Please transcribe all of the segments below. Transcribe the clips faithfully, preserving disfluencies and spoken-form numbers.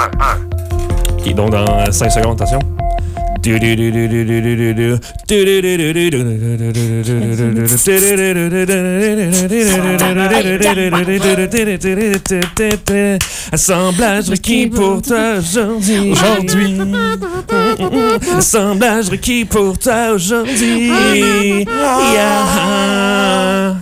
Ok, donc dans cinq secondes, attention. Assemblage requis pour toi aujourd'hui. Aujourd'hui. Assemblage requis pour toi aujourd'hui. Yeah.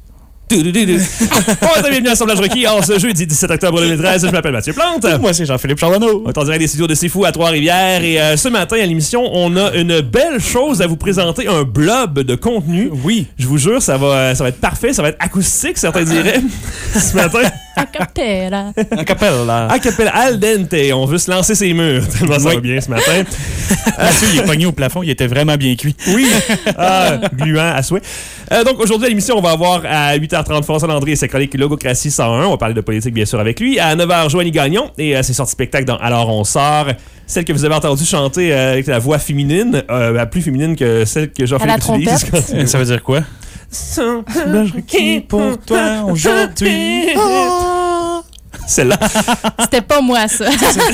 Bonjour et bienvenue à Assemblage requis en ce jeudi dix-sept octobre deux mille treize. Je m'appelle Mathieu Plante. Moi, c'est Jean-Philippe Charbonneau. On est en direct des studios de C'est Fou à Trois-Rivières. Et euh, ce matin, à l'émission, on a une belle chose à vous présenter, un blob de contenu. Oui. Je vous jure, ça va, ça va être parfait, ça va être acoustique, certains diraient, ce matin. A cappella. A cappella. A cappella, al dente. On veut se lancer ses murs, tellement ça Oui. va bien ce matin. Mathieu, il est pogné au plafond, il était vraiment bien cuit. Oui, ah, gluant à souhait. Euh, donc aujourd'hui à l'émission, on va avoir à huit heures trente François Landry et sa chronique Logocratie cent un. On va parler de politique bien sûr avec lui. À neuf heures, Joanie Gagnon et euh, ses sorties spectacles dans Alors on sort. Celle que vous avez entendue chanter euh, avec la voix féminine, euh, plus féminine que celle que Jean-Philippe utilise. Quand... Ça veut dire quoi? Assemblage requis pour toi aujourd'hui. Celle-là. C'était pas moi, ça.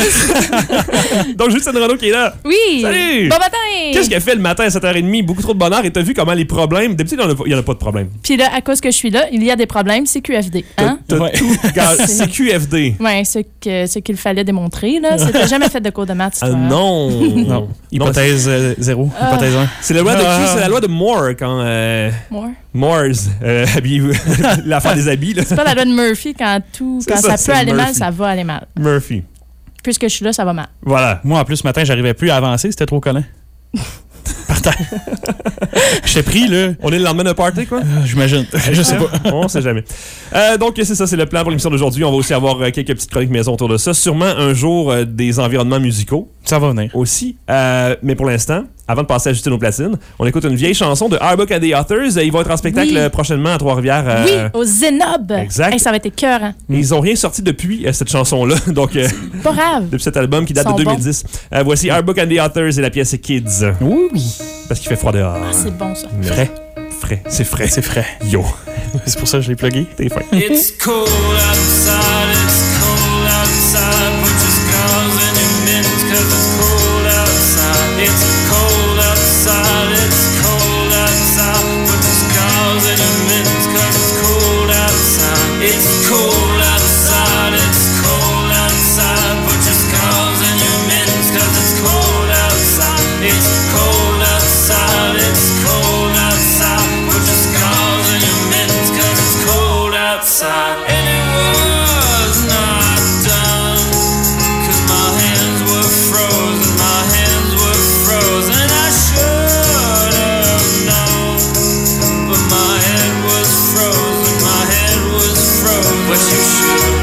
Donc, Justine Renaud qui est là. Oui. Salut. Bon matin. Qu'est-ce qu'elle fait le matin à sept heures trente? Beaucoup trop de bonheur. Et t'as vu comment les problèmes... D'habitude, il n'y en a pas de problème. Puis là, à cause que je suis là, il y a des problèmes. C'est Q F D. Hein? T'as Ouais. tout... C'est Q F D. Oui, ce, que, ce qu'il fallait démontrer. Là. C'était jamais fait de cours de maths. Ah toi, hein? non. Non. Hypothèse euh, zéro. Ah. Hypothèse un. C'est la loi de qui? Ah. C'est la loi de Moore quand... Euh... More. Moores. Euh, habillez-vous. L'affaire des habits, là. C'est pas la loi de Murphy quand tout, C'est quand ça, ça, c'est peut aller mal, Murphy. ça va aller mal. Murphy. Puisque je suis là, ça va mal. Voilà. Moi, en plus, ce matin, j'arrivais plus à avancer, c'était trop collant. Par terre. J'étais pris, là. On est le lendemain d'un party, quoi? Euh, J'imagine. Je sais pas. On sait jamais. Euh, donc, c'est ça, c'est le plan pour l'émission d'aujourd'hui. On va aussi avoir euh, quelques petites chroniques maison autour de ça. Sûrement un jour euh, des environnements musicaux Ça va venir. aussi. Euh, mais pour l'instant, avant de passer à Justine aux platines, on écoute une vieille chanson de Our Book and the Authors. Ils vont être en spectacle Oui. euh, prochainement à Trois-Rivières. euh, Oui, au Zénob. Exact. Hey, ça va être écœurant. et Ils ont rien sorti depuis euh, cette chanson-là. Donc, euh, Pas grave. depuis cet album qui date Ils de sont deux mille dix. Euh, voici Our Book and the Authors et la pièce Kids. Oui, oui. Parce qu'il fait froid dehors. Ah, c'est bon, ça. Frais. Frais. C'est frais. C'est frais. Yo. C'est pour ça que je l'ai plugué. T'es fin. It's cold outside, it's cold outside. Put your scarves and your mittens, cause it's cold outside. It's cold outside, it's cold outside. Put your scarves and your mittens, cause it's cold outside. It's cold outside, it's cold outside. Put your scarves and your mittens, cause it's cold outside. It's cold outside, it's cold outside. Put your scarves and your mittens, cause it's cold outside. And it was not done, cause my hands were frozen, my hands were frozen. I should have known, but my head was frozen, my head was frozen. But you should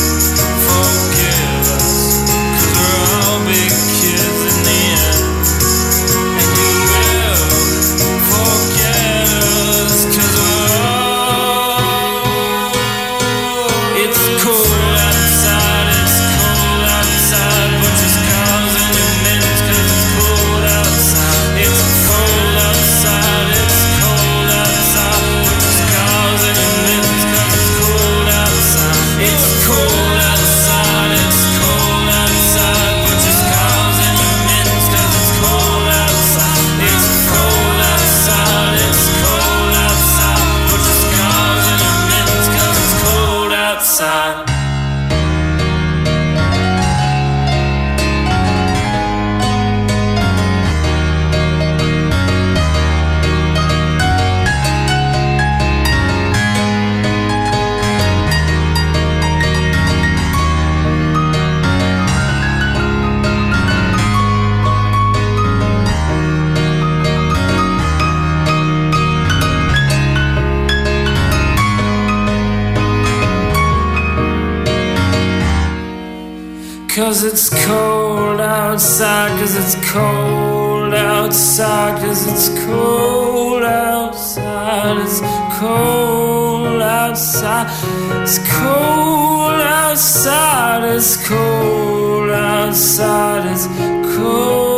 forgive us, cause we're all big kids in the end. And you will forget us, cause we're all... It's cold outside, it's cold outside. Put your scarves and your mittens, cause it's cold outside. It's cold outside, it's cold outside. Put your scarves and your mittens, cause it's cold outside. It's cold outside, it's cold outside. Put your scarves and your mittens, cause it's cold outside. It's cold outside, it's cold outside. Put your scarves and your mittens, cause it's cold outside. Cause it's cold outside, cause it's cold outside, cause it's cold outside, it's cold outside, it's cold outside, it's cold outside, it's cold.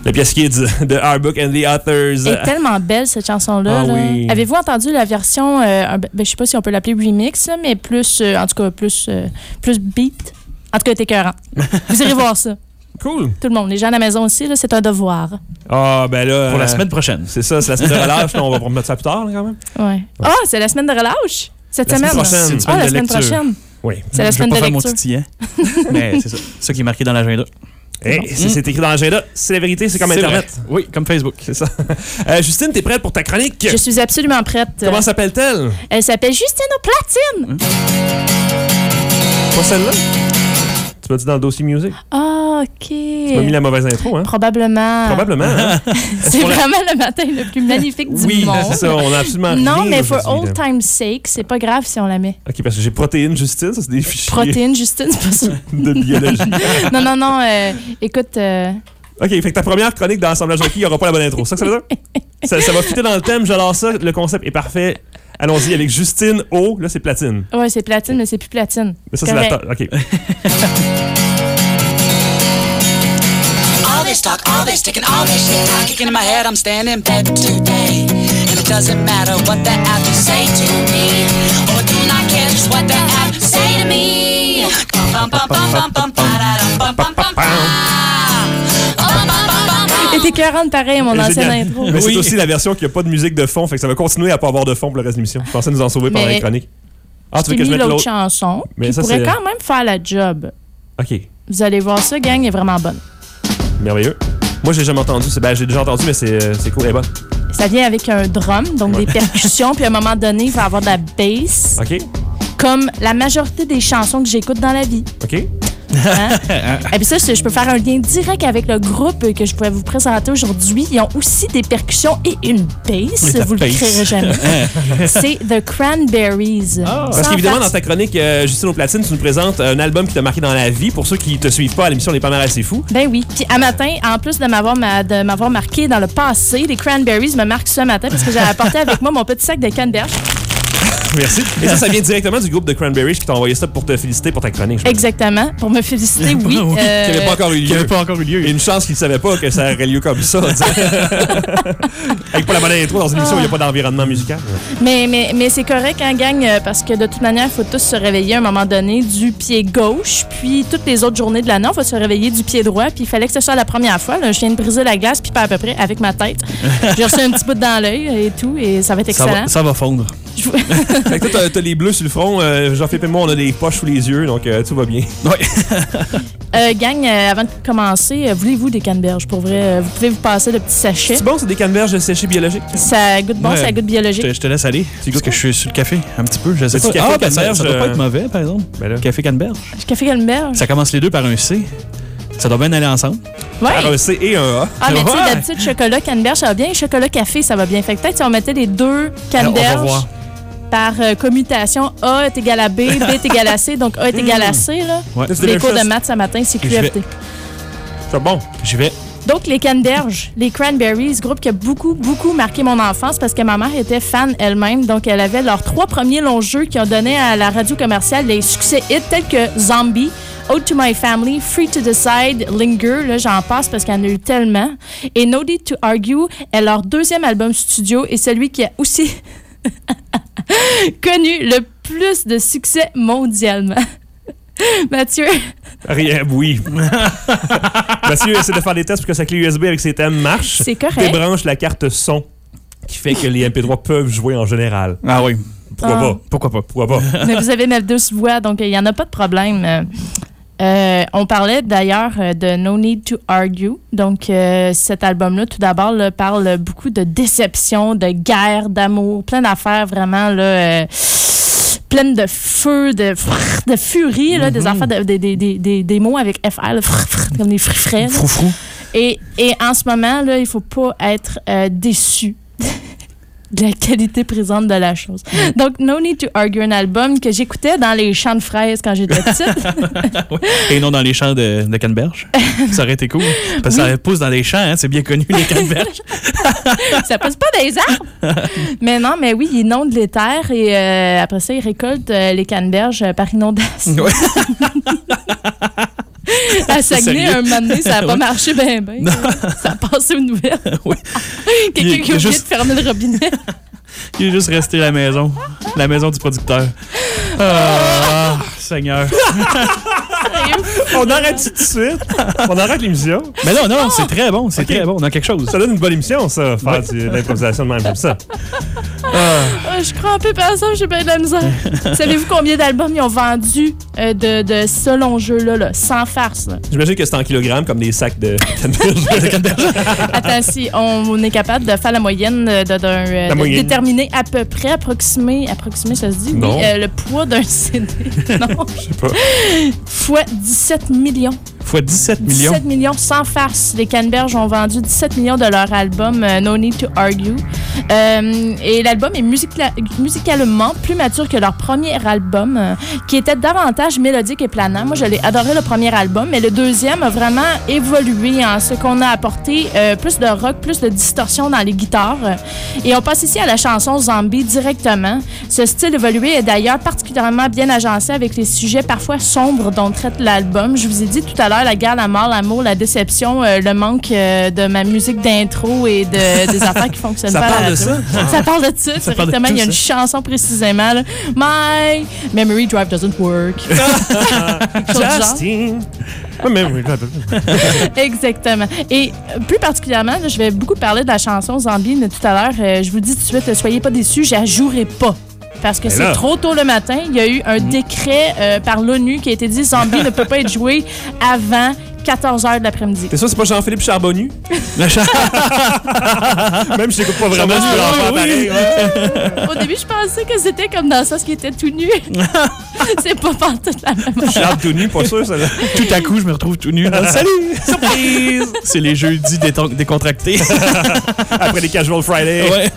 La pièce Kids de Our Book and the Authors. Elle est tellement belle, cette chanson-là. Ah là. oui. Avez-vous entendu la version, euh, un- ben, je sais pas si on peut l'appeler remix, là, mais plus, euh, en tout cas, plus, euh, plus beat. En tout cas, elle est écœurante. Vous irez voir ça. Cool. Tout le monde, les gens à la maison aussi, là, c'est un devoir. Ah, ben là. Pour la euh, semaine prochaine. C'est ça, c'est la semaine de relâche. là, on va remettre ça plus tard, là, quand même. Ouais. Ah, c'est la semaine de relâche? Cette La semaine? semaine prochaine. C'est une Ah, semaine la de semaine lecture. prochaine. Oui. C'est la Je semaine vais de pas faire mon lecture. titillant. Mais c'est ça. C'est ça qui est marqué dans l'agenda. Hey, c'est c'est écrit dans l'agenda. C'est la vérité, c'est comme C'est Internet. vrai. Oui, comme Facebook. C'est ça. Euh, Justine, t'es prête pour ta chronique? Je suis absolument prête. Comment s'appelle-t-elle? Elle s'appelle Justine aux platines. Pas celle-là? Tu m'as dit dans le dossier musique. Ah, OK. Tu m'as mis la mauvaise intro, hein? Probablement. Probablement. Hein? C'est vraiment le matin le plus magnifique du Oui, monde. c'est ça. On a absolument Non, rien mais for aujourd'hui, old là. time's sake, c'est pas grave si on la met. OK, parce que j'ai protéine Justine, ça c'est des fichiers Protéine, Justine, c'est pas ça. de biologie. Non, non, non. euh, écoute, euh, OK, fait que ta première chronique d'Assemblage Hockey, il n'y aura pas la bonne intro. C'est ça que ça veut dire? ça, ça va fitter dans le thème, j'adore ça. Le concept est parfait. Allons-y avec Justine O. Là, c'est platine. ouais, c'est platine, mais c'est plus platine. Mais ça, c'est la Correct. top. OK. All this talk, all this ticking, all this shit, I kicking in my head, I'm staying in bed today. And it doesn't matter what they have to say to me, or do not care just what they have to say to me. Bum, bum, bum, bum, bum, ba-da-dum, bum, bum, bum, bum. Bum, bum, bum, bum, Et t'es quarante pareil, mon ancienne Génial. intro. Mais c'est Oui. aussi la version qui n'a pas de musique de fond, fait que ça va continuer à pas avoir de fond pour le reste de l'émission. Je pensais nous en sauver pendant Mais- la chronique. Ah, tu J'ai veux que je mis mette l'autre l'autre? chanson, Mais qui ça, pourrait c'est- quand même faire la job. OK, Vous allez voir ça, gang, est vraiment bonne. merveilleux. Moi, j'ai jamais entendu. C'est- Ben, j'ai déjà entendu, mais c'est euh, c'est cool, elle est bonne. Ça vient avec un drum, donc Ouais. des percussions, puis à un moment donné, il va y avoir de la bass, OK, comme la majorité des chansons que j'écoute dans la vie. OK. Hein? Et puis ça, je je peux faire un lien direct avec le groupe que je pourrais vous présenter aujourd'hui. Ils ont aussi des percussions et une bass. Mais la Vous le bass. créerez jamais. C'est The Cranberries. Parce Sans qu'évidemment, farce. dans ta chronique, euh, Justine au platine, tu nous présentes un album qui t'a marqué dans la vie. Pour ceux qui te suivent pas à l'émission Les Palmarès, c'est fou. Ben oui. Puis à matin, en plus de m'avoir ma- de m'avoir marqué dans le passé, les Cranberries me marquent ce matin parce que j'ai apporté avec moi mon petit sac de canneberge. Merci. Et ça, ça vient directement du groupe de Cranberries qui t'a envoyé ça pour te féliciter pour ta chronique. je crois. Exactement. Pour me féliciter, oui. Oui, Euh, Qui n'avait pas encore eu Qui lieu. n'avait pas encore eu lieu. Et une chance qu'ils ne savaient pas que ça aurait lieu comme ça. tu sais. Avec pas la bonne intro dans une émission où il n'y a pas d'environnement musical. Mais, mais, mais c'est correct, hein, gang, euh, parce que de toute manière, il faut tous se réveiller à un moment donné du pied gauche, puis toutes les autres journées de l'année, on va se réveiller du pied droit, puis il fallait que ce soit la première fois. Là, je viens de briser la glace, puis pas à peu près avec ma tête. J'ai reçu un petit bout dans l'œil et tout, et ça va être Ça excellent. va, ça va fondre. Fait que toi, t'as- t'as les bleus sur le front. Euh, Jean-Philippe et moi, on a des poches sous les yeux, donc euh, tout va bien. Euh, gang, euh, avant de commencer, euh, voulez-vous des canneberges? Pour vrai, euh, vous pouvez vous passer le petit sachet. C'est bon, c'est des canneberges séchées biologiques. Ça goûte bon, Ouais. ça goûte Je biologique. te, je te laisse aller. Parce que je suis sur le café un petit peu. Je sais Le pas. petit café Ah, ben, ça, canneberge, ça doit pas euh, être mauvais, par exemple. Ben là. Café canneberge. Café canneberge? Ça commence les deux par un C. Ça doit bien aller ensemble. Ouais. Alors, un C et un A. Ah, mais tu sais, Ouais. d'habitude, chocolat canneberge, ça va bien. Chocolat café, ça va bien. Fait que peut-être si on mettait les deux Alors, on va canneberges voir. par euh, commutation, A est égal à B, B est égal à C, donc A est égal à C, là. Ouais. Là, c'est Les la cours chose. de maths ce matin, c'est Je vais- Q F T. C'est bon. J'y vais. Donc, les canneberges, les Cranberries, groupe qui a beaucoup, beaucoup marqué mon enfance parce que ma mère était fan elle-même. Donc, elle avait leurs trois premiers longs jeux qui ont donné à la radio commerciale des succès hits tels que Zombie, Ode to My Family, Free to Decide, Linger, là, j'en passe parce qu'il y en a eu tellement. Et No Need to Argue est leur deuxième album studio et celui qui a aussi connu le plus de succès mondialement. Mathieu, Rien, oui. Mathieu essaie de faire des tests pour que sa clé U S B avec ses thèmes marche. c'est correct. Débranche la carte son qui fait que les M P trois peuvent jouer en général. Ah oui. Pourquoi Ah. pas? Pourquoi pas? Pourquoi pas? Mais vous avez ma douce voix, donc il n'y en a pas de problème. Euh, euh, on parlait d'ailleurs euh, de No Need to Argue. Donc, euh, cet album-là, tout d'abord, là, parle beaucoup de déception, de guerre, d'amour, plein d'affaires vraiment là, euh, pleines de feu, de, de furie, là, des affaires, de- de- de- de- de- des mots avec F R, là, comme des frifrets. là. Froufrou. Et, et en ce moment, là, il ne faut pas être euh, déçu de la qualité présente de la chose. Donc, No Need to Argue, un album que j'écoutais dans les champs de fraises quand j'étais petite. Et non dans les champs de, de canneberge. Ça aurait été cool. Parce que ça pousse dans les champs, hein, c'est bien connu, les canneberges. Ça pousse pas des arbres! Mais non, mais oui, ils inondent les terres et euh, après ça, ils récoltent euh, les canneberges euh, par inondation. Ouais. À Saguenay, Sérieux? un moment donné, ça n'a pas Ouais. marché bien, bien. Ça a passé aux nouvelles. Oui. Quelqu'un Il- qui a il oublié a juste- de fermer le robinet. Il est juste resté à la maison. La maison du producteur. Ah, Seigneur. On arrête tout de suite. On arrête l'émission. Mais non, non, c'est très bon. C'est Ok. très bon. On a quelque chose. Ça donne une bonne émission, ça, faire du- de l'improvisation de même comme ça. Ah, je crois un peu par ça, j'ai bien de la misère. Savez-vous combien d'albums ils ont vendu euh, de, de ce long jeu-là, là, sans farce? Là? J'imagine que c'est en kilogrammes, comme des sacs de Attends, si on, on est capable de faire la moyenne, euh, de, d'un, euh, La de moyenne. déterminer à peu près, approximer, approximer ça se dit, Non. oui, euh, le poids d'un C D. Non. Je sais pas. Fois dix-sept millions. Fois dix-sept millions. dix-sept millions sans farce. Les Canneberges ont vendu dix-sept millions de leur album euh, No Need to Argue. Euh, et l'album est musicla- musicalement plus mature que leur premier album, euh, qui était davantage mélodique et planant. Moi, je l'ai adoré le premier album, mais le deuxième a vraiment évolué en ce qu'on a apporté euh, plus de rock, plus de distorsion dans les guitares. Et on passe ici à la chanson Zombie directement. Ce style évolué est d'ailleurs particulièrement bien agencé avec les sujets parfois sombres dont traite l'album. Je vous ai dit tout à l'heure, la guerre, la mort, l'amour, la déception, euh, le manque euh, de ma musique d'intro et de, des affaires qui fonctionnent Ça pas. à parle la de radio. ça? Ça parle de ça, Ça parle de directement. tout Il y a une ça. chanson précisément. Là. My memory drive doesn't work. Quelque chose du genre. Justin. Ouais, mais oui, Exactement. Et euh, plus particulièrement, là, je vais beaucoup parler de la chanson Zombie mais tout à l'heure. Euh, je vous dis tout de suite, euh, soyez pas déçus, je la jouerai pas. Parce que Mais c'est là. trop tôt le matin. Il y a eu un décret euh, par l'ONU qui a été dit Zombie ne peut pas être joué avant quatorze heures de l'après-midi. T'es sûr que c'est pas Jean-Philippe Charbonnu? Le chat. Même si j'écoute pas vraiment, je peux l'en faire pareil. ouais. Au début, je pensais que c'était comme dans ça, ce qui était tout nu. C'est pas pantoute la même chose. Charles tout nu, pas sûr, ça. Tout à coup, je me retrouve tout nu. Là. Salut! Surprise! C'est les jeudis déton- décontractés. Après les Casual Friday. Ouais.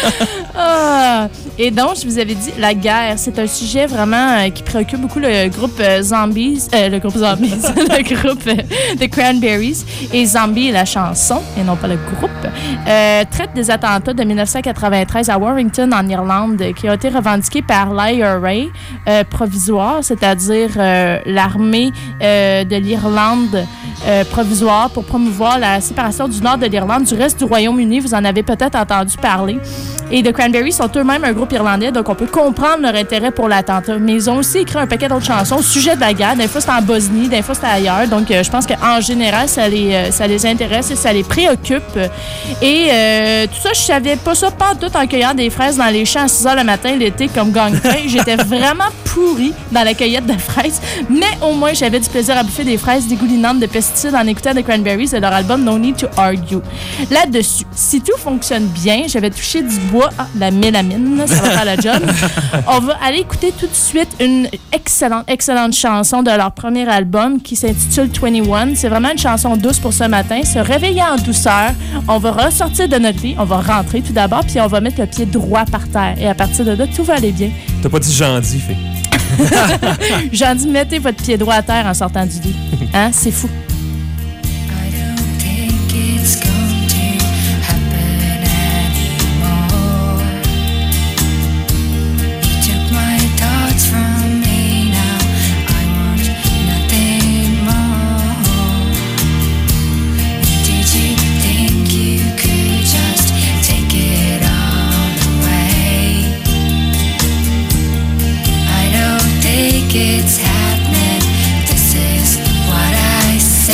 Ah! Et donc, je vous avais dit, la guerre, c'est un sujet vraiment euh, qui préoccupe beaucoup le groupe euh, Zombies, euh, le groupe Zombies, le groupe euh, The Cranberries. Et Zombie, la chanson, et non pas le groupe, euh, traite des attentats de dix-neuf cent quatre-vingt-treize à Warrington, en Irlande, qui ont été revendiqués par l'I R A euh, provisoire, c'est-à-dire euh, l'armée euh, de l'Irlande euh, provisoire pour promouvoir la séparation du nord de l'Irlande du reste du Royaume-Uni. Vous en avez peut-être entendu parler. Et The Cranberries sont eux-mêmes un groupe irlandais, donc on peut comprendre leur intérêt pour l'attentat. Mais ils ont aussi écrit un paquet d'autres chansons au sujet de la guerre. Des fois, c'est en Bosnie, des fois, c'est ailleurs. Donc, euh, je pense qu'en général, ça les, euh, ça les intéresse et ça les préoccupe. Et euh, tout ça, je savais pas ça pas tout en cueillant des fraises dans les champs à six heures le matin, l'été, comme gagne-pain. J'étais vraiment pourrie dans la cueillette de fraises. Mais au moins, j'avais du plaisir à bouffer des fraises dégoulinantes de pesticides en écoutant The Cranberries et leur album No Need to Argue. Là-dessus, si tout fonctionne bien, j'avais touché du bois, ah, de la mélamine, ça va faire la job. On va aller écouter tout de suite une excellente, excellente chanson de leur premier album qui s'intitule vingt et un. C'est vraiment une chanson douce pour ce matin. Se réveiller en douceur. On va ressortir de notre lit. On va rentrer tout d'abord, puis on va mettre le pied droit par terre. Et à partir de là, tout va aller bien. T'as pas dit gentil, fait. J'ai dit, mettez votre pied droit à terre en sortant du lit. Hein? C'est fou. I don't think it's going to happen anymore. You took my thoughts from me, now I want nothing more. Did you think you could just take it all away? I don't think it's happening. This is what I say.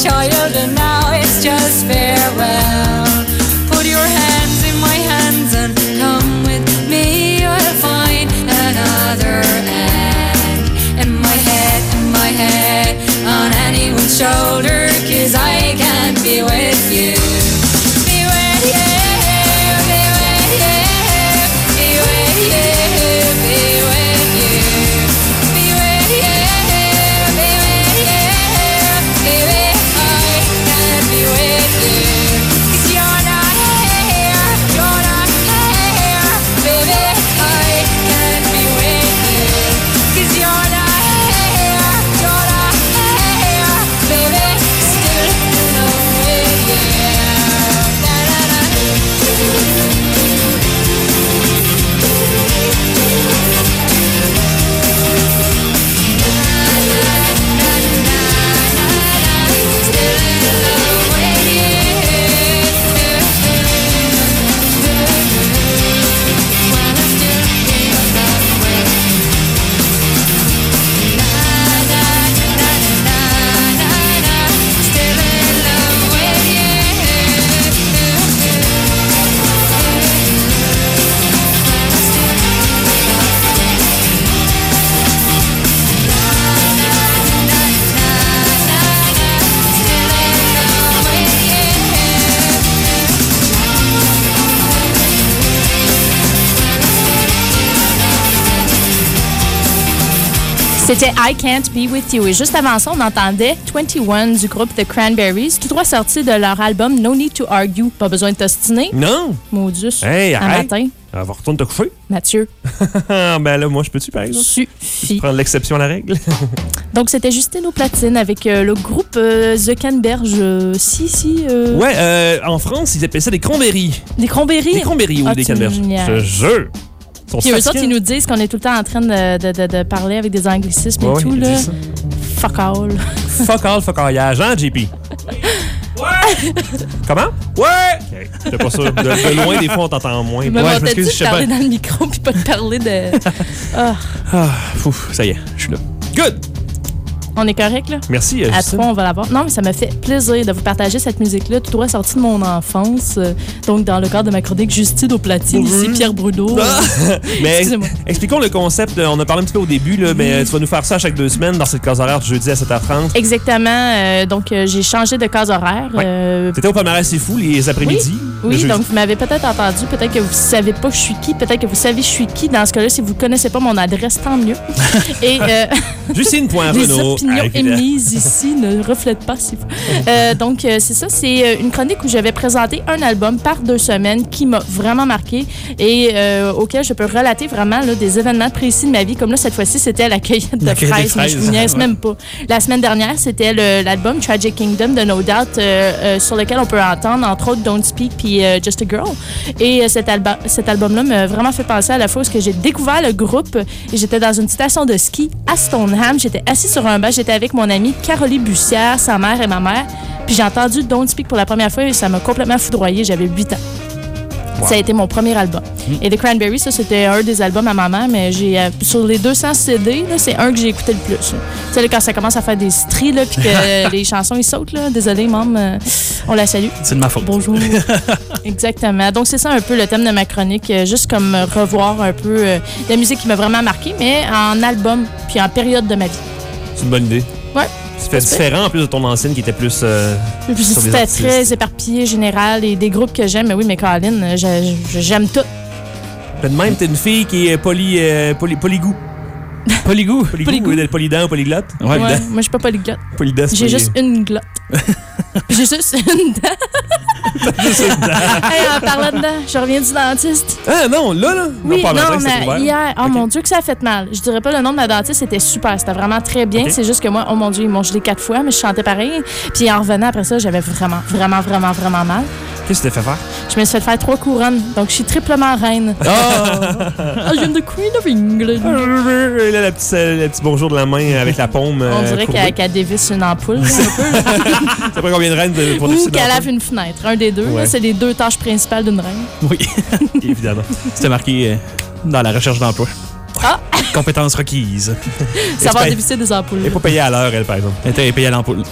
child, and now it's just farewell. Put your hands in my hands and come with me. You'll find another egg in my head, in my head, on anyone's shoulder, 'cause I can't be with you. Be with you, be with you, be with you, be with you, be with you, be with you, baby, I can't be with you. 'Cause you're not here, you're not here, baby, I can't be with you. 'Cause you're not here, you're not here, baby, still in love with you. Na, na, na. Still in love with you. Well, I'm still in love with you. Na, na, na, na, na, na. Still in love with you. C'était I Can't Be With You. Et juste avant ça, on entendait vingt et un du groupe The Cranberries, tout droit sorti de leur album No Need to Argue. Pas besoin de t'ostiner. Non! Maudus. Hey, un arrête. matin. On va retourner te coucher. Mathieu. Ben là, moi, je peux-tu, par exemple? Suffit. Prendre l'exception à la règle. Donc, c'était Justine au platine avec euh, le groupe euh, The Canberge. Euh, si, si. Euh, Ouais, euh, en France, ils appellent ça des cranberries. Des cranberries. Des cranberries ou Ah, des tu canneberges. me niaises. Je te jure. Ils sont Puis eux autres, fatigants. ils nous disent qu'on est tout le temps en train de, de, de, de parler avec des anglicismes Ouais, et tout. ils Là. disent ça. Fuck all. Fuck all, fuck all, hein, J P? Ouais! Comment? Ouais! Okay. J'étais pas sûr. De, de loin, des fois, on t'entend moins. Mais Ouais, ouais, je m'excuse, t'as-tu je sais de parler pas. dans le micro puis pas de parler de... Ah, Ah, ouf, ça y est, je suis là. Good! on est correct, là? Merci, euh, À Justine. trois, on va l'avoir. Non, mais ça me fait plaisir de vous partager cette musique-là, tout droit sortie de mon enfance. Euh, donc, dans le cadre de ma chronique Justine au platine, ici Pierre Bruno. Ah! Mais Excusez-moi. expliquons le concept. On a parlé un petit peu au début, là, mais tu vas nous faire ça à chaque deux semaines dans cette case horaire du jeudi à sept heures trente. Exactement. euh, donc, euh, j'ai changé de case horaire. Ouais. euh, C'était au palmarès C'est Fou les après-midi. le Oui, jeudi. donc vous m'avez peut-être entendu, peut-être que vous savez pas je suis qui, peut-être que vous savez je suis qui. Dans ce cas-là, si vous connaissez pas mon adresse, tant mieux. Et euh, Justine Point les Renaud. opinions avec la- émises ici ne reflètent pas si vous. Euh, donc euh, c'est ça, c'est euh, une chronique où je vais présenter un album par deux semaines qui m'a vraiment marqué et euh, auquel je peux relater vraiment là, des événements précis de ma vie. Comme là, cette fois-ci, c'était la cueillette de La cueillette des fraises, mais je vous fraises, niaise ouais. même pas. La semaine dernière, c'était le- l'album Tragic Kingdom de No Doubt euh, euh, sur lequel on peut entendre entre autres Don't Speak puis euh, Just a Girl. Et euh, cet, alba- cet album-là m'a vraiment fait penser à la fois où j'ai découvert le groupe et j'étais dans une station de ski à Stoneham. J'étais assis sur un banc, j'étais avec mon amie Caroline Bussière, sa mère et ma mère. Puis j'ai entendu Don't Speak pour la première fois et ça m'a complètement foudroyée. J'avais huit ans. Wow. Ça a été mon premier album. Et The Cranberries, ça, c'était un des albums à ma mère, mais j'ai euh, sur les deux cents C D, là, c'est un que j'ai écouté le plus. là. Tu sais, là, quand ça commence à faire des stries, là, puis que les chansons, ils sautent, là. Désolé, maman, euh, on la salue. C'est de ma faute. Bonjour. Exactement. Donc, c'est ça un peu le thème de ma chronique, euh, juste comme euh, revoir un peu euh, la musique qui m'a vraiment marqué, mais en album, puis en période de ma vie. C'est une bonne idée. Ouais. Ça fait différent en plus de ton ancienne qui était plus. euh, Puis Sur des c'était artistes. très éparpillé, général, et des groupes que j'aime. Mais oui, mais Colin, euh, je- je- j'aime tout. Fait de même, t'es une fille qui est poly, euh, poly, polygoût. Polygou. Polygoût, Polygoût. ou polydent ou polyglotte. Ouais. Ouais, moi, je suis pas polyglotte. Polydent, J'ai juste une glotte. J'ai juste une dent. Hey, en parlant de dents, je reviens du dentiste. Ah non, là, là. Oui, pas non, matin, c'était mais ouvert. hier, oh Ok. mon Dieu, que ça a fait mal. Je dirais pas le nom de ma dentiste, c'était super. C'était vraiment très bien. Ok. C'est juste que moi, oh mon Dieu, ils m'ont gelé quatre fois, mais je chantais pareil. Puis en revenant après ça, j'avais vraiment, vraiment, vraiment, vraiment mal. Qu'est-ce que tu t'es fait faire? Je me suis fait faire trois couronnes. Donc, je suis triplement reine. Oh! I am the Queen of England. Et là, le petit, euh, le petit bonjour de la main avec la paume. On euh, dirait courbée. qu'elle qu'elle dévisse une ampoule. là, un peu, là. Ça prend combien de reines de- pour Ou décider qu'elle d'en lave une fenêtre. Un des deux. là. Ouais. C'est les deux tâches principales d'une reine. Oui. faire? Évidemment. C'était marqué euh, dans la recherche d'emploi. Ah! Compétences requises. Savoir Expé- dévisser des ampoules. Elle n'est pas payée à l'heure, elle, par exemple. Elle était payée à l'ampoule.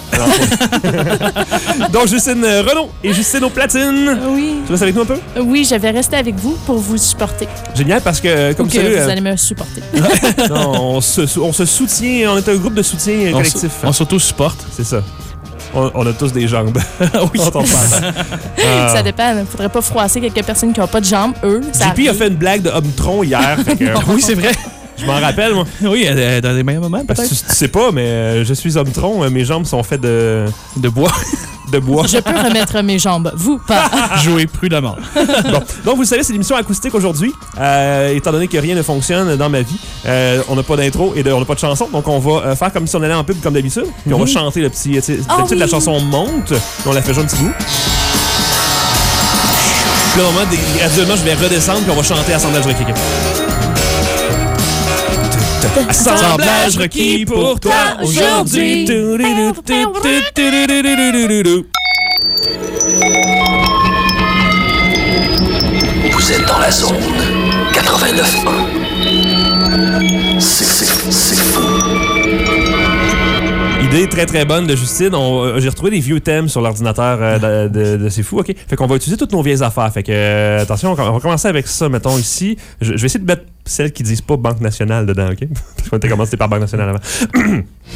Donc, Justine Renaud et Justine aux platines. Oui. Tu restes avec nous un peu? Oui, je vais rester avec vous pour vous supporter. Génial, parce que, comme Ou tu que sais, vous euh, allez me supporter. non, on, se, on se soutient, on est un groupe de soutien euh, On, collectif. s- on s'auto-supporte. C'est ça. On, on a tous des jambes. Oui. Quand on parle. Ah. Ça dépend. Il faudrait pas froisser quelques personnes qui n'ont pas de jambes, eux. Ça J P a arrive. fait une blague de Homme-tron hier. Fait que, Oui, c'est vrai. je m'en rappelle, moi. Oui, euh, dans les meilleurs moments, Parce peut-être. que tu, tu sais pas, mais euh, je suis Homme-tron. euh, Mes jambes sont faites de, De bois. de bois. Je peux remettre mes jambes. Vous, pas. Jouer prudemment. Bon. Donc, vous le savez, c'est l'émission acoustique aujourd'hui. Euh, étant donné que rien ne fonctionne dans ma vie, euh, on n'a pas d'intro et de- on n'a pas de chanson. Donc, on va euh, faire comme si on allait en pub comme d'habitude. Puis, on va chanter le petit. Tu sais, Oh d'habitude, la oui. chanson monte. Puis, on la fait jouer un petit bout. Puis, là, au moment, des- graduellement, je vais redescendre. Puis, on va chanter Assemblage requis. Assemblage requis pour toi aujourd'hui. Vous êtes dans la zone quatre-vingt-neuf un. C'est, c'est, c'est fou. Idée très très bonne de Justine. On- euh, J'ai retrouvé des vieux thèmes sur l'ordinateur euh, de, de- de C'est fou, ok? Fait qu'on va utiliser toutes nos vieilles affaires. Fait que, euh, attention, on va commencer avec ça, mettons ici. Je, je vais essayer de mettre celles qui disent pas Banque Nationale dedans, ok? Parce qu'on était commencé par Banque Nationale avant.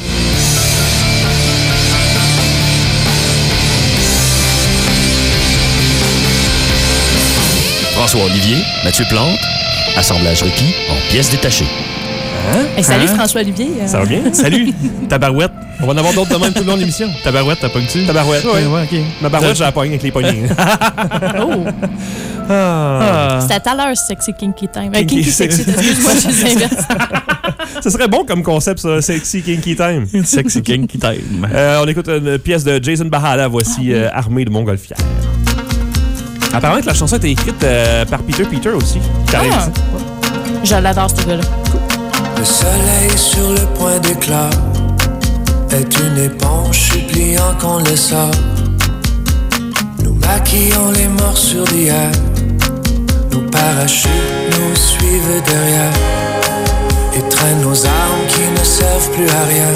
François Olivier, Mathieu Plante, assemblage requis en pièces détachées. Hey, salut, Hein? François-Olivier. Euh, Ça va bien? Salut, tabarouette. On va en avoir d'autres de même tout le long de l'émission. Tabarouette, t'as pogné-tu? Tabarouette, Ouais, oui. ouais, ok. Ma barouette, j'ai la poigne avec les poignées. Oh, Ah. Ah. c'était à tout à l'heure, Sexy Kinky Time. Euh, Kinky kinky Sexy, Sexy. excuse-moi, je les inverse. Ça serait bon comme concept, ça. Sexy Kinky Time. Sexy Kinky Time. Euh, on écoute une pièce de Jason Bahala, voici euh, Armée de Montgolfière. Apparemment que la chanson a été écrite euh, par Peter Peter aussi. qui arrive Ah. ici. Je l'adore, ce gars-là. Le soleil sur le point d'éclat est une éponge suppliant qu'on le sort. Nous maquillons les morsures d'hier. Nos parachutes nous suivent derrière et traînent nos armes qui ne servent plus à rien.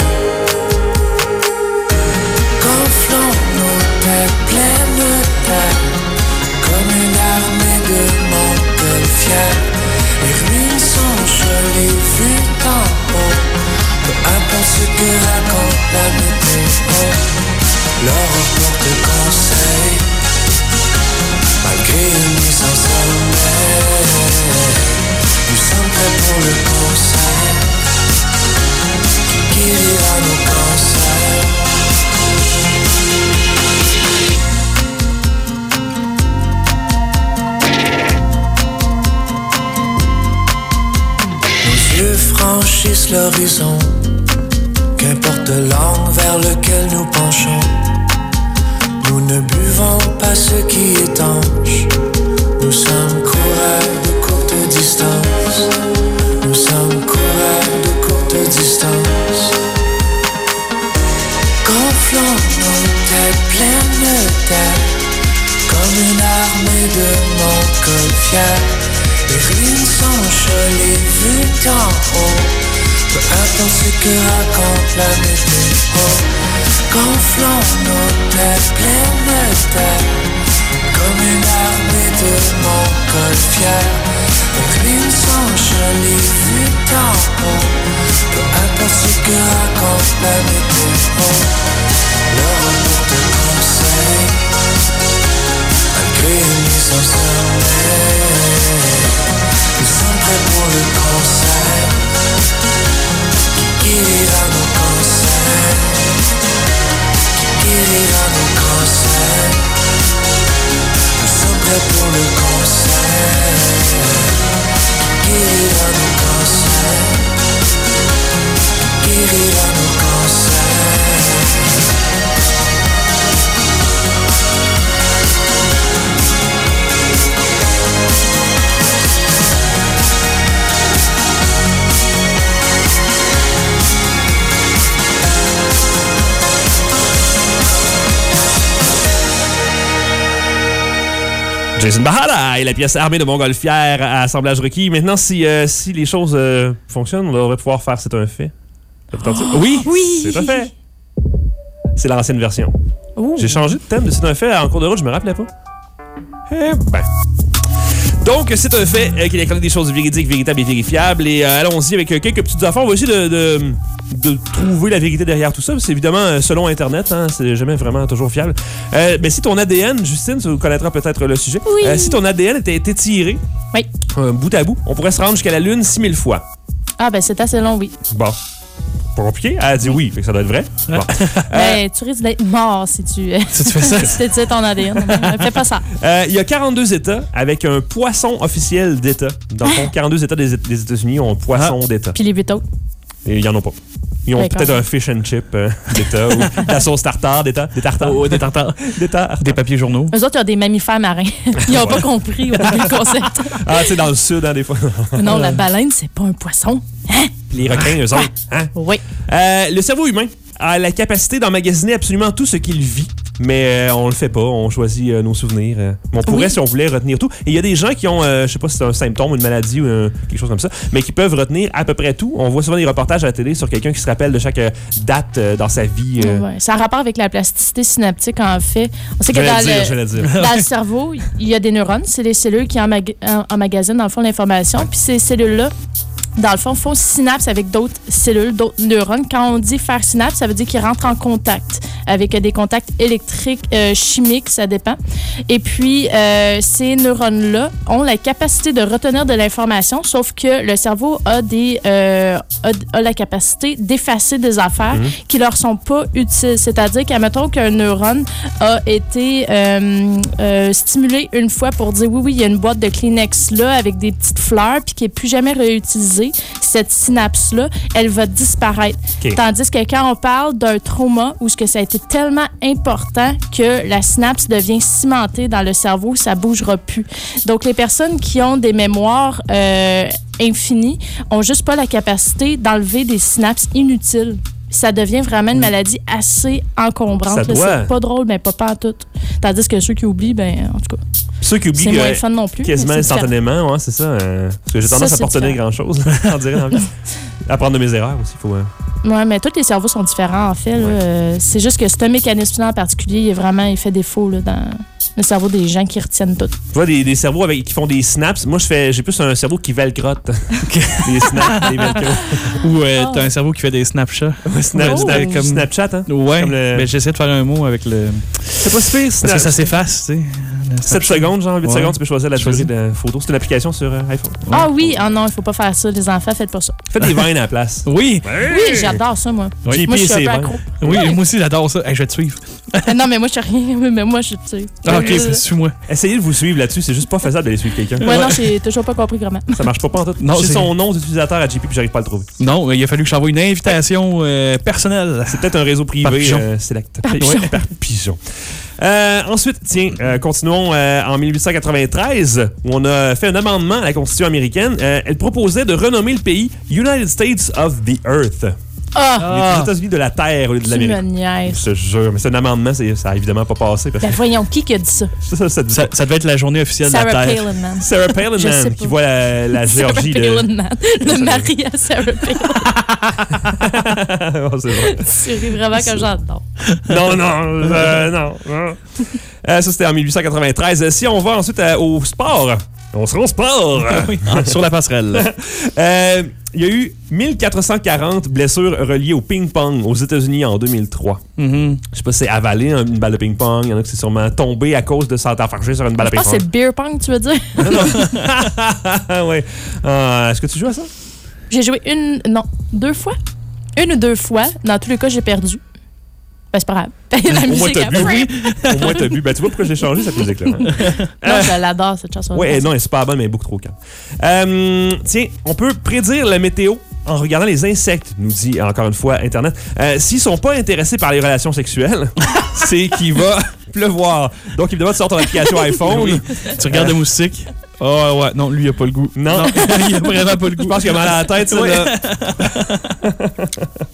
Gonflons nos têtes pleines de terre comme une armée de montgolfières. Les ruines sont jolies vues d'en haut, peu importe ce que raconte la météo. L'aurore porte conseil, malgré une mise en sommeil. Nous sommes prêts pour le concert, qui guérira nos cancers. Nos yeux franchissent l'horizon, qu'importe l'angle vers lequel nous penchons. Nous ne buvons pas ce qui étanche. Nous sommes coureurs de courte distance. Nous sommes coureurs de courte distance. Gonflons nos têtes pleines de terre comme une armée de montgolfières. Les ruines sont jolies vues d'en haut, peu importe ce que raconte la météo. Gonflons nos têtes pleines de terre comme une armée de montgolfières. Les ruines sont jolies vues d'en haut, peu importe ce que raconte la météo. L'aurore porte conseil, malgré une mise en sommeil. Nous sommes prêts pour le concert, qui guérira nos cancers, qui guérira nos cancers. Nous sommes prêts pour le concert. Jason Bahada et la pièce Armée de montgolfières à assemblage requis. Maintenant, si, euh, si les choses euh, fonctionnent, on devrait pouvoir faire C'est un fait. Oh, oui, oui, c'est un fait. C'est l'ancienne version. Ouh. J'ai changé de thème de C'est un fait en cours de route, je me rappelais pas. Eh ben. Donc, c'est un fait euh, qu'il y a des choses véridiques, véritables et vérifiables. Et euh, allons-y avec euh, quelques petites affaires. On va essayer de, de, de trouver la vérité derrière tout ça. C'est évidemment euh, selon Internet, hein, c'est jamais vraiment toujours fiable. Euh, mais si ton A D N, Justine, tu connaîtras peut-être le sujet. Oui. Euh, si ton A D N était étiré, Oui. euh, bout à bout, on pourrait se rendre jusqu'à la Lune six mille fois. Ah, ben c'est assez long, oui. Bon. Pas compliqué. Elle a dit oui, fait que ça doit être vrai. Bon. Ben, tu risques d'être mort si tu, Si tu fais ça. si tu étires ton A D N. Fais pas ça. Euh, Il y a quarante-deux États avec un poisson officiel d'État. Dans le fond, quarante-deux États des, des États-Unis ont un poisson d'État. Puis les huit autres. Et ils en ont pas. Ils ont D'accord. peut-être un fish and chip euh, d'État ou la sauce tartare d'État. Des tartares. Oh, des tartares. Des tartares. Des papiers journaux. Eux autres, ils ont des mammifères marins. Ils n'ont pas compris au début le concept. Ah, tu sais, dans le sud, hein, des fois. Non, la baleine, c'est pas un poisson. Les requins, eux autres. Hein? Oui. Euh, le cerveau humain a la capacité d'emmagasiner absolument tout ce qu'il vit. Mais euh, on le fait pas, on choisit euh, nos souvenirs. Euh. On pourrait, Oui. si on voulait, retenir tout. Et il y a des gens qui ont, euh, je sais pas si c'est un symptôme, une maladie ou euh, quelque chose comme ça, mais qui peuvent retenir à peu près tout. On voit souvent des reportages à la télé sur quelqu'un qui se rappelle de chaque euh, date euh, dans sa vie. Euh. Ouais. Ça a rapport avec la plasticité synaptique, en fait. On sait que J'allais dans, dire, le, j'allais dire. dans le cerveau, il y a des neurones. C'est les cellules qui emmag- en- emmagasinent, dans le fond, l'information. Puis ces cellules-là, dans le fond, font synapse avec d'autres cellules, d'autres neurones. Quand on dit faire synapse, ça veut dire qu'ils rentrent en contact avec des contacts électriques, euh, chimiques, ça dépend. Et puis, euh, ces neurones-là ont la capacité de retenir de l'information, sauf que le cerveau a, des, euh, a, a la capacité d'effacer des affaires Mm-hmm. qui leur sont pas utiles. C'est-à-dire qu'admettons qu'un neurone a été euh, euh, stimulé une fois pour dire oui, oui, il y a une boîte de Kleenex là avec des petites fleurs puis qui est plus jamais réutilisée, cette synapse-là, elle va disparaître. OK. Tandis que quand on parle d'un trauma où ce que ça a été tellement important que la synapse devient cimentée dans le cerveau, ça bougera plus. Donc, les personnes qui ont des mémoires euh, infinies ont juste pas la capacité d'enlever des synapses inutiles. Ça devient vraiment une maladie assez encombrante. Ça là. doit. C'est pas drôle, mais pas pas en tout. Tandis que ceux qui oublient, ben en tout cas, Ceux qui oublient c'est moins euh, fun non plus. quasiment mais c'est différent. instantanément, ouais, c'est ça. euh, parce que j'ai Ça, tendance à c'est pas retenir différent. grand-chose, on dirait, dans la vie. Apprendre de mes erreurs aussi, il faut... euh, Oui, mais tous les cerveaux sont différents, en fait. là. Ouais. Euh, c'est juste que ce mécanisme-là en particulier, il est vraiment il fait défaut là, dans le cerveau des gens qui retiennent tout. Tu vois, des, des cerveaux avec, qui font des snaps. Moi, je fais, j'ai plus un cerveau qui velcrotte. Des snaps, des velcro. Ou euh, Oh. t'as un cerveau qui fait des Snapchats. Snap, Oh. snap- comme Snapchat, hein? Ouais. Comme le- Mais j'essaie de faire un mot avec le. C'est pas si pire, Parce Snap. que ça s'efface, tu sais. Le sept Snapchat. secondes, genre, huit Ouais. secondes, tu peux choisir la Choisis. durée de photo. C'est une application sur euh, iPhone. Ah oui, ah non, il faut pas faire ça, les enfants, faites pas ça. Faites des vines à la place. Oui. Oui, j'adore ça, moi. J P Moi, je et suis ses un peu vins. accro. Oui, Ouais. moi aussi, j'adore ça. Hey, je vais te suivre. Euh, non, mais moi, je suis rien. Mais moi, je sais. Ah, ok, suis-moi. Essayez de vous suivre là-dessus, c'est juste pas faisable d'aller suivre quelqu'un. Ouais, non, j'ai toujours pas compris comment. Ça marche pas, pas en tout. Non, J'ai c'est- son nom d'utilisateur à J P puis j'arrive pas à le trouver. Non, il a fallu que j'envoie une invitation euh, personnelle. C'est peut-être un réseau privé. Par pigeon. euh, select. Par Ouais, pigeon. par pigeon. Euh, ensuite, tiens, euh, continuons euh, en mille huit cent quatre-vingt-treize, où on a fait un amendement à la Constitution américaine. Euh, elle proposait de renommer le pays United States of the Earth. Ah! Les États-Unis de la Terre au lieu de Tu me l'Amérique. niaises. Je te jure, mais c'est un amendement, c'est- ça a évidemment pas passé. Parce Ben que voyons, qui qui a dit ça? ça, ça, ça dit Ça, pas. ça devait être la journée officielle de Sarah la Terre. Palin, man. Sarah Palin, Je sais man, pas. qui voit la, la Géorgie. Sarah de- Palin, man. Le mari à Sarah Palin. Oh, c'est vrai. Tu ris vraiment comme j'adore. Non, non, euh, non. non. Euh, ça, c'était en mille huit cent quatre-vingt-treize. Euh, Si on va ensuite euh, au sport, on sera au sport. Oui, sur la passerelle. Euh, Il y a eu mille quatre cent quarante blessures reliées au ping-pong aux États-Unis en deux mille trois. Mhm. Je sais pas si c'est avalé hein, une balle de ping-pong. Il y en a qui c'est sûrement tombé à cause de s'enfarger sur une balle Je de pense que ping-pong. c'est beer pong, tu veux dire? ouais. Euh, Est-ce que tu joues à ça? J'ai joué une, non, deux fois. Une ou deux fois. Dans tous les cas, j'ai perdu. Ben, c'est pas grave. La Au moins, musique, t'as elle- bu. Au moins, t'as bu. Ben, tu vois pourquoi j'ai changé cette musique-là. hein? Non, je l'adore, cette chanson. Ouais, non, elle est super bonne, mais elle est beaucoup trop calme. Euh, tiens, on peut prédire la météo en regardant les insectes, nous dit encore une fois Internet. Euh, S'ils sont pas intéressés par les relations sexuelles, c'est qu'il va pleuvoir. Donc, évidemment, tu sors ton application iPhone. Oui. Tu regardes le moustique. Oh ouais, non, lui, il a pas le goût. Non. il a vraiment pas le Je goût. pense qu'il a mal à la tête, ça, Ouais. là.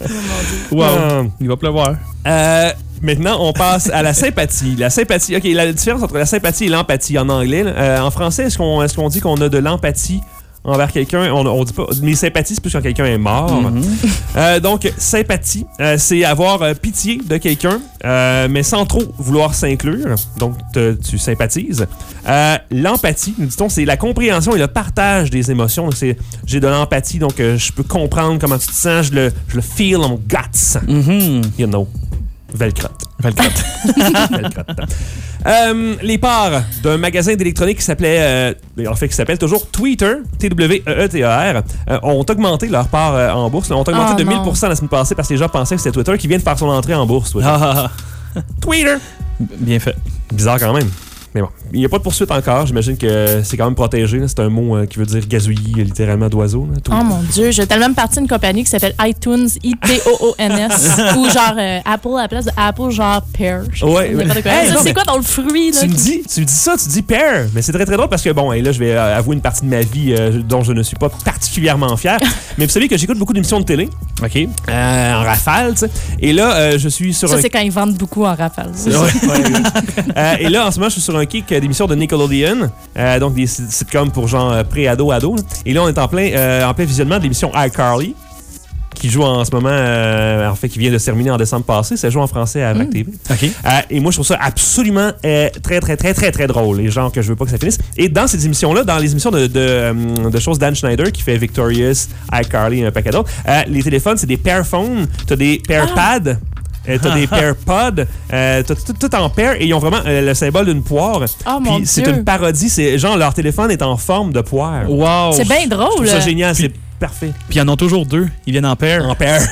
Wow, Euh, il va pleuvoir. Euh, maintenant, on passe à la sympathie. La sympathie, OK, la différence entre la sympathie et l'empathie en anglais. Là, euh, en français, est-ce qu'on est-ce qu'on dit qu'on a de l'empathie envers quelqu'un? On, on dit pas. Mais sympathie, c'est plus quand quelqu'un est mort. Mm-hmm. Euh, donc, sympathie, euh, c'est avoir euh, pitié de quelqu'un, euh, mais sans trop vouloir s'inclure. Donc, te- tu sympathises. Euh, l'empathie, nous dit-on, c'est la compréhension et le partage des émotions. Donc, c'est, j'ai de l'empathie, donc euh, je peux comprendre comment tu te sens, je le, je le feel on my guts. Mm-hmm. You know. Velcrotte. Velcrotte. Velcrotte. Euh, les parts d'un magasin d'électronique qui s'appelait, euh, en fait, qui s'appelle toujours Twitter, T W E E T E R, euh, ont augmenté leur part euh, en bourse. Ils ont augmenté Oh de mille non. pour cent la semaine passée parce que les gens pensaient que c'était Twitter qui vient de faire son entrée en bourse. Twitter. Ah, Twitter! bien fait. Bizarre quand même. Mais bon, il n'y a pas de poursuite encore. J'imagine que c'est quand même protégé. là. C'est un mot euh, qui veut dire gazouillis, littéralement d'oiseau. là. Twitter. Oh mon Dieu, j'ai tellement parti d'une compagnie qui s'appelle iTunes, I T O O N S, ou genre euh, Apple à la place de Apple, genre Pear. Je sais Ouais, pas, n'importe quoi. hey, Ça, non, c'est mais- quoi dans le fruit? Là, Tu me qui- dis, tu me dis ça, tu dis pear, mais c'est très très drôle parce que bon, et là je vais euh, avouer une partie de ma vie euh, dont je ne suis pas particulièrement fier, mais vous savez que j'écoute beaucoup d'émissions de télé OK. euh, en rafale, tu sais, et là euh, je suis sur Ça, un c'est quand ils vendent beaucoup en rafale. Ouais, ouais, ouais. Euh, et là, en ce moment, je suis sur un kick euh, d'émissions de Nickelodeon, euh, donc des sit- sitcoms pour genre euh, pré-ado, ado. là. Et là, on est en plein, euh, en plein visionnement de l'émission iCarly, qui joue en ce moment, euh, en fait, qui vient de se terminer en décembre passé. Ça joue en français à Mac T V. OK. Euh, et moi, je trouve ça absolument euh, très, très, très, très, très drôle. Les gens que je veux pas que ça finisse. Et dans ces émissions-là, dans les émissions de, de, euh, de choses Dan Schneider, qui fait Victorious, iCarly et un paquet d'autres, euh, les téléphones, c'est des pair phones. T'as des pair pads. Euh, t'as des pair pods, euh, t'as tout, tout en pair et ils ont vraiment euh, le symbole d'une poire. Oh mon Puis c'est Dieu. une parodie, c'est genre leur téléphone est en forme de poire. Wow. C'est bien Je drôle. trouve ça là. génial, c'est parfait. Puis ils en ont toujours deux. Ils viennent en paire. En pair.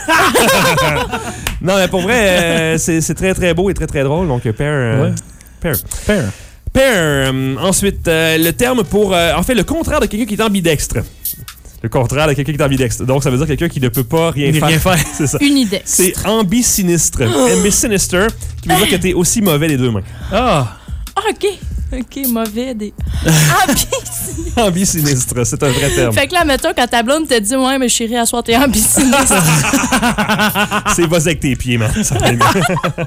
Non, mais pour vrai, euh, c'est c'est très très beau et très très drôle. Donc, pair. euh, Ouais. pair. Paire. Pair. euh, ensuite, euh, le terme pour. euh, en fait, le contraire de quelqu'un qui est ambidextre. Le contraire de quelqu'un qui est ambidextre. Donc, ça veut dire quelqu'un qui ne peut pas rien Ni faire. rien faire. C'est ça. Unidex. C'est ambisinistre. Ambisinister, qui veut dire que t'es aussi mauvais les deux mains. Ah. Ah, OK. OK, mauvais. Des... Ah, puis- Ambisinistre, c'est un vrai terme. Fait que là, mettons, quand ta blonde te dit, ouais, mais chérie, à soir, t'es ambitionniste. C'est vas-y avec tes pieds, man. Ça va aller mieux.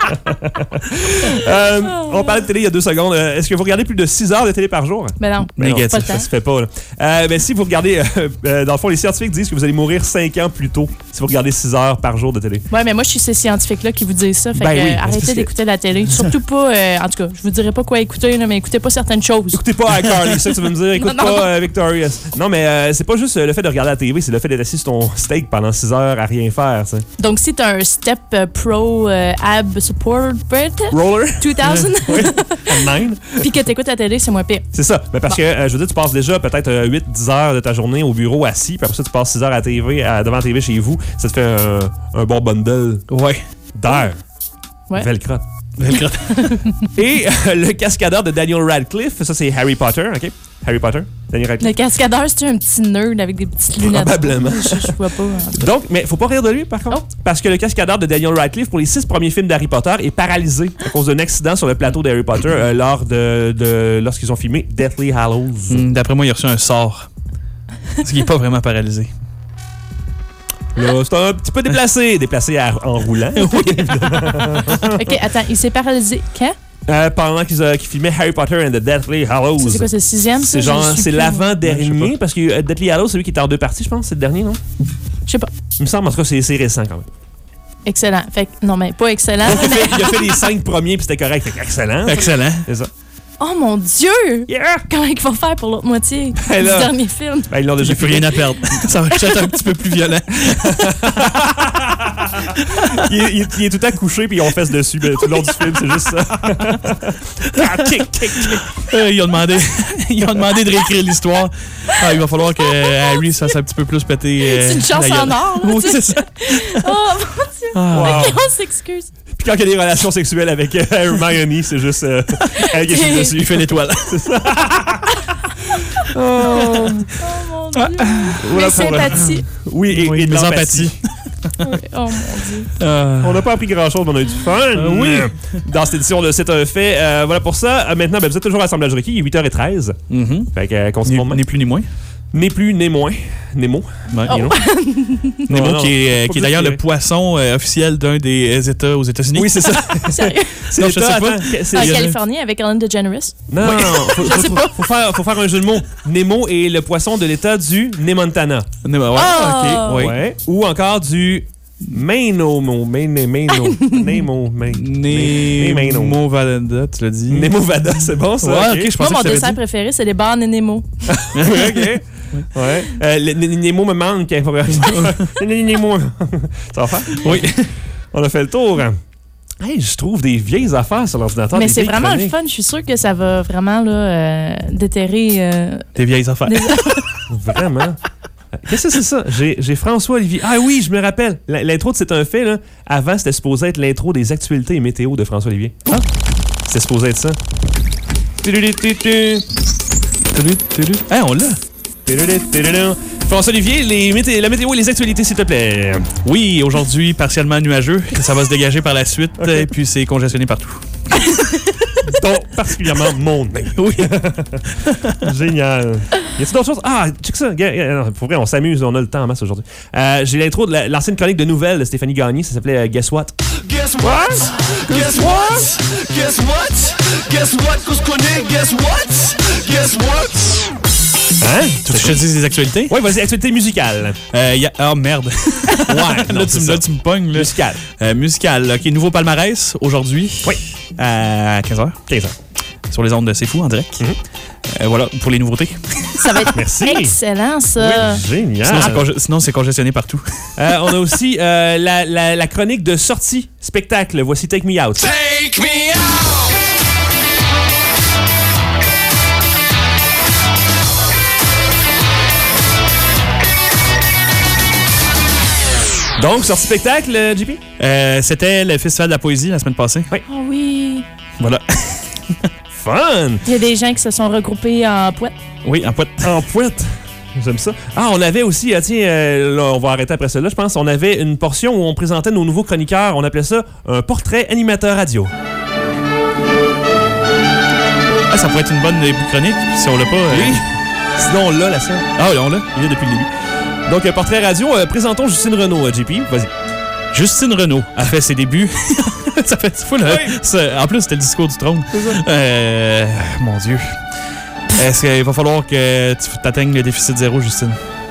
Euh, on parlait de télé il y a deux secondes. Euh, Est-ce que vous regardez plus de six heures de télé par jour? Mais non, Ben non, Négatif. pas le ça temps. se fait pas. Là. Euh, ben, si vous regardez, euh, euh, dans le fond, les scientifiques disent que vous allez mourir cinq ans plus tôt si vous regardez six heures par jour de télé. Ouais, mais moi, je suis ces scientifiques-là qui vous disent ça. Fait Ben que, oui, euh, parce que arrêtez c'est- d'écouter la télé. Surtout pas, euh, en tout cas, je vous dirai pas quoi écouter, là, mais écoutez pas certaines choses. Écoutez pas iCarly, ça que tu veux me dire. Écoute Non, non. pas euh, Victorious. Non, mais euh, c'est pas juste euh, le fait de regarder la télé, c'est le fait d'être assis sur ton steak pendant six heures à rien faire. tu sais. Donc, si t'as un Step euh, Pro euh, Ab Support Roller, deux mille, oui, à nine. puis que t'écoutes la télé, c'est moins pire. C'est ça. Ben parce que, euh, je veux dire, tu passes déjà peut-être euh, huit dix heures de ta journée au bureau assis, puis après ça, tu passes six heures à la T V, à- devant la T V chez vous. Ça te fait un, un bon bundle Ouais. d'air. Ouais. Velcrotte. Velcrotte. Et euh, le cascadeur de Daniel Radcliffe, ça c'est Harry Potter, OK? Harry Potter, Daniel Radcliffe. Le cascadeur, c'est un petit nerd avec des petites lunettes. Probablement. Je, je vois pas. en tout cas. Donc, mais faut pas rire de lui, par contre. Oh. Parce que le cascadeur de Daniel Radcliffe, pour les six premiers films d'Harry Potter, est paralysé à cause d'un accident sur le plateau d'Harry Potter euh, lors de, de lorsqu'ils ont filmé Deathly Hallows. Hmm, D'après moi, il a reçu un sort. Parce qu'il n'est pas vraiment paralysé. Là, c'est un petit peu déplacé. Déplacé à- en roulant. OK, attends, il s'est paralysé quand? Euh, pendant qu'ils euh, qu'ils filmaient Harry Potter and the Deathly Hallows. Ça, c'est quoi, c'est le sixième? ça? C'est Je genre, suis c'est plus, l'avant-dernier, Ouais, je sais pas. parce que euh, Deathly Hallows, c'est celui qui était en deux parties, je pense, c'est le dernier, non? Je sais pas. Il me semble, en tout cas, c'est c'est récent quand même. Excellent. Fait que, non, mais pas excellent. Donc, il a fait, il a fait les cinq premiers, puis c'était correct. Fait que excellent. Excellent. C'est ça. Oh mon Dieu! Yeah! Comment ils vont faire pour l'autre moitié Hey, du là. dernier film? Ben, ils l'ont déjà J'ai plus rien à perdre. Ça va être un petit peu plus violent. il, est, il est- il est tout le temps couché, puis ils ont fesse dessus. Ben, tout le long du film, c'est juste ça. Ah, kick, kick, kick. Euh, ils, ont demandé, ils ont demandé de réécrire l'histoire. Ah, il va falloir que Harry se fasse un petit peu plus péter. euh, C'est une chance la gueule. en or, là, Oui, tu sais. c'est ça. Oh mon Dieu! Ah. Wow. On s'excuse. Puis quand il y a des relations sexuelles avec euh, Hermione, c'est juste euh, elle qui est sur dessus. Il fait l'étoile. Oh mon Dieu! Voilà Mais pour, euh, sympathie. Oui, et, Oui, et de mes l'empathie. Oui. Oh mon Dieu. Euh, On n'a pas appris grand-chose, mais on a eu du fun. oui. Dans cette édition de C'est un fait. Euh, voilà pour ça. Euh, maintenant, ben, vous êtes toujours à l'Assemblage Ricky. Il est huit heures treize. mhm. Fait que, euh, qu'on se Ni, montre- ni plus ni moins. N'est plus, n'est moins. Nemo. Ouais. You know? Nemo, Non, non, qui est, pas qui est plus d'ailleurs que- le poisson euh, officiel d'un des États aux États-Unis. Oui, c'est ça. Sérieux? C'est Non, je l'État, sais pas. attends, que- c'est- En il y a- Californie, avec Ellen DeGeneres. Non, non, non. Faut, faut, faut, faut faire, faut faire un jeu de mots. Nemo est le poisson de l'État du Nemontana. Nemo, ouais, Ah! ok. Oui. Ouais. Ou encore du Maino, Maino, Maino, Nemo, Maino. Nemo Valenda, tu l'as dit. Nemo Vada, c'est bon ça? Ouais, ok. ok, je Moi, pensais mon que tu l'avais dessert dit. préféré, c'est les bars Nemo. ok. Ouais. Euh, le- le- Nemo me manque. Nemo. Ça va faire? Oui. On a fait le tour. Hey, je trouve des vieilles affaires sur l'ordinateur. Mais des c'est vieilles vraiment le chroniques. fun. Je suis sûre que ça va vraiment là, euh, déterrer. euh, Tes vieilles affaires. des- Vraiment. Qu'est-ce que c'est ça? J'ai, j'ai François Olivier. Ah oui, je me rappelle. La- L'intro de C'est un fait, là. Avant, c'était supposé être l'intro des actualités et météo de François Olivier. Ah! C'était supposé être ça. Hey, on l'a. François Olivier, les mété- la météo et les actualités, s'il te plaît. Oui, aujourd'hui, partiellement nuageux. Ça va se dégager par la suite. Et puis, c'est congestionné partout. Donc, particulièrement mon nez. Oui. Génial. Y a-t-il d'autres choses? Ah, check ça. Gars, gars, non, pour vrai, on s'amuse, on a le temps en masse aujourd'hui. Euh, j'ai l'intro de la- l'ancienne chronique de nouvelles de Stéphanie Gagné. Ça s'appelait euh, Guess What? Guess what? Guess what? Guess what? Guess what? Qu'on se connaît? Guess what? Guess what? Hein? Tu veux que je te dise les actualités? Oui, vas-y, actualité musicale. Euh, y a... Oh, merde. Ouais, non, là, c'est tu, me- ça. là, tu me pognes. Là. Musicale. Euh, musical. OK, nouveau palmarès aujourd'hui. Oui. À quinze heures. quinze ans. Sur les ondes de C'est Fou en direct. Mhm. Euh, voilà, pour les nouveautés. Ça va être Merci. excellent, ça. Oui, génial. Sinon, c'est conge- sinon, c'est congestionné partout. Euh, on a aussi euh, la, la, la chronique de sortie spectacle. Voici Take Me Out. Take me out! Donc, sortie spectacle, euh, J P? Euh, C'était le Festival de la poésie la semaine passée. Oui. Oh oui. Voilà. Fun! Il y a des gens qui se sont regroupés en poète. Oui, en poète. En poète. J'aime ça. Ah, on avait aussi, ah, tiens, euh, là, on va arrêter après cela, je pense. On avait une portion où on présentait nos nouveaux chroniqueurs. On appelait ça un portrait animateur radio. Ah, ça pourrait être une bonne début de chronique, si on l'a pas. euh, Oui. Sinon, on l'a, la scène. Ah oui, on l'a. Il est depuis le début. Donc, un portrait radio. Euh, présentons Justine Renaud, euh, J P. Vas-y. Justine Renaud a fait ses débuts. Ça fait fou, là. Oui. Ça- En plus, c'était le discours du trône. Euh, mon Dieu. Est-ce qu'il va falloir que tu t'atteignes le déficit zéro, Justine?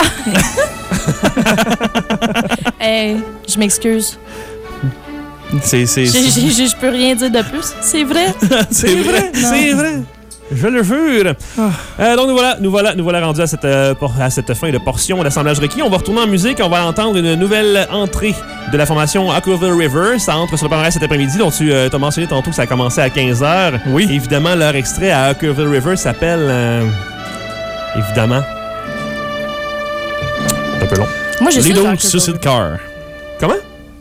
Hey, je m'excuse. C'est, c'est, Je- je- je je peux rien dire de plus. C'est vrai. C'est vrai, Non. c'est vrai. Je le jure. Euh, donc nous voilà, nous voilà, nous voilà rendus à cette, euh, por- à cette fin de portion d'assemblage requis. On va retourner en musique. On va entendre une nouvelle entrée de la formation Aquaville River. Ça entre sur le palmarès cet après-midi. Donc tu euh, as mentionné tantôt que ça a commencé à quinze heures. Oui. Évidemment, leur extrait à Aquaville River s'appelle... euh, évidemment... C'est un peu long. Moi, j'ai Lido ça. Suicide Car. Comment?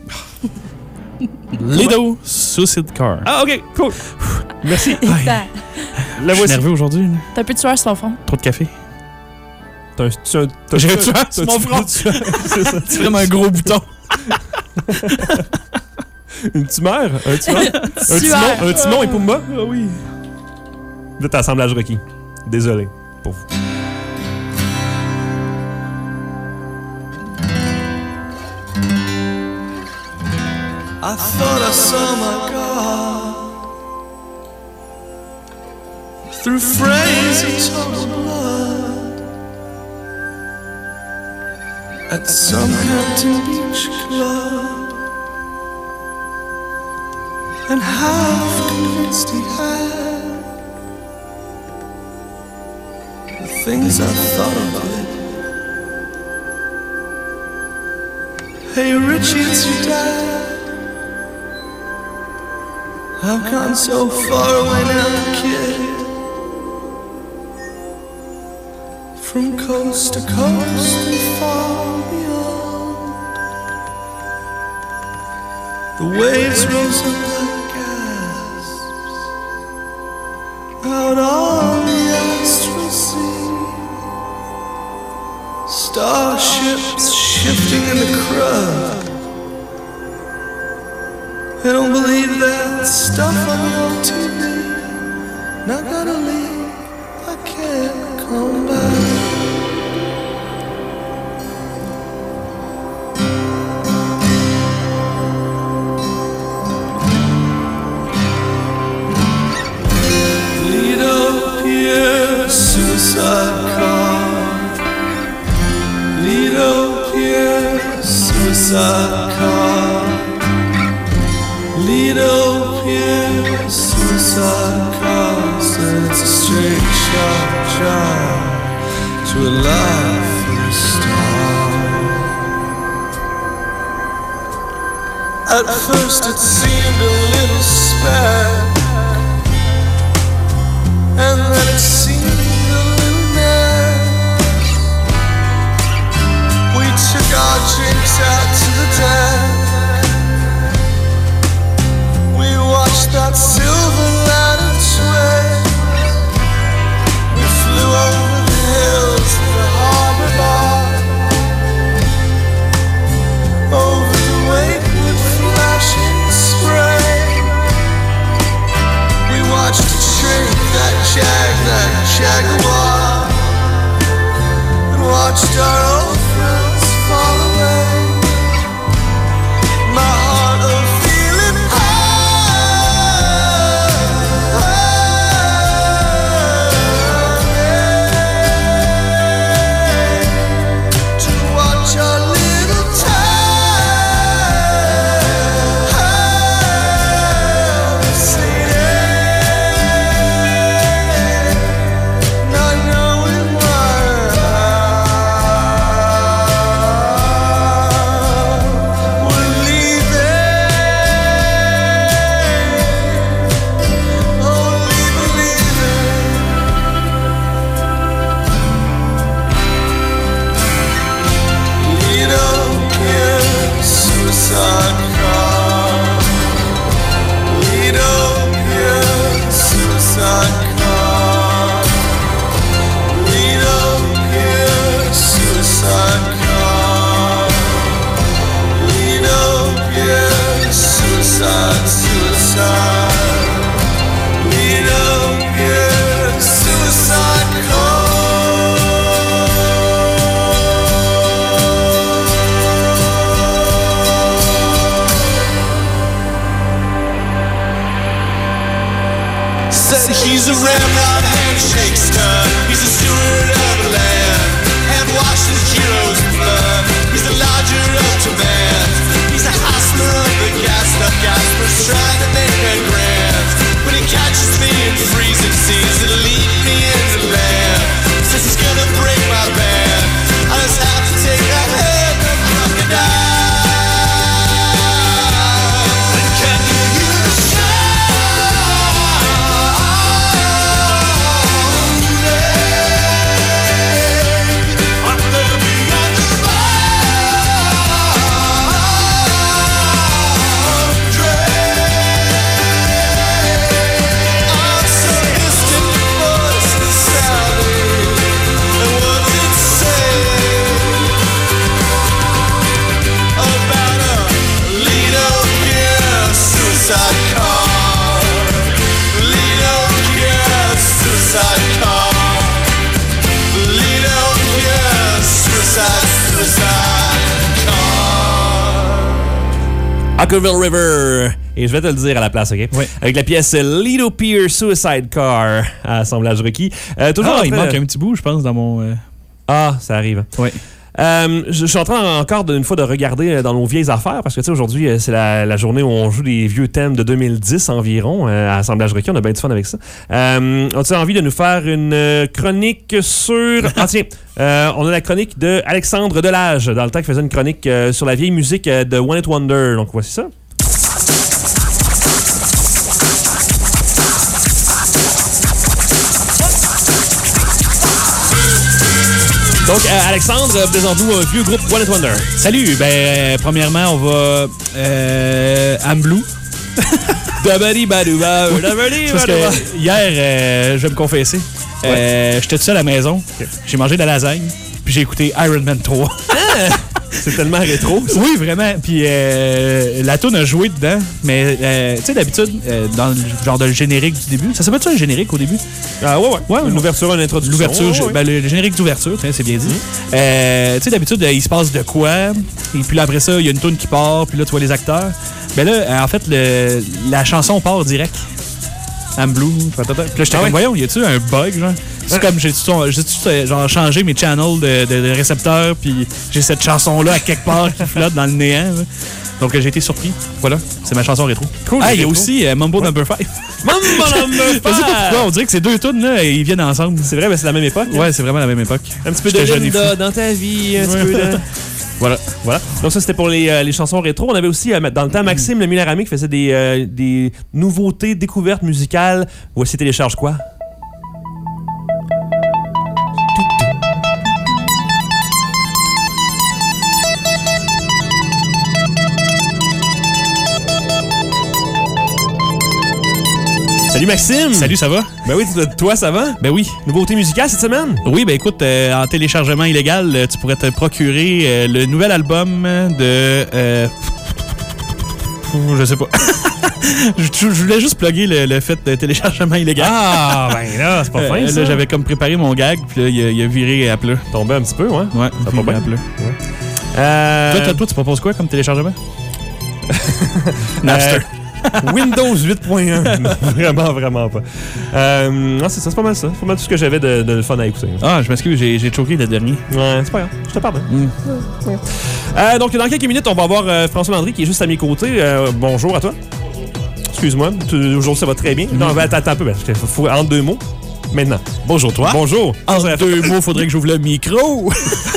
Lido Suicide Car. Ah, OK, cool. Merci. T'as La Je suis voici. nerveux aujourd'hui. là. t'as un peu de sueur sur ton front. Trop de café. T'as un- t'as un- t'as- J'ai un t'as- tueur t'as- sur mon t'as- front. C'est ça. C'est vraiment un gros bouton. Une tumeur? Un tumeur? Un Tueur. timon? Un timon et Pumba? Ah oui. Vous êtes à assemblage requis. Désolé pour vous. I thought I saw my God through frames of total blood at some Hampton Beach club, and half convinced he had the things I thought of it. Hey Richie, it's your dad. I've gone so far away now, kid. From coast to coast and far beyond. The waves rose up like gasps out on the astral sea. Starships shifting in the crowd. I don't believe that stuff on your T V. Not gonna leave, I can't come back. a laughing star. At first it seemed a little spare, and then it seemed a little mad. We took our drinks out to the deck. We watched that silver ladder sway. We flew over the hills of the harbor bar, over the wakewood flashing spray. We watched it shrink, that jag, that jaguar, and watched our old friends fall away. My heart of feeling high, yeah, to watch our little town sing, not knowing why we're leaving, oh leaving, leaving. Lido, yeah, suicide car. Lido, yeah, suicide car. Lido, yeah, suicide car. Lido, yeah, suicide, suicide. Lido, yeah, suicide car. Said he's a ramrod handshake stud. He's a steward of a land, hand washed in heroes' blood. He's the lodger of command. He's a hustler of the gassed up gaspers trying to make a grand. When he catches me in freezing seas and lead me into land, says he's gonna break my band. I just have to take that head of crocodile. Can you hear the Hockerville River. Et je vais te le dire à la place, OK? Oui. Avec la pièce Lido Pier Suicide Car à Assemblage requis. Euh, toujours Ah, en il train manque de- un petit bout, je pense, dans mon... euh, Ah, ça arrive. Oui. Euh, je, je suis en train encore d'une fois de regarder euh, dans nos vieilles affaires parce que tu sais aujourd'hui euh, c'est la, la journée où on joue des vieux thèmes de deux mille dix environ euh, à Assemblage requis. On a bien du fun avec ça. Euh, as-tu envie de nous faire une euh, chronique sur... Ah tiens, euh, on a la chronique de Alexandre Delage dans le temps qu'il faisait une chronique euh, sur la vieille musique euh, de One Hit Wonder. Donc voici ça. Donc, euh, Alexandre, euh, présente-nous un vieux groupe One Hit Wonder. Salut! Ben, euh, premièrement, on va... Euh, Am Blue. Dabadi-badouba, Parce que hier, euh, je vais me confesser, euh, j'étais tout seul à la maison, j'ai mangé de la lasagne, puis j'ai écouté Iron Man trois. C'est tellement rétro. ça. Oui, vraiment. Puis euh, la toune a joué dedans, mais euh, tu sais, d'habitude, euh, dans le genre de le générique du début, ça s'appelle ça un générique au début? Ah ouais, ouais. Ouais, une ouais. ouverture, une introduction. L'ouverture, ouais, je- ouais. ben, le, le générique d'ouverture, tiens, c'est bien dit. Mm-hmm. Euh, tu sais, d'habitude, euh, il se passe de quoi, et puis là, après ça, il y a une toune qui part, puis là, tu vois les acteurs. Ben là, euh, en fait, le, la chanson part direct. I'm Blue. Puis là, j'étais Ah comme, ouais? voyons, y a-tu un bug, genre? C'est comme j'ai tout, j'ai tout euh, genre, changé mes channels de, de, de récepteurs, puis j'ai cette chanson-là à quelque part qui flotte dans le néant. Là. Donc euh, j'ai été surpris. Voilà, c'est ma chanson rétro. Cool. Ah, il y a rétro. aussi euh, Mambo Number five. Mambo Number Je sais pas pourquoi, on dirait que ces deux tunes là, ils viennent ensemble. C'est vrai, mais c'est la même époque. Ouais, c'est vraiment la même époque. Un petit peu de J'étais jeune et Linda fou. dans ta vie, un petit Ouais. peu de... Voilà. Voilà. Donc ça, c'était pour les, euh, les chansons rétro. On avait aussi, euh, dans le temps, Maxime, le Miller-Ami, qui faisait des, euh, des nouveautés, découvertes musicales. Voici Télécharge quoi? Salut Maxime! Salut, ça va? Ben oui, toi, ça va? Ben oui. Nouveauté musicale cette semaine? Oui, ben écoute, euh, en téléchargement illégal, euh, tu pourrais te procurer euh, le nouvel album de... Euh, je sais pas. je, je voulais juste plugger le, le fait de téléchargement illégal. Ah, ben là, c'est pas fin, Euh, ça. là, j'avais comme préparé mon gag, puis là, il a, il a viré à plat. Tombé un petit peu, ouais. Ouais, Ça viré va bien. à plat. Euh... Toi, toi, toi, tu proposes quoi comme téléchargement? Napster. Windows huit point un. Vraiment, vraiment pas. Euh, non, c'est ça, c'est pas mal ça. C'est pas mal tout ce que j'avais de, de le fun à écouter. Ah, je m'excuse, j'ai, j'ai choqué le dernier. Ouais, c'est pas grave. Je te pardonne. Mm. Euh, donc, dans quelques minutes, on va avoir euh, François Landry qui est juste à mes côtés. Euh, bonjour à toi. Excuse-moi. Tu- Aujourd'hui, ça va très bien. Non, ben, attends, attends un peu. Parce qu'il faut, faut- entre deux mots. Maintenant. Bonjour toi. Bonjour. En deux mots, faudrait que j'ouvre le micro.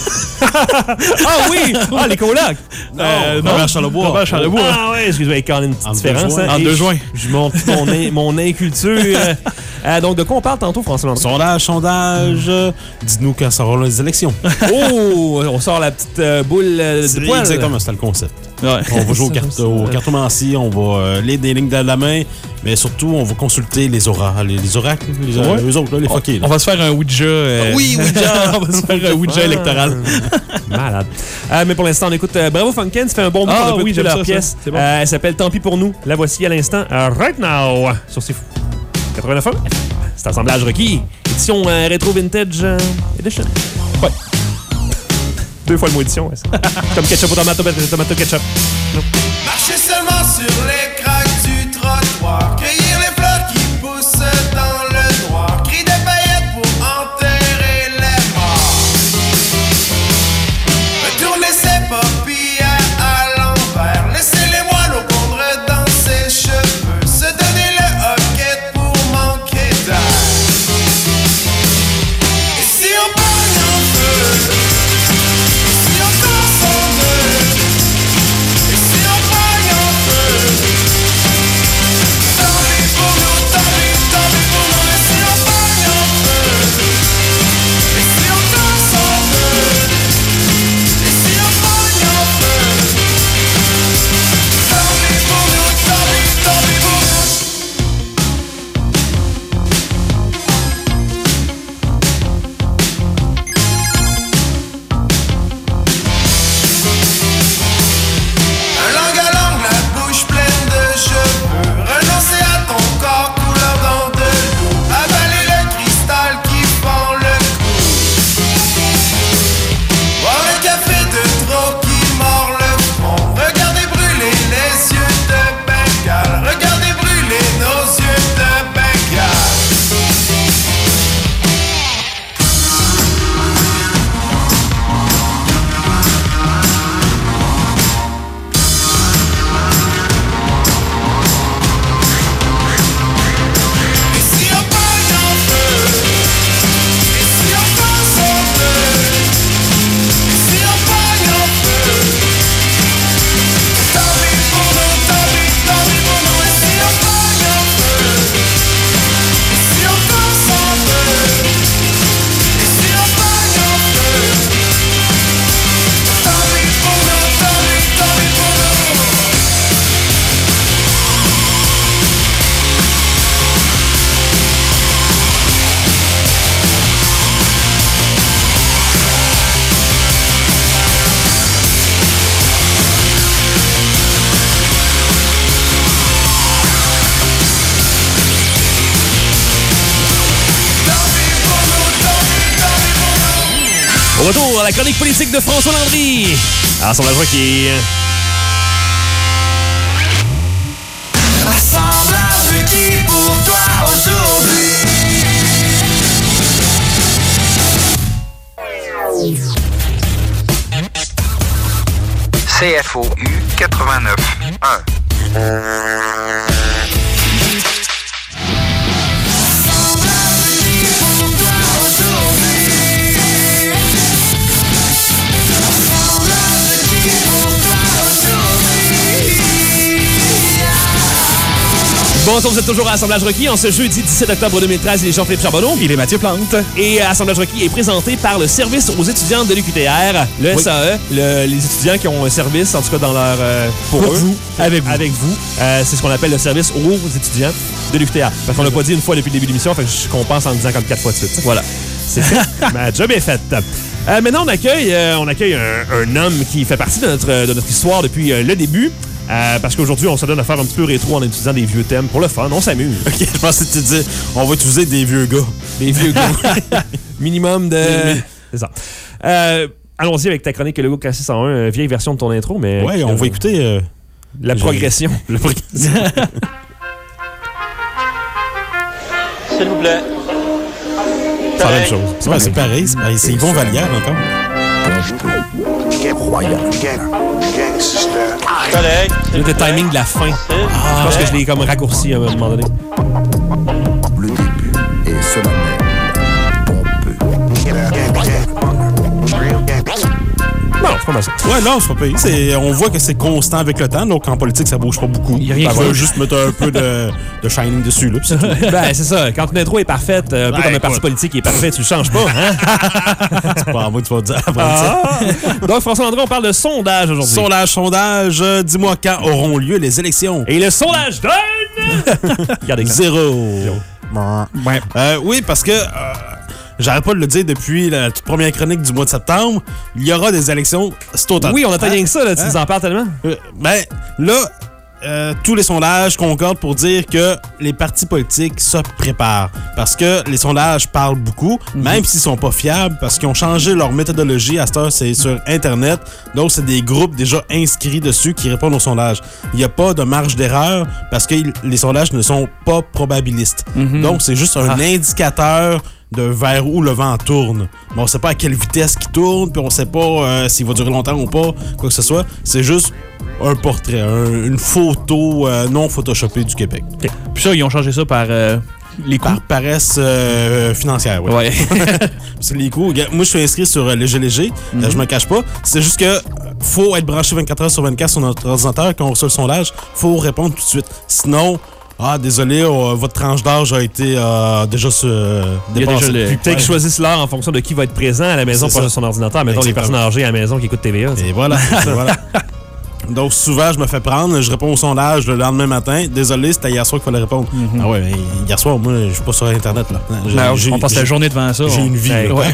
Ah oui! Ah, les colocs! Euh, non, Robert Charlebois. Robert Charlebois. Ah ouais, excuse-moi, il y a quand même une petite Entre deux différence. joints. hein, Entre et deux je- joints. Je montre mon, in- mon inculture. Euh, donc, de quoi on parle tantôt, François Landry? Sondage, sondage. euh, Dites-nous quand seront les élections. Oh! On sort la petite euh, boule euh, de C'est poil. exactement, c'est le concept. Ouais. On va jouer aux Ça, cartes, ça, aux ça. cartomancies, on va euh, lire des lignes de la main, mais surtout, on va consulter les oracles. Les, les oracles, les, Ouais. eux autres, là, les fuckés. On va se faire un Ouija. euh, Oui, Ouija. on va se faire un Ouija Ah. électoral. Malade. Euh, mais pour l'instant, on écoute euh, Bravo Funken. Ça fait un bon bout Ah qu'on a pas oui, écouté j'aime leur ça, ça. pièce. C'est bon. Euh, elle s'appelle Tant pis pour nous. La voici à l'instant. euh, right now. Sur C'est Fou. quatre-vingt-neuf F M. C'est assemblage requis. Édition euh, Retro Vintage euh, Edition. Ouais. Deux fois le mot édition. Ouais, ça. Comme ketchup au tomato, tomato ketchup. Marcher seulement sur les craques du trottoir, cueillir les fleurs qui poussent dans le noir, cri des paillettes pour enterrer les morts. Retourner ses paupières à l'envers, laisser les moineaux pondre dans ses cheveux, se donner le hoquet pour manquer d'air. Et si on pogne en feu, si on danse en deux, et si on pogne en feu, tant pis pour nous, tant pis, tant pis pour nous. Et si on pogne en feu, et si on danse en deux, et si on pogne en feu, tant pis pour nous, tant pis, tant pis pour nous. Un langue à langue, la bouche pleine de cheveux. Renoncer à ton corps, couleur dans de l'eau. Avaler le cristal qui fend le cou. Boire un café de trop qui mord le front. Regarder brûler les yeux de Bengale. Regarder brûler nos yeux de Bengale. Et si on pogne en feu, et si on danse en deux, et si on pogne en feu, tant pis pour nous, tant pis, tant pis pour nous. Et si on pogne en feu, et si on danse en deux, et si on pogne en feu, tant pis pour nous, tant pis, tant pis pour nous. Au retour à la chronique politique de François Landry. Assemblage requis. Assemblage requis pour toi aujourd'hui. C F O U quatre-vingt-neuf un. Bonjour, vous êtes toujours à Assemblage Requis en ce jeudi dix-sept octobre deux mille treize. Il est Jean-Philippe Charbonneau. Il est Mathieu Plante. Et Assemblage Requis est présenté par le service aux étudiants de l'U Q T R, le Oui. S A E, le- les étudiants qui ont un service, en tout cas dans leur... euh, pour, Pour eux, vous, avec vous. Avec vous. Euh, c'est ce qu'on appelle le service aux étudiants de l'U Q T R. Parce qu'on l'a pas dit une fois depuis le début de l'émission, fait que je compense en le disant comme quatre fois de suite. Voilà. C'est fait. Ma job est faite. Euh, maintenant, on accueille, euh, on accueille un, un homme qui fait partie de notre, de notre histoire depuis euh, le début. Euh, parce qu'aujourd'hui, on se donne à faire un petit peu rétro en utilisant des vieux thèmes pour le fun. On s'amuse. Ok, je pensais que tu disais, on va utiliser des vieux gars. Des vieux gars. Minimum de... C'est ça. Euh, allons-y avec ta chronique Le Go Classique cent un, euh, vieille version de ton intro, mais... Ouais, on euh, va écouter... euh, La j'ai- progression. La progression. S'il vous plaît. C'est la même chose. C'est ouais, c'est pareil, c'est pareil. C'est Yvon Vallière encore. Collègue. C'est le timing de la fin. Je pense que je l'ai comme raccourci à un moment donné. Le début est solennel, pompeux. Non, c'est pas mal ça. Ouais, non, c'est pas payé. C'est, on voit que c'est constant avec le temps, donc en politique, ça bouge pas beaucoup. Il y a rien Ça qui va bouge. juste mettre un peu de, de shining dessus, là, puis c'est tout. Ben, c'est ça. Quand une intro est parfaite, euh, un peu Ben, comme un parti écoute. politique qui est parfait, tu le changes pas, hein? C'est pas à moi que tu vas dire après Ah! ça. Donc, François André, on parle de sondage aujourd'hui. Sondage, sondage, euh, dis-moi quand auront lieu les élections. Et le sondage donne... Regardez quand. Zéro. Ouais. Euh, oui, parce que... euh, J'arrête pas de le dire depuis la toute première chronique du mois de septembre. Il y aura des élections, c'est autant. Oui, on attend Hein? rien que ça, là, tu Hein? nous en parles tellement. Euh, ben, là, euh, tous les sondages concordent pour dire que les partis politiques se préparent. Parce que les sondages parlent beaucoup, Mhm. même s'ils sont pas fiables, parce qu'ils ont changé leur méthodologie. À cette heure, c'est sur Internet. Donc, c'est des groupes déjà inscrits dessus qui répondent aux sondages. Il n'y a pas de marge d'erreur parce que il- les sondages ne sont pas probabilistes. Mhm. Donc, c'est juste un Ah. indicateur de vers où le vent tourne. Mais on sait pas à quelle vitesse il tourne, puis on sait pas euh, s'il va durer longtemps ou pas, quoi que ce soit. C'est juste un portrait, un- une photo euh, non photoshopée du Québec. Puis ça, ils ont changé ça par euh, les coûts. Par paresse euh, financière, oui. Ouais. C'est les coûts. Regarde, moi, je suis inscrit sur euh, Léger Léger. Mhm. Euh, je me cache pas. C'est juste que euh, faut être branché vingt-quatre heures sur vingt-quatre sur notre ordinateur. Quand on reçoit le sondage, faut répondre tout de suite. Sinon... Ah, désolé, euh, votre tranche d'âge a été euh, déjà euh, Il y a dépassée. déjà le- Puis peut-être qu'ils choisissent l'heure en fonction de qui va être présent à la maison C'est proche ça. de son ordinateur. Mettons les Exactement. personnes âgées à la maison qui écoutent T V A. Et voilà. Et voilà. Donc, souvent, je me fais prendre, je réponds au sondage le lendemain matin. Désolé, c'était hier soir qu'il fallait répondre. Mhm. Ah ouais, mais hier soir, moi, je suis pas sur Internet, là. J'ai- Non, j'ai- on passe la j'ai- journée devant ça. J'ai on- une vie. Ouais. là. Ouais.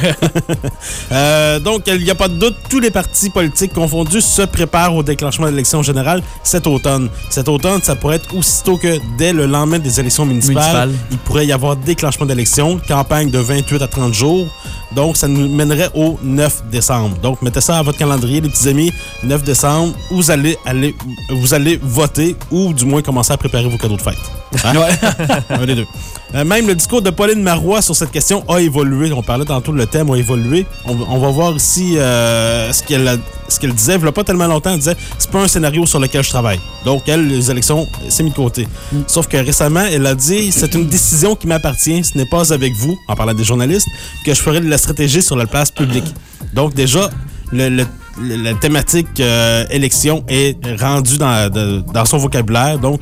Euh, donc, il n'y a pas de doute, tous les partis politiques confondus se préparent au déclenchement de l'élection générale cet automne. Cet automne, ça pourrait être aussitôt que dès le lendemain des élections municipales, Municipales. il pourrait y avoir déclenchement d'élection, campagne de vingt-huit à trente jours. Donc, ça nous mènerait au neuf décembre. Donc, mettez ça à votre calendrier, les petits amis. neuf décembre, vous allez, aller, vous allez voter ou du moins commencer à préparer vos cadeaux de fête. Hein? Un des deux. Euh, même le discours de Pauline Marois sur cette question a évolué. On parlait tantôt, le thème a évolué. On, on va voir ici euh, ce qu'elle a- ce qu'elle disait. Il n'y a pas tellement longtemps, elle disait c'est pas un scénario sur lequel je travaille. Donc, elle, les élections, c'est mis de côté. Sauf que récemment, elle a dit c'est une décision qui m'appartient. Ce n'est pas avec vous, en parlant des journalistes, que je ferai de la stratégie sur la place publique. Donc, déjà, le, le- le- la thématique euh, élection est rendue dans, de- dans son vocabulaire. Donc,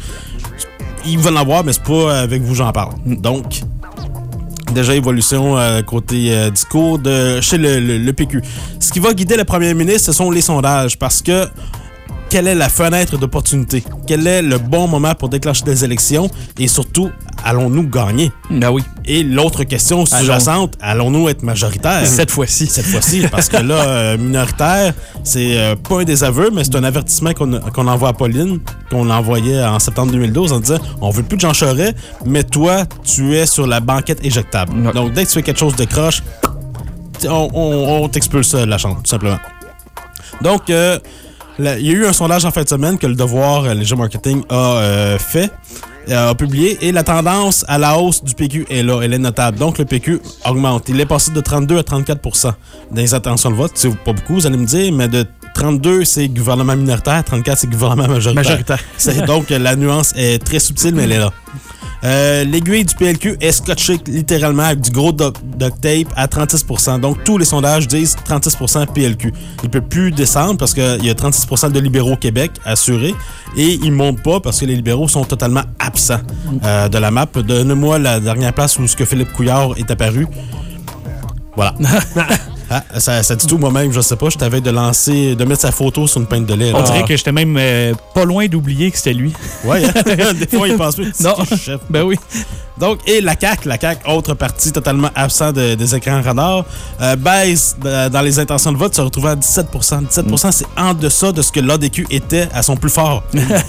il va en avoir, mais c'est pas avec vous j'en parle. Donc, déjà évolution euh, côté euh, discours de chez le, le- le P Q. Ce qui va guider le premier ministre, ce sont les sondages, parce que quelle est la fenêtre d'opportunité? Quel est le bon moment pour déclencher des élections? Et surtout, allons-nous gagner? Ben oui. Et l'autre question sous-jacente, allons-nous être majoritaires? Cette fois-ci. Cette fois-ci, parce que là, euh, minoritaire, c'est euh, pas un désaveu, mais c'est un avertissement qu'on qu'on envoie à Pauline, qu'on envoyait en septembre deux mille douze en disant on veut plus de Jean Charest, mais toi, tu es sur la banquette éjectable. Ouais. Donc, dès que tu fais quelque chose de croche, on, on, on t'expulse de la chambre, tout simplement. Donc, euh, là, il y a eu un sondage en fin de semaine que le Devoir euh, Léger Marketing a euh, fait. euh, a publié et la tendance à la hausse du P Q est là, elle est notable. Donc le P Q augmente. Il est passé de trente-deux à trente-quatre pour cent dans les intentions de vote. C'est pas beaucoup, vous allez me dire, mais de trente-deux, c'est gouvernement minoritaire, trente-quatre, c'est gouvernement majoritaire. Majoritaire. C'est, donc la nuance est très subtile, mais elle est là. Euh, l'aiguille du P L Q est scotchée littéralement avec du gros duct tape à trente-six pour cent. Donc, tous les sondages disent trente-six pour cent P L Q. Il ne peut plus descendre parce qu'il y a trente-six pour cent de libéraux au Québec assurés et il ne monte pas parce que les libéraux sont totalement absents euh, de la map. Donne-moi la dernière place où ce que Philippe Couillard est apparu. Voilà. Ah, ça, ça dit tout moi-même, je sais pas. Je t'avais de lancer, de mettre sa photo sur une pinte de lait. Là. On dirait que j'étais même euh, pas loin d'oublier que c'était lui. Ouais, hein? Des fois, il pense plus. Non, chef. Ben oui. Donc, et la C A Q, la C A Q, autre parti totalement absent de, des écrans radars, euh, baisse de, dans les intentions de vote, se retrouve à dix-sept pour cent. dix-sept pour cent, mm. c'est en deçà de ce que l'A D Q était à son plus fort.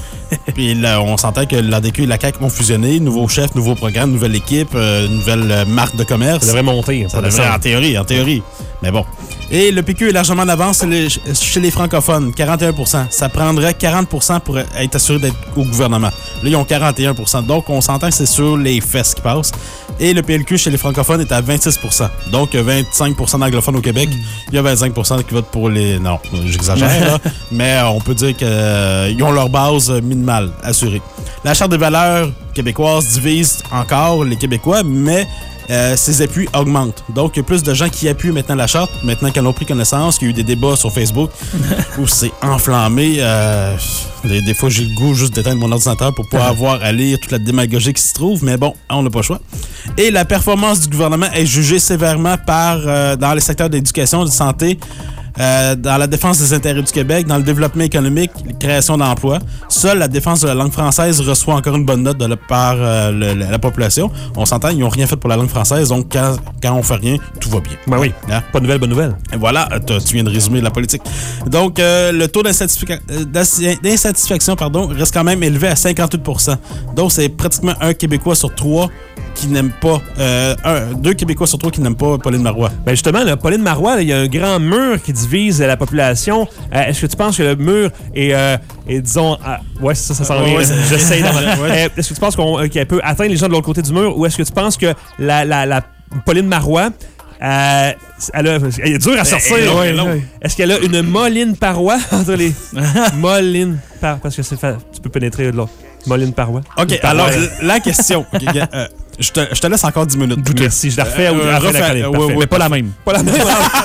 Puis là, on s'entend que l'A D Q et la C A Q vont fusionner. Nouveau chef, nouveau programme, nouvelle équipe, euh, nouvelle marque de commerce. Ça devrait monter. Ça devrait, en théorie, en théorie. Mais bon. Et le P Q est largement en avance chez les francophones, quarante et un pour cent. Ça prendrait quarante pour cent pour être assuré d'être au gouvernement. Là, ils ont quarante et un pour cent. Donc, on s'entend que c'est sur les fesses qui passent. Et le P L Q chez les francophones est à vingt-six pour cent. Donc, vingt-cinq pour cent d'anglophones au Québec. Il y a vingt-cinq pour cent qui votent pour les... Non, j'exagère, là. Mais on peut dire qu'ils euh, ont leur base minimale assurée. La Charte des valeurs québécoises divise encore les Québécois, mais... Euh, ces appuis augmentent. Donc, il y a plus de gens qui appuient maintenant la charte, maintenant qu'elles ont pris connaissance, qu'il y a eu des débats sur Facebook où c'est enflammé. Euh, des, des fois, j'ai le goût juste d'éteindre mon ordinateur pour pas avoir à lire toute la démagogie qui se trouve, mais bon, on n'a pas le choix. Et la performance du gouvernement est jugée sévèrement par euh, dans les secteurs d'éducation, de santé, Euh, dans la défense des intérêts du Québec, dans le développement économique, la création d'emplois. Seule la défense de la langue française reçoit encore une bonne note de la, par euh, le, la, la population. On s'entend, ils n'ont rien fait pour la langue française, donc quand, quand on fait rien, tout va bien. Ben oui, hein? Pas de nouvelle, bonne nouvelle. Et voilà, tu viens de résumer la politique. Donc, euh, le taux d'insatisfaction, d'insatisfaction pardon, reste quand même élevé à cinquante-huit pour cent. Donc, c'est pratiquement un Québécois sur trois qui n'aime pas... Euh, un, deux Québécois sur trois qui n'aiment pas Pauline Marois. Ben justement, là, Pauline Marois, il y a un grand mur qui divise la population. Euh, est-ce que tu penses que le mur est, euh, est disons... Euh, ouais, ça, ça s'en vient. Ouais, J'essaie. euh, est-ce que tu penses qu'on, euh, qu'elle peut atteindre les gens de l'autre côté du mur ou est-ce que tu penses que la, la, la Pauline Marois... Euh, elle, a, elle est dure à sortir. Eh, ouais, ouais. Est-ce qu'elle a une moline paroi entre les... moline par... Parce que c'est fa... tu peux pénétrer de l'autre. Moline paroi. OK, alors, la question... Okay, euh, Je te, je te laisse encore dix minutes. Merci, je la refais ou euh, je refais la chronique. Ouais, ouais, mais pas la même. Pas la même.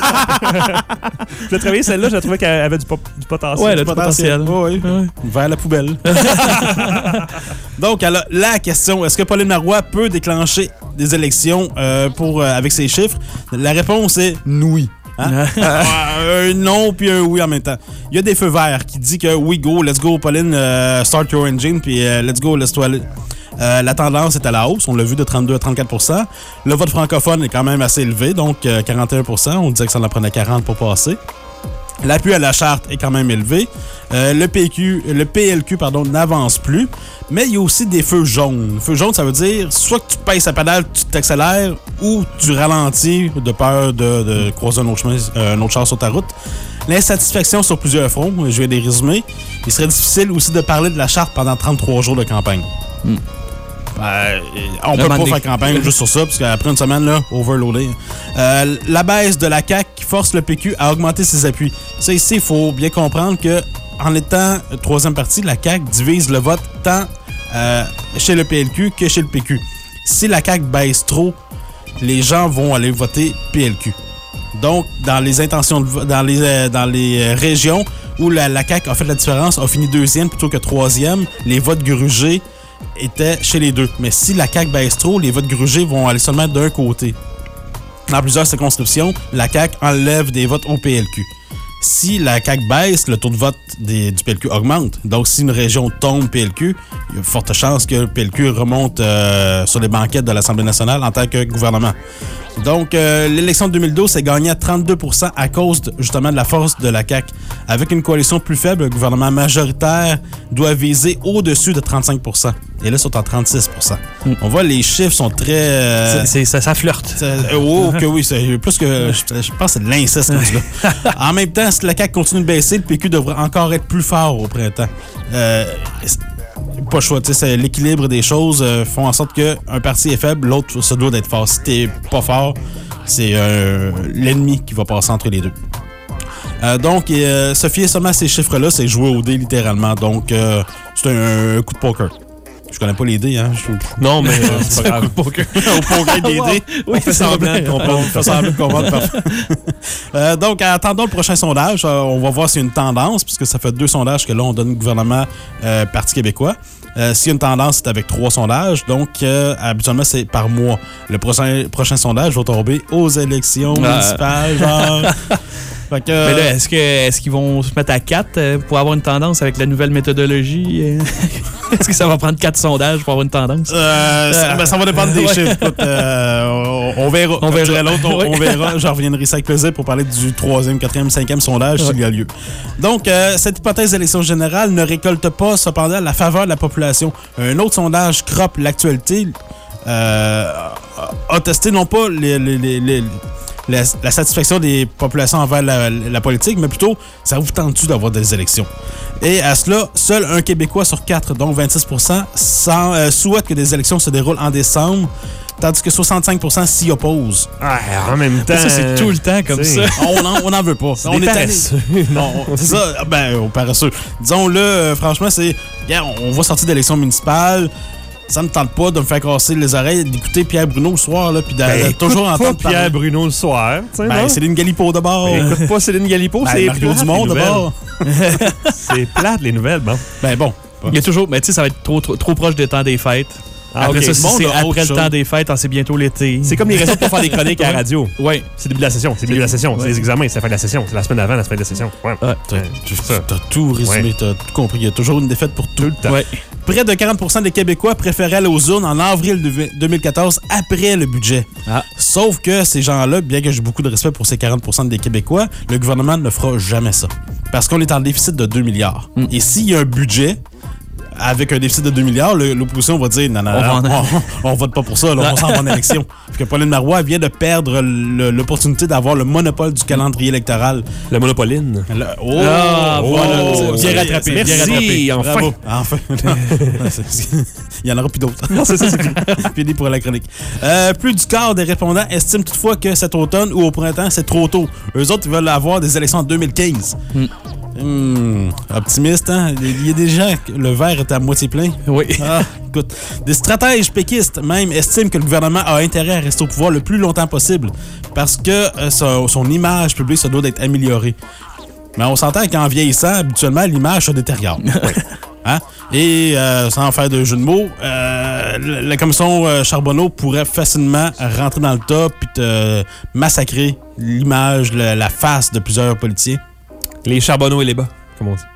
Je l'ai travaillé celle-là, je trouvais qu'elle avait du, po- du potentiel. Ouais, du le potentiel. potentiel. Oui, oui. Vers la poubelle. Donc, alors, la question, est-ce que Pauline Marois peut déclencher des élections euh, pour, euh, avec ses chiffres? La réponse est oui. Hein? Un non puis un oui en même temps. Il y a des feux verts qui disent que oui, go, let's go, Pauline, uh, start your engine, puis uh, let's go, let's toilet. Euh, la tendance est à la hausse, on l'a vu de trente-deux à trente-quatre pour cent. Le vote francophone est quand même assez élevé, donc euh, quarante et un pour cent. On disait que ça en prenait quarante pour passer. L'appui à la charte est quand même élevé. Euh, le P Q, le P L Q pardon, n'avance plus. Mais il y a aussi des feux jaunes. Feux jaunes, ça veut dire soit que tu pèses la pédale, tu t'accélères, ou tu ralentis de peur de, de croiser un autre chemin, un autre char sur ta route. L'insatisfaction sur plusieurs fronts, je vais les résumer. Il serait difficile aussi de parler de la charte pendant trente-trois jours de campagne. Mm. Euh, on peut pas faire campagne juste sur ça, parce qu'après une semaine, là, overloadé. Euh, la baisse de la C A Q qui force le P Q à augmenter ses appuis. Ça, ici, il faut bien comprendre que en étant troisième parti, la C A Q divise le vote tant euh, chez le P L Q que chez le P Q. Si la C A Q baisse trop, les gens vont aller voter P L Q. Donc, dans les intentions de, dans les euh, dans les régions où la, la C A Q a fait la différence, a fini deuxième plutôt que troisième, les votes grugés étaient chez les deux. Mais si la C A Q baisse trop, les votes grugés vont aller seulement d'un côté. Dans plusieurs circonscriptions, la C A Q enlève des votes au P L Q. Si la C A Q baisse, le taux de vote des, du P L Q augmente. Donc, si une région tombe P L Q, il y a de fortes chances que le P L Q remonte euh, sur les banquettes de l'Assemblée nationale en tant que gouvernement. Donc, euh, l'élection de deux mille douze s'est gagnée à trente-deux pour cent à cause de, justement de la force de la C A Q. Avec une coalition plus faible, le gouvernement majoritaire doit viser au-dessus de trente-cinq pour cent. Et là, ils sont en trente-six pour cent. Mm. On voit, les chiffres sont très... Euh, c'est, c'est, ça, ça flirte. Ça, oh, que oui, c'est plus que... Je, je pense que c'est de l'inceste. Là. En même temps, si la C A Q continue de baisser, le P Q devrait encore être plus fort au printemps. Euh, pas le choix. Tu sais, c'est l'équilibre des choses euh, font en sorte qu'un parti est faible, l'autre se doit d'être fort. Si t'es pas fort, c'est euh, l'ennemi qui va passer entre les deux. Euh, donc, euh, se fier seulement à ces chiffres-là, c'est jouer au dé littéralement. Donc, euh, c'est un, un coup de poker. Je connais pas les dés, hein. Je... Non, mais euh, c'est pas grave. Au poker. Au poker des dés. Oui, on fait semblant de comprendre. On fait semblant de comprendre. Parfait. euh, donc, attendons le prochain sondage. Euh, on va voir s'il y a une tendance, puisque ça fait deux sondages que là, on donne au gouvernement euh, Parti québécois. Euh, s'il y a une tendance, c'est avec trois sondages. Donc, euh, habituellement, c'est par mois. Le prochain, prochain sondage va tomber aux élections Ah. municipales. Genre... Fait que, Mais là, est-ce, que, est-ce qu'ils vont se mettre à quatre euh, pour avoir une tendance avec la nouvelle méthodologie? euh? Est-ce que ça va prendre quatre sondages pour avoir une tendance? Euh, ça, ben, ça va dépendre des Ouais. chiffres. Écoute, euh, on, on verra. On Comme verra. dirait l'autre, on, Ouais. on verra. J'en reviendrai ça avec plaisir pour parler du troisième, quatrième, cinquième sondage s'il y a lieu. Donc, euh, cette hypothèse d'élection générale ne récolte pas cependant la faveur de la population. Un autre sondage, Crop, l'actualité, euh, a testé non pas les, les, les, les La, la satisfaction des populations envers la, la politique, mais plutôt, ça vous tente-tu d'avoir des élections? Et à cela, seul un Québécois sur quatre, donc vingt-six pour cent, sans, euh, souhaite que des élections se déroulent en décembre, tandis que soixante-cinq pour cent s'y opposent. Ah, en même temps. Ça, c'est tout le temps comme t'sais. ça. On n'en on en veut pas. C'est on des est paresseux. tanné. Non, c'est ça. Ben, on paresseux. Disons-le, euh, franchement, c'est... Yeah, on va sortir d'élections municipales. Ça ne tente pas de me faire casser les oreilles d'écouter Pierre Bruno le soir, là, puis de, Ben, de toujours écoute entendre pas Pierre parler. Bruno le soir. tu sais, Ben, non? Céline Galipo de bord. Ben, écoute pas Céline Galipo, Ben, c'est Mario plate, Dumont les de nouvelles. bord. C'est plate, les nouvelles, bon. Ben bon. Il y a toujours, mais tu sais, ça va être trop, trop, trop proche des temps des fêtes. Ah, après ok. ça, si Le monde c'est a autre après le chose. temps des fêtes, ah, c'est bientôt l'été. C'est comme les raisons pour faire des chroniques à la radio. Ouais. C'est le début de la session. C'est le début de la session. C'est Ouais. les examens. C'est la fin de la session. C'est la semaine avant la fin de la session. Ouais. Ouais. T'as, Ouais, tu- ça. t'as tout résumé, Ouais. t'as tout compris. Il y a toujours une défaite pour tout. Tout le temps. Ouais. Près de quarante pour cent des Québécois préféraient aller aux urnes en avril de deux mille quatorze après le budget. Ah. Sauf que ces gens-là, bien que j'ai beaucoup de respect pour ces quarante pour cent des Québécois, le gouvernement ne fera jamais ça. Parce qu'on est en déficit de deux milliards. Mm. Et s'il y a un budget avec un déficit de deux milliards, le- l'opposition va dire non, non, On non, va en- on, on vote pas pour ça, là, on s'en va en élection. Parce que Pauline Marois vient de perdre le- l'opportunité d'avoir le monopole du calendrier électoral. Le monopoline. Le- oh, Ah, voilà. Bien c'est- rattrapé, c'est- bien Merci, rattrapé. enfin. Bravo. Enfin. Il y en aura plus d'autres. Non, c'est ça, c'est Fini pour la chronique. Euh, plus du quart des répondants estiment toutefois que cet automne ou au printemps, c'est trop tôt. Eux autres, ils veulent avoir des élections en deux mille quinze. Mm. Hmm, optimiste, hein? Il y a des gens, que le verre est à moitié plein. Oui. Ah, écoute, des stratèges péquistes même estiment que le gouvernement a intérêt à rester au pouvoir le plus longtemps possible parce que euh, son, son image publique se doit d'être améliorée. Mais on s'entend qu'en vieillissant, habituellement, l'image se détériore. Hein? Et euh, sans faire de jeu de mots, euh, la la commission euh, Charbonneau pourrait facilement rentrer dans le top et te massacrer l'image, la, la face de plusieurs politiciens. Les charbonneaux et les bas, comme on dit.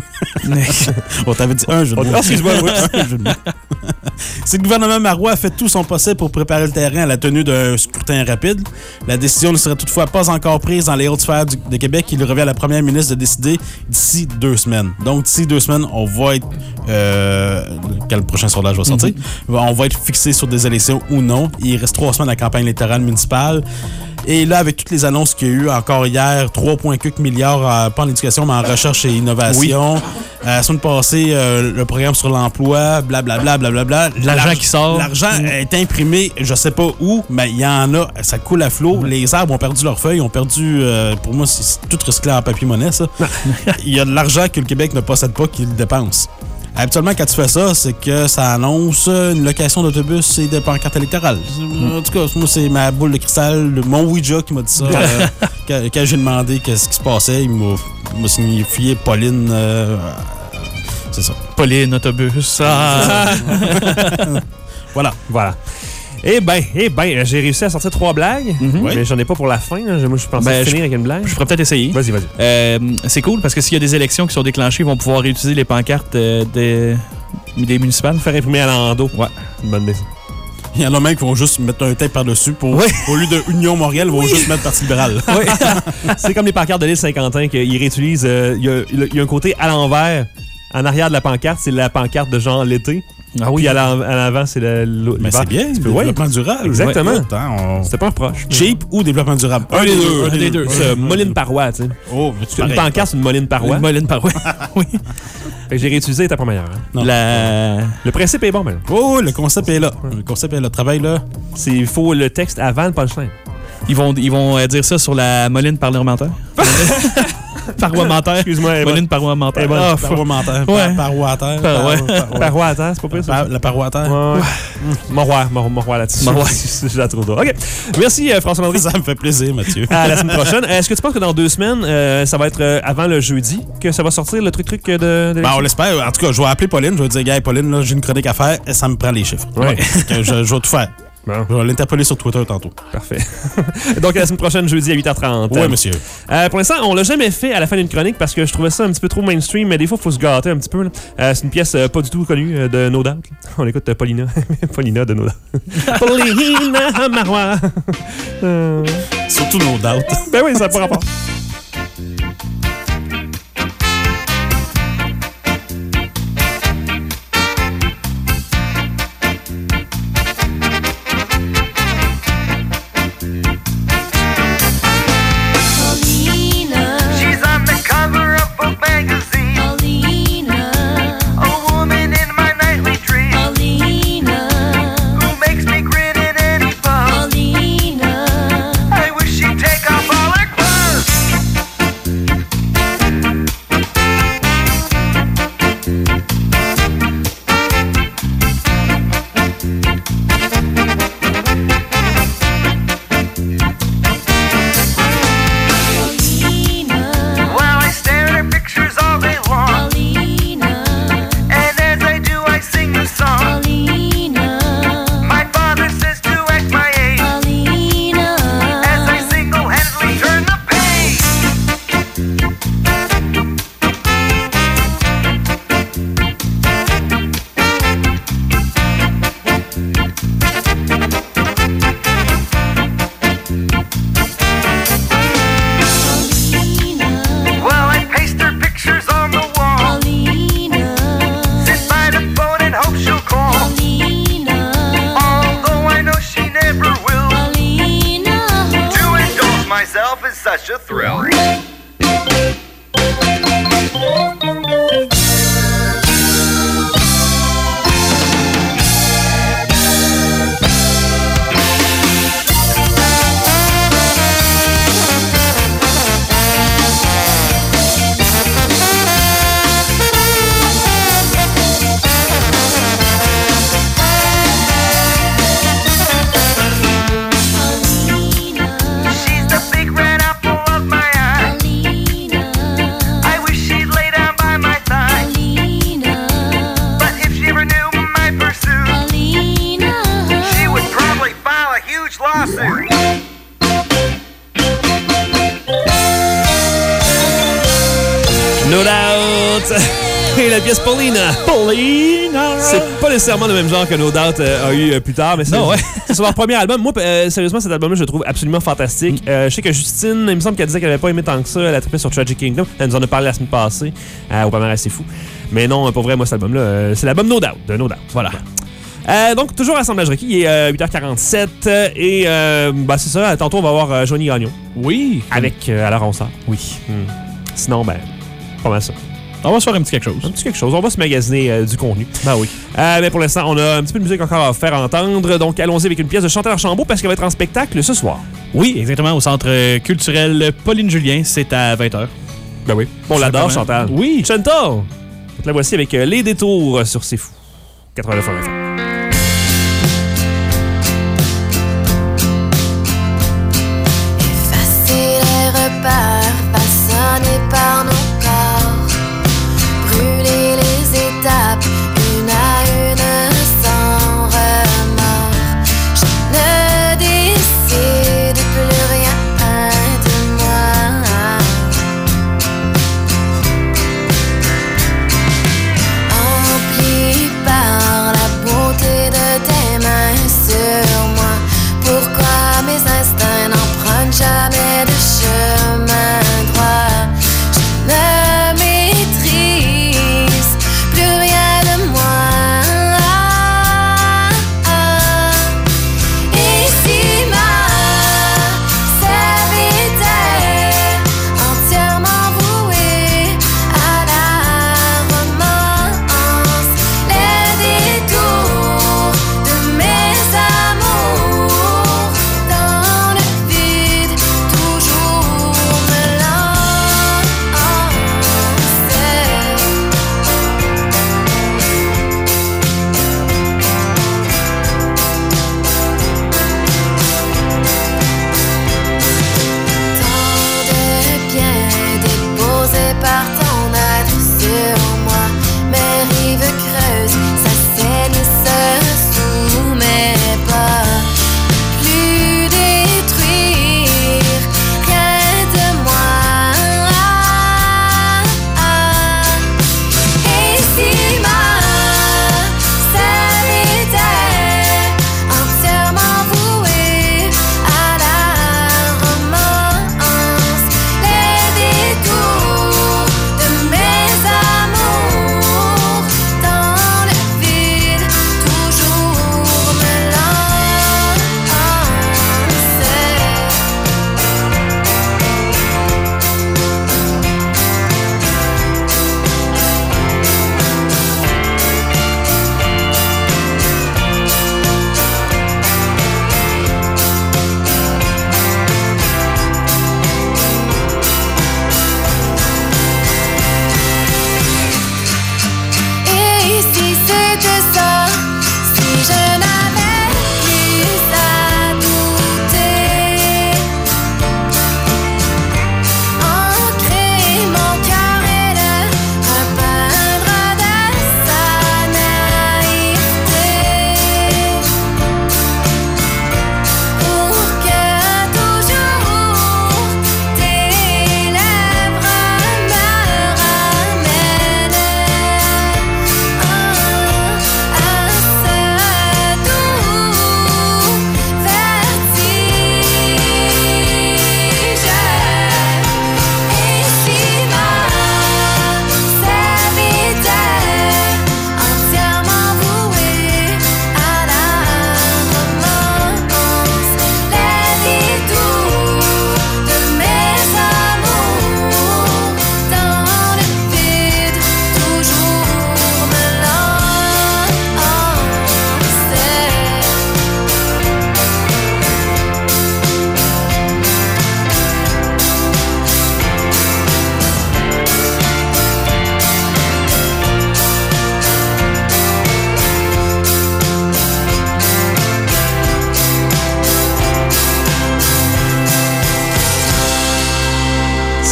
On t'avait dit un jeu de mots. Ah, excuse-moi, oui. Un jeu de mots. Si le gouvernement Marois a fait tout son possible pour préparer le terrain à la tenue d'un scrutin rapide, la décision ne serait toutefois pas encore prise dans les hautes sphères du- de Québec. Il revient à la première ministre de décider d'ici deux semaines. Donc, d'ici deux semaines, on va être... Euh, quand le prochain sondage va sortir, on va être fixé sur des élections ou non. Il reste trois semaines à la campagne électorale municipale. Et là, avec toutes les annonces qu'il y a eu encore hier, trois virgule quatre milliards, euh, pas en éducation, mais en recherche et innovation. Euh, la semaine passée, euh, le programme sur l'emploi, blablabla, blablabla. L'argent qui sort. L'argent est imprimé, je sais pas où, mais il y en a, ça coule à flot. Les arbres ont perdu leurs feuilles, ont perdu, euh, pour moi, c'est c'est tout recyclé en papier-monnaie, ça. Il y a de l'argent que le Québec ne possède pas qu'il dépense. Habituellement, quand tu fais ça, c'est que ça annonce une location d'autobus et des pancartes électorales. En tout cas, moi, c'est ma boule de cristal, le- mon Ouija qui m'a dit ça. euh, quand quand j'ai demandé qu'est-ce qui se passait, il m'a il m'a signifié Pauline. euh, c'est ça. Pauline, autobus. Ah. Voilà. Voilà. Eh ben, eh ben, j'ai réussi à sortir trois blagues, Mhm. mais j'en ai pas pour la fin. Là. Moi, je pensais Ben, finir avec une blague. Je pourrais peut-être essayer. Vas-y, vas-y. Euh, c'est cool parce que s'il y a des élections qui sont déclenchées, ils vont pouvoir réutiliser les pancartes euh, des, des municipales. Faire imprimer à l'endo. Ouais. Une bonne idée. Il y en a même qui vont juste mettre un tape par-dessus pour, Oui. au lieu de Union Montréal, ils vont juste mettre Parti libéral. Oui. C'est comme les pancartes de l'île Saint-Quentin qu'ils réutilisent. euh, Il y, a- il y a un côté à l'envers. En arrière de la pancarte, c'est la pancarte de genre l'été. Ah oui. Puis à l'en- à l'avant, c'est le. le- Mais l'hiver. c'est bien, Tu peux- ouais. développement durable. Exactement. Ouais, attends, on- C'était pas un proche. Cheap ou développement durable? Un des deux. Un des deux. C'est moline parois, tu sais. Oh, mais tu C'est une pareil. pancarte, c'est une moline parois. Une moline parois. Oui. Fait que j'ai réutilisé, elle était pas meilleure. hein. Non. La... Le principe est bon, mais Oh, le concept est là. Le concept est là. Travail là. c'est il faut le texte avant le punchline. Ils vont, ils vont euh, dire ça sur la moline parlementaire. Parlementaire. Excuse-moi, elle est Moline parlementaire. Eh ben, Ah, Paroi menteur. Ouais. Paroi à terre. Par- ouais. Paroi- Parois à terre, c'est pas pire ça? Par- La paroi à terre. Ouais, ouais. Mon roi, mon, mon roi là-dessus. Mon roi. Je la trouve drôle. OK. Merci, euh, François Landry. Ça me fait plaisir, Mathieu. À la semaine prochaine. Est-ce que tu penses que dans deux semaines, euh, ça va être euh, avant le jeudi que ça va sortir le truc-truc de, de Ben, l'élection? on l'espère. En tout cas, je vais appeler Pauline. Je vais dire, gars, Pauline, là, j'ai une chronique à faire. Et ça me prend les chiffres. Ouais. Fait que je, je vais tout faire. Bon, Je vais l'interpeller sur Twitter tantôt. parfait. Donc, à la semaine prochaine, jeudi à huit heures trente. Oui, monsieur. Euh, pour l'instant, on l'a jamais fait à la fin d'une chronique parce que je trouvais ça un petit peu trop mainstream, mais des fois, il faut se gâter un petit peu. là. Euh, c'est une pièce euh, pas du tout connue euh, de No Doubt. On écoute euh, Paulina. Paulina de No Doubt. Paulina Marois. Euh, Surtout nos doubts. Ben oui, ça n'a pas rapport. Paulina, She's on the cover of Vogue magazine. Paulina, A woman in my nightly dream Paulina, who makes me grin in any pub. Paulina. I wish she'd take off all her clothes. While I stare at her pictures all day long, and as I do, I sing the song. My father says to act my age as I single-handedly turn the page. Well, I paste her pictures on the wall, sit by the phone and hope she'll call. Although I know she never will. To indulge myself is such a thrill. She's the big red apple of my eye. I wish she'd lay down by my side. But if she ever knew my pursuit, she would probably file a huge lawsuit. No Doubt. Et la pièce Paulina. Paulina! C'est pas nécessairement le même genre que No Doubt euh, a eu euh, plus tard, mais c'est Non, ouais. c'est sur leur premier album. Moi, euh, sérieusement, cet album-là, je le trouve absolument fantastique. Euh, je sais que Justine, il me semble qu'elle disait qu'elle avait pas aimé tant que ça. Elle a trippé sur Tragic Kingdom. Elle nous en a parlé la semaine passée. Euh, au palmarès, c'est fou. Mais non, pour vrai, moi, cet album-là, euh, c'est l'album No Doubt, de No Doubt. Voilà. Euh, donc, toujours Assemblage requis, il est euh, huit heures quarante-sept. euh, et euh, bah, c'est ça, tantôt, on va voir euh, Johnny Gagnon. Oui. Avec euh, Alors on sort. Oui. Hmm. Sinon, ben, pas mal ça. On va se faire un petit quelque chose. Un petit quelque chose. On va se magasiner euh, du contenu. Ben oui. Euh, mais pour l'instant, on a un petit peu de musique encore à vous faire entendre. Donc, allons-y avec une pièce de Chantal Archambault parce qu'elle va être en spectacle ce soir. Oui, exactement, au Centre culturel Pauline Julien. C'est à vingt heures. Ben oui. On l'adore, Simplement. Chantal. Oui. Chantal! Donc, la voici avec euh, Les Détours sur C'est Fou. quatre-vingt-neuf F M. Effacer les repères façonnés par nos corps, brûler les étapes une à une sans remords. Je ne décide plus rien de moi. Empli par la boîte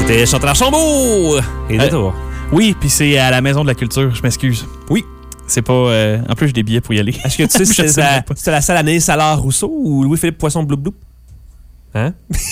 C'était Chantal Archambault! Et de Euh, toi. Oui, puis c'est à la Maison de la Culture, je m'excuse. Oui. C'est pas... euh, En plus, j'ai des billets pour y aller. Est-ce que tu sais si Je c'était sais la, même pas. c'était la salle Anaïs Salard Rousseau ou Louis-Philippe Poisson Bloup Bloup? Hein?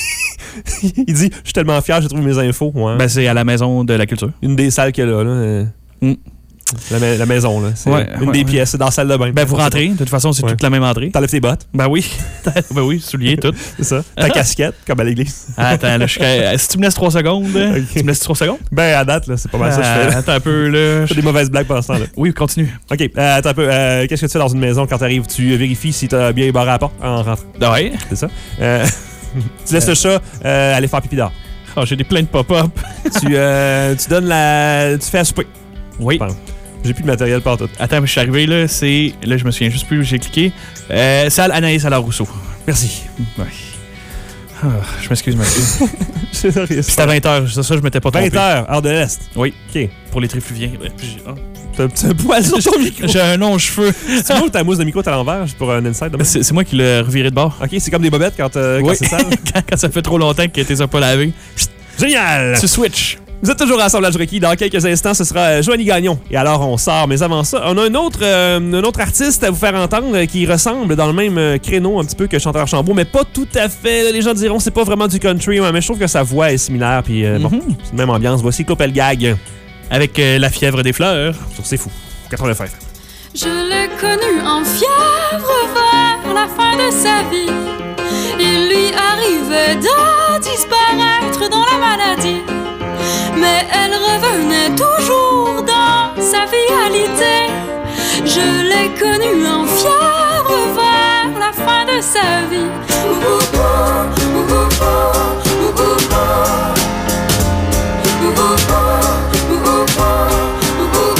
Il dit, je suis tellement fier, j'ai trouvé mes infos. Ouais. Ben, c'est à la Maison de la Culture. Une des salles qu'il y a là. là euh, Mm. la, ma- la maison, là. C'est Ouais, une ouais, des ouais. pièces, c'est dans la salle de bain. Ben, vous rentrez. De toute façon, c'est Ouais. toute la même entrée. T'enlèves tes bottes, Ben oui. Ben oui, souliers, tout. c'est ça. Ta casquette, comme à l'église. Attends, là, je suis- si tu me laisses trois secondes, là, Ok. tu me laisses trois secondes? Ben, à date, là, c'est pas mal ça que je fais. Ah, Là. attends un peu, là. Je fais des mauvaises blagues pendant ce temps-là. Oui, continue. OK, euh, attends un peu. Euh, Qu'est-ce que tu fais dans une maison quand t'arrives? Tu vérifies si t'as bien barré la porte en rentrant. Ouais. C'est ça? Euh, tu laisses le chat euh, aller faire pipi dehors. Oh, j'ai des plein de pop-up. tu, euh, tu donnes la... Tu fais à souper. Oui. Pardon. J'ai plus de matériel partout. Attends, je suis arrivé, là, c'est... Là, je me souviens juste plus où j'ai cliqué. Euh, salle Anaïs Salard Rousseau. Merci. Ouais. Ah, je m'excuse, monsieur. C'est sérieux. Puis c'était à vingt heures, ça, ça je m'étais pas trompé. vingt heures, heure de l'Est. Oui. OK. Pour les trifluviens. Ouais, puis j'ai- oh. T'as un petit poil sur ton micro. J'ai un long cheveu. Tu vois où ta mousse de micro est à l'envers juste pour un inside? de même? C'est c'est moi qui l'ai reviré de bord. OK, c'est comme des bobettes quand, euh, quand Oui. c'est sale. quand, quand ça fait trop longtemps que t'es pas lavé. Génial! Tu switch. Vous êtes toujours à Assemblage Requis. Dans quelques instants, ce sera euh, Joanie Gagnon. Et alors, on sort. Mais avant ça, on a un autre, euh, un autre artiste à vous faire entendre euh, qui ressemble dans le même euh, créneau un petit peu que Chantal Archambault, mais pas tout à fait. Les gens diront c'est pas vraiment du country, ouais, mais je trouve que sa voix est similaire. Puis euh, bon, Mhm. c'est la même ambiance. Voici Clopel Gag Avec euh, la fièvre des fleurs. sur C'est Fou. quatre-vingt-neuf. Je l'ai connu en fièvre vers la fin de sa vie. Il lui arrivait de disparaître dans la maladie. Mais elle revenait toujours dans sa vitalité. Je l'ai connue en fièvre vers la fin de sa vie. Ouh, ouh, ouh, ouh, ouh, ouh, ouh, ouh. Ouh, ouh, ouh, ouh, ouh, ouh,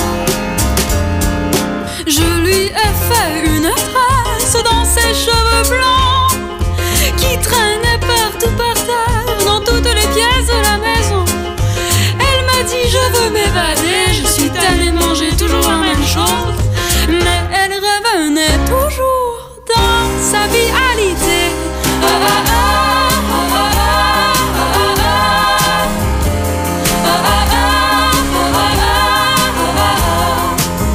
ouh. Je lui ai fait une tresse dans ses cheveux blancs qui traînaient partout par terre dans toutes les pièces de la maison. Elle m'a dit je veux m'évader, je suis tannée de manger toujours la même chose. Mais elle revenait toujours dans sa vitalité. Ah, ah, ah, ah, ah, ah, ah, ah. Ah, ah, ah, ah, ah, ah, ah.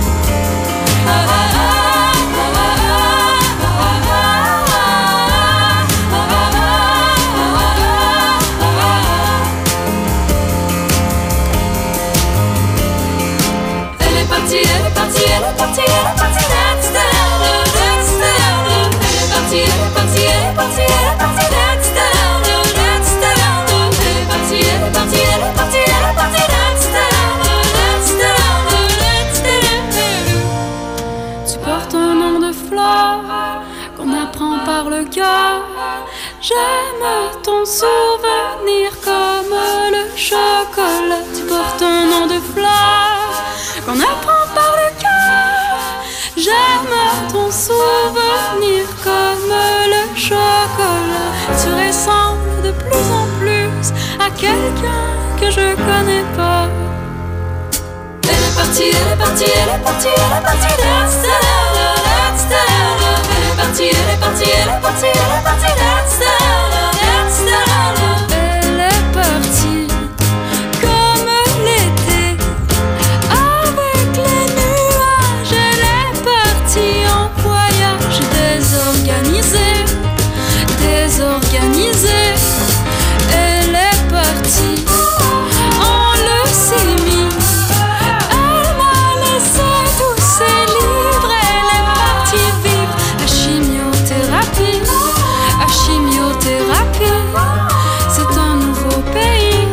Elle est partie, elle est partie, elle est partie, elle est partie, that's the love, that's the love. Elle est partie, elle est partie, elle est partie, elle est partie, that's the love, that's the love. Elle est partie, elle est partie, elle est partie, elle est partie, that's the love, that's the love, that's the love. Tu portes un nom de fleur qu'on apprend par le cœur. J'aime ton souvenir comme le chocolat. Tu portes un nom de fleur qu'on apprend par le cœur. J'aime ton souvenir comme le chocolat. Tu ressembles de plus en plus à quelqu'un que je connais pas. Elle est partie, elle est partie, elle est partie, elle est partie, that's the love, that's the love. Elle est partie, elle est partie, elle est partie, elle est partie, that's the love, that's the love. Elle est partie comme l'été avec les nuages. Elle est partie en voyage désorganisé, désorganisé. Elle est partie en leucémie. Elle m'a laissé tous ses livres. Elle est partie vivre à chimiothérapie, à chimiothérapie. C'est un nouveau pays.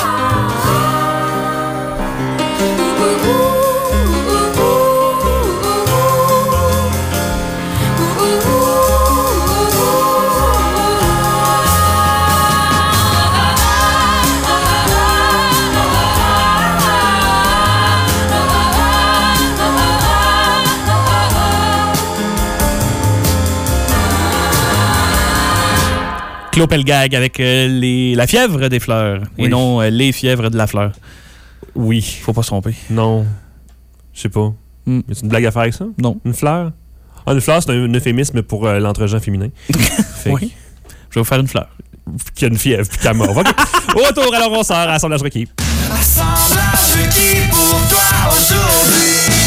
Clopel Gag avec euh, les... la fièvre des fleurs Oui. et non euh, les fièvres de la fleur. Oui. Faut pas se tromper. Non. Je sais pas. Mm. Y a une blague à faire avec ça? Non. Une fleur? Ah, une fleur, c'est un euphémisme pour euh, l'entre-gens féminin. Fait que- Oui. Je vais vous faire une fleur. qui a une fièvre puis qu'elle mort. OK. Au retour, alors on sort à Assemblage requis. Assemblage requis pour toi aujourd'hui.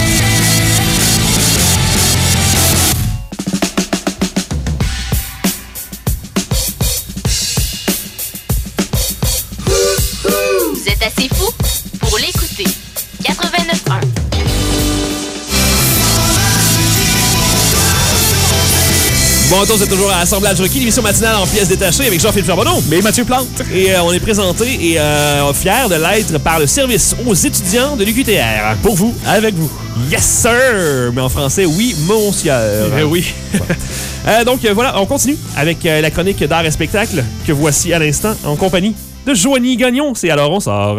Vous êtes assez fou pour l'écouter. quatre-vingt-neuf un. Bon, retour, c'est toujours à Assemblage requis, l'émission matinale en pièces détachées avec Jean-Philippe Charbonneau. Mais Mathieu Plante. Et euh, on est présenté et euh, fiers de l'être par le service aux étudiants de l'U Q T R. Pour vous, avec vous. Yes, sir! Mais en français, oui, monsieur. Eh oui. euh, donc, euh, voilà, on continue avec euh, la chronique d'art et spectacle que voici à l'instant en compagnie de Joanie Gagnon. C'est alors on sort.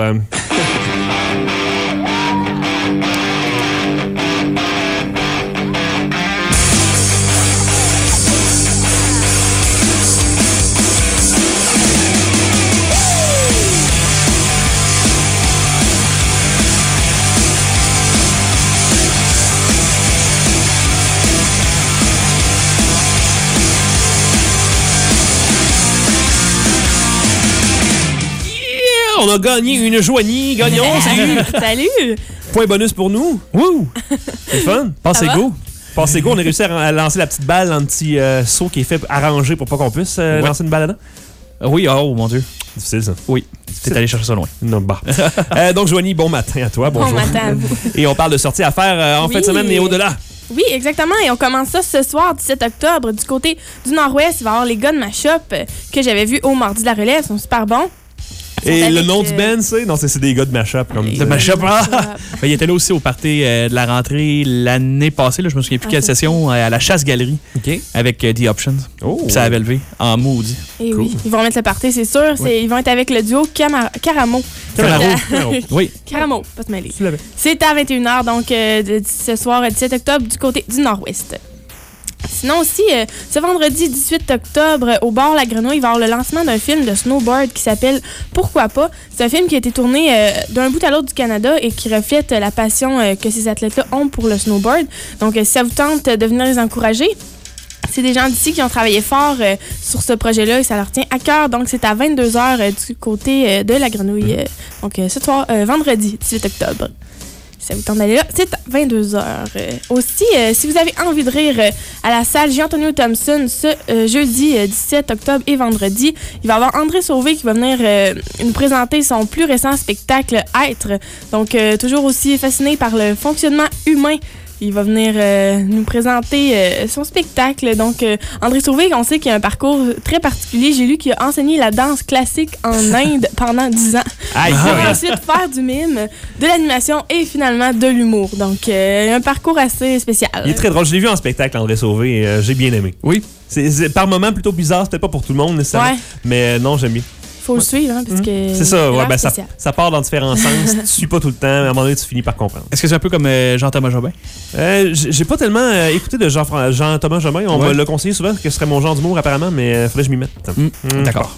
On a gagné une Joanie Gagnon. Salut! Salut! Point bonus pour nous. Wouh! C'est fun. Passez go. Passez go. On a réussi à lancer la petite balle dans le petit euh, saut qui est fait arrangé pour pas qu'on puisse euh, ouais. lancer une balle là-dedans. Oui, oh mon Dieu. Difficile ça. Oui. T'es allé chercher ça loin. Non, bah. euh, donc, Joanie, bon matin à toi. Bonjour. Bon matin à vous. Et on parle de sorties à faire euh, en Oui. fin de semaine et au-delà. Oui, exactement. Et on commence ça ce soir, dix-sept octobre, du côté du Nord-Ouest. Il va y avoir les gars de ma shop euh, que j'avais vus au Mardi de la Relève. Ils sont super bons. Et avec, le nom du euh, band, c'est? Non, c'est c'est des gars de Mashup. Comme De Mashup. Ah! Ben, il était là aussi au party euh, de la rentrée l'année passée. Là, je me souviens plus Ah, quelle c'est session, euh, à la Chasse-Galerie. OK. Avec euh, The Options. Oh. Puis ça avait levé en maudit. Et Cool. oui, ils vont mettre le party, c'est sûr. C'est- Oui. Ils vont être avec le duo Cama- Caramo. Camaro. Camaro. Oui. Caramo, pas se mêler. Tu l'avais. C'est à vingt et une heures, donc euh, de- ce soir, dix-sept octobre, du côté du Nord-Ouest. Sinon aussi, euh, ce vendredi dix-huit octobre, au bar La Grenouille, il va y avoir le lancement d'un film de snowboard qui s'appelle Pourquoi pas. C'est un film qui a été tourné euh, d'un bout à l'autre du Canada et qui reflète euh, la passion euh, que ces athlètes-là ont pour le snowboard. Donc, euh, si ça vous tente de venir les encourager, c'est des gens d'ici qui ont travaillé fort euh, sur ce projet-là et ça leur tient à cœur. Donc, c'est à vingt-deux heures euh, du côté euh, de La Grenouille. Euh, donc, euh, ce soir, euh, vendredi dix-huit octobre. Si ça vous tente d'aller là, c'est à vingt-deux heures. Euh, aussi, euh, si vous avez envie de rire euh, à la salle Jean-Antonio Thompson ce euh, jeudi euh, dix-sept octobre et vendredi, il va y avoir André Sauvé qui va venir euh, nous présenter son plus récent spectacle Être. Donc, euh, toujours aussi fasciné par le fonctionnement humain. Il va venir euh, nous présenter euh, son spectacle. Donc, euh, André Sauvé, on sait qu'il a un parcours très particulier. J'ai lu qu'il a enseigné la danse classique en Inde pendant dix ans. Aïe, Pour aïe. ensuite faire du mime, de l'animation et finalement de l'humour. Donc, euh, un parcours assez spécial. Il est très drôle. Je l'ai vu en spectacle, André Sauvé, et euh, j'ai bien aimé. Oui. C'est c'est par moments plutôt bizarre, c'était pas pour tout le monde nécessairement. Ouais. Mais euh, non, j'aime bien. Faut le suivre, hein, parce que. C'est ça, il a ouais, l'air ben, ça, spécial. ça part dans différents sens. Tu suis pas tout le temps, mais à un moment donné, tu finis par comprendre. Est-ce que c'est un peu comme euh, Jean-Thomas Jobin? Euh, j- j'ai pas tellement euh, écouté de Jean- Jean-Thomas Jobin. On Ouais. me l'a conseillé souvent que ce serait mon genre d'humour apparemment, mais il faudrait que je m'y mette. Mm, D'accord.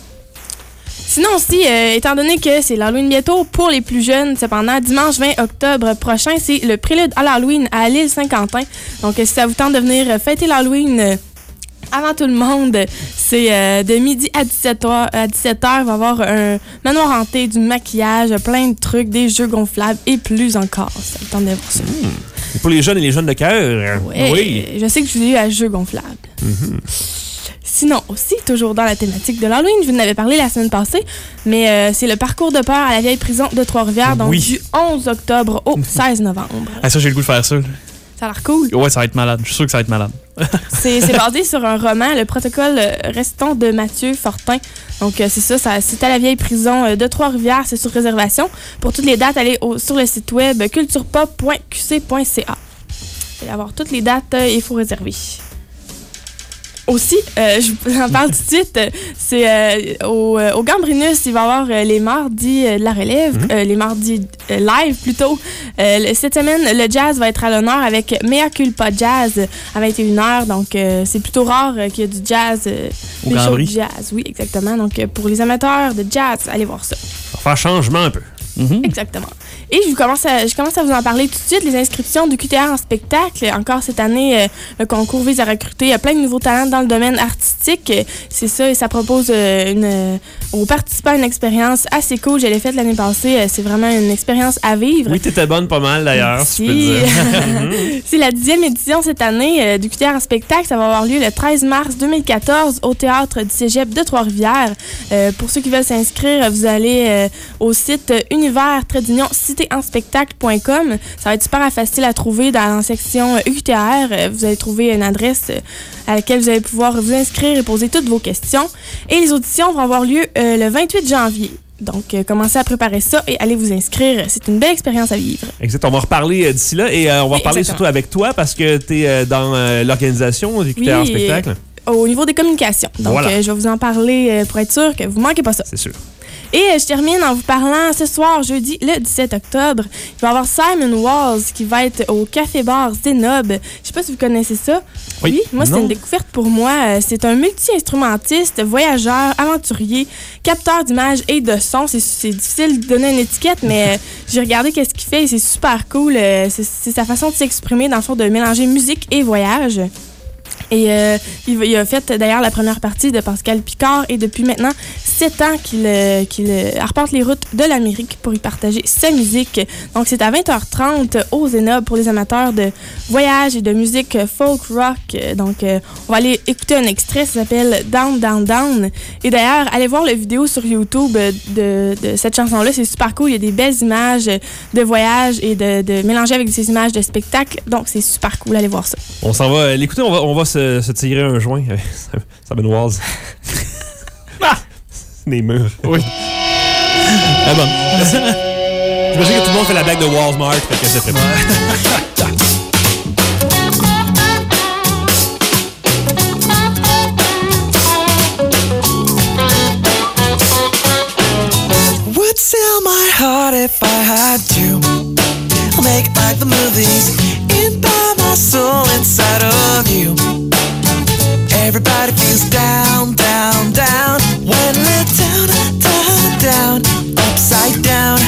Sinon aussi, euh, étant donné que c'est l'Halloween bientôt, pour les plus jeunes, cependant, dimanche vingt octobre prochain, c'est le prélude à l'Halloween à l'île Saint-Quentin. Donc, euh, si ça vous tente de venir euh, fêter l'Halloween euh, avant tout le monde, c'est euh, de midi à dix-sept heures. À dix-sept heures, il va y avoir un manoir hanté, du maquillage, plein de trucs, des jeux gonflables et plus encore. Ça vous tente de voir ça. Et pour les jeunes et les jeunes de cœur. Ouais, Oui. Je sais que je vous ai eu à jeux gonflables. Sinon, aussi, toujours dans la thématique de l'Halloween, je vous en avais parlé la semaine passée, mais euh, c'est le parcours de peur à la vieille prison de Trois-Rivières, donc Oui. du onze octobre au seize novembre. Ah, ça, j'ai le goût de faire ça. là. Ça a l'air cool. Ouais, ça va être malade. Je suis sûr que ça va être malade. C'est c'est basé sur un roman, Le protocole euh, Restons de Mathieu Fortin. Donc, euh, c'est ça, ça c'est à la vieille prison euh, de Trois-Rivières, c'est sur réservation. Pour toutes les dates, allez au- sur le site web culturepop point q c point c a. Vous allez avoir toutes les dates, euh, il faut réserver. Aussi, euh, je vous en parle tout de suite, euh, c'est euh, au, euh, au Gambrinus, il va y avoir euh, les mardis euh, de la relève, euh, les mardis euh, live plutôt. Euh, le- cette semaine, le jazz va être à l'honneur avec Mea Culpa Jazz à vingt et une heures. Donc, euh, c'est plutôt rare euh, qu'il y ait du jazz, euh, Au des shows de Gambri. jazz. Oui, exactement. Donc, euh, pour les amateurs de jazz, allez voir ça. On va faire changement un peu. Mm-hmm. Exactement. Et je, vous commence à, je commence à vous en parler tout de suite. Les inscriptions du Q T R en spectacle, encore cette année, euh, le concours vise à recruter plein de nouveaux talents dans le domaine artistique. C'est ça, et ça propose euh, une, euh, aux participants une expérience assez cool. Je l'ai faite l'année passée. Euh, c'est vraiment une expérience à vivre. Oui, t'étais bonne pas mal d'ailleurs, si je peux dire. C'est la dixième édition cette année euh, du Q T R en spectacle. Ça va avoir lieu le treize mars deux mille quatorze au Théâtre du Cégep de Trois-Rivières. Euh, pour ceux qui veulent s'inscrire, vous allez euh, au site univers trait d'union cité en spectacle point com. Ça va être super facile à trouver dans la section U T R. Euh, vous allez trouver une adresse euh, à laquelle vous allez pouvoir vous inscrire et poser toutes vos questions. Et les auditions vont avoir lieu euh, le vingt-huit janvier. Donc, euh, commencez à préparer ça et allez vous inscrire. C'est une belle expérience à vivre. Exact. On va reparler euh, d'ici là et euh, on va Oui, reparler exactement. surtout avec toi parce que tu es euh, dans euh, l'organisation du Q T R en Oui, spectacle. euh, au niveau des communications. Donc, Voilà. euh, je vais vous en parler euh, pour être sûr que vous ne manquez pas ça. C'est sûr. Et euh, je termine en vous parlant ce soir, jeudi, le dix-sept octobre. Il va y avoir Simon Walls qui va être au Café Bar Zenob. Je sais pas si vous connaissez ça. Oui. Moi, c'est Non. une découverte pour moi. Euh, C'est un multi-instrumentiste, voyageur, aventurier, capteur d'images et de sons. C'est- C'est difficile de donner une étiquette, mais euh, j'ai regardé qu'est-ce qu'il fait et c'est super cool. Euh, C'est c'est sa façon de s'exprimer, dans le fond, de mélanger musique et voyage. Et euh, il, va- il a fait d'ailleurs la première partie de Pascal Picard et depuis maintenant sept ans qu'il euh, qu'il euh, arpente les routes de l'Amérique pour y partager sa musique. Donc c'est à vingt heures trente au Zenob pour les amateurs de voyage et de musique folk rock. Euh, Donc euh, on va aller écouter un extrait, ça s'appelle Down, Down, Down. Et d'ailleurs, allez voir la vidéo sur YouTube de, de cette chanson-là, c'est super cool. Il y a des belles images de voyage et de, de mélanger avec ces images de spectacle. Donc c'est super cool, allez voir ça. On s'en va l'écouter, on va, on va se, se tirer un joint avec Simon Walls. Ah! Des murs. Oui. Ah bon. J'imagine que tout le monde fait la blague de Walmart, fait que c'est très bon. Would sell my heart if I had to. I'll make it like the movies and buy my soul inside of you. Everybody feels down, down, down when we're down, down, down, upside down.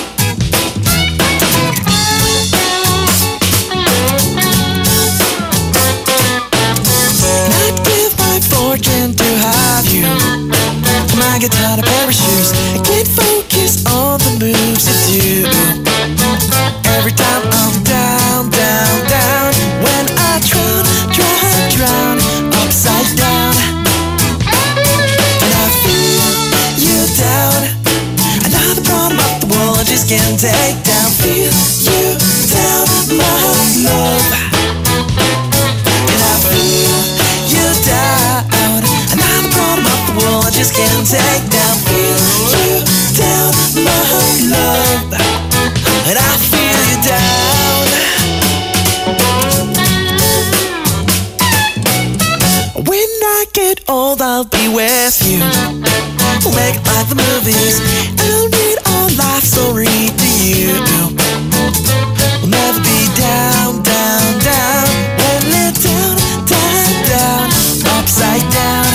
I'd give my fortune to have you. My guitar, a pair of shoes. I can't focus on the moves I do. Every time I'm down, down, down. When I drown, drown, drown, upside down. And I feel you down. Another bottom of the wall I just can't take down. Feel you down, my love. And I feel you down. Another bottom of the wall I just can't take down. Feel you down, my love. And I feel you down. When I get old, I'll be with you. We'll make it like the movies. I'll read our life story to you. We'll never be down, down, down. When we're down, down, down, upside down.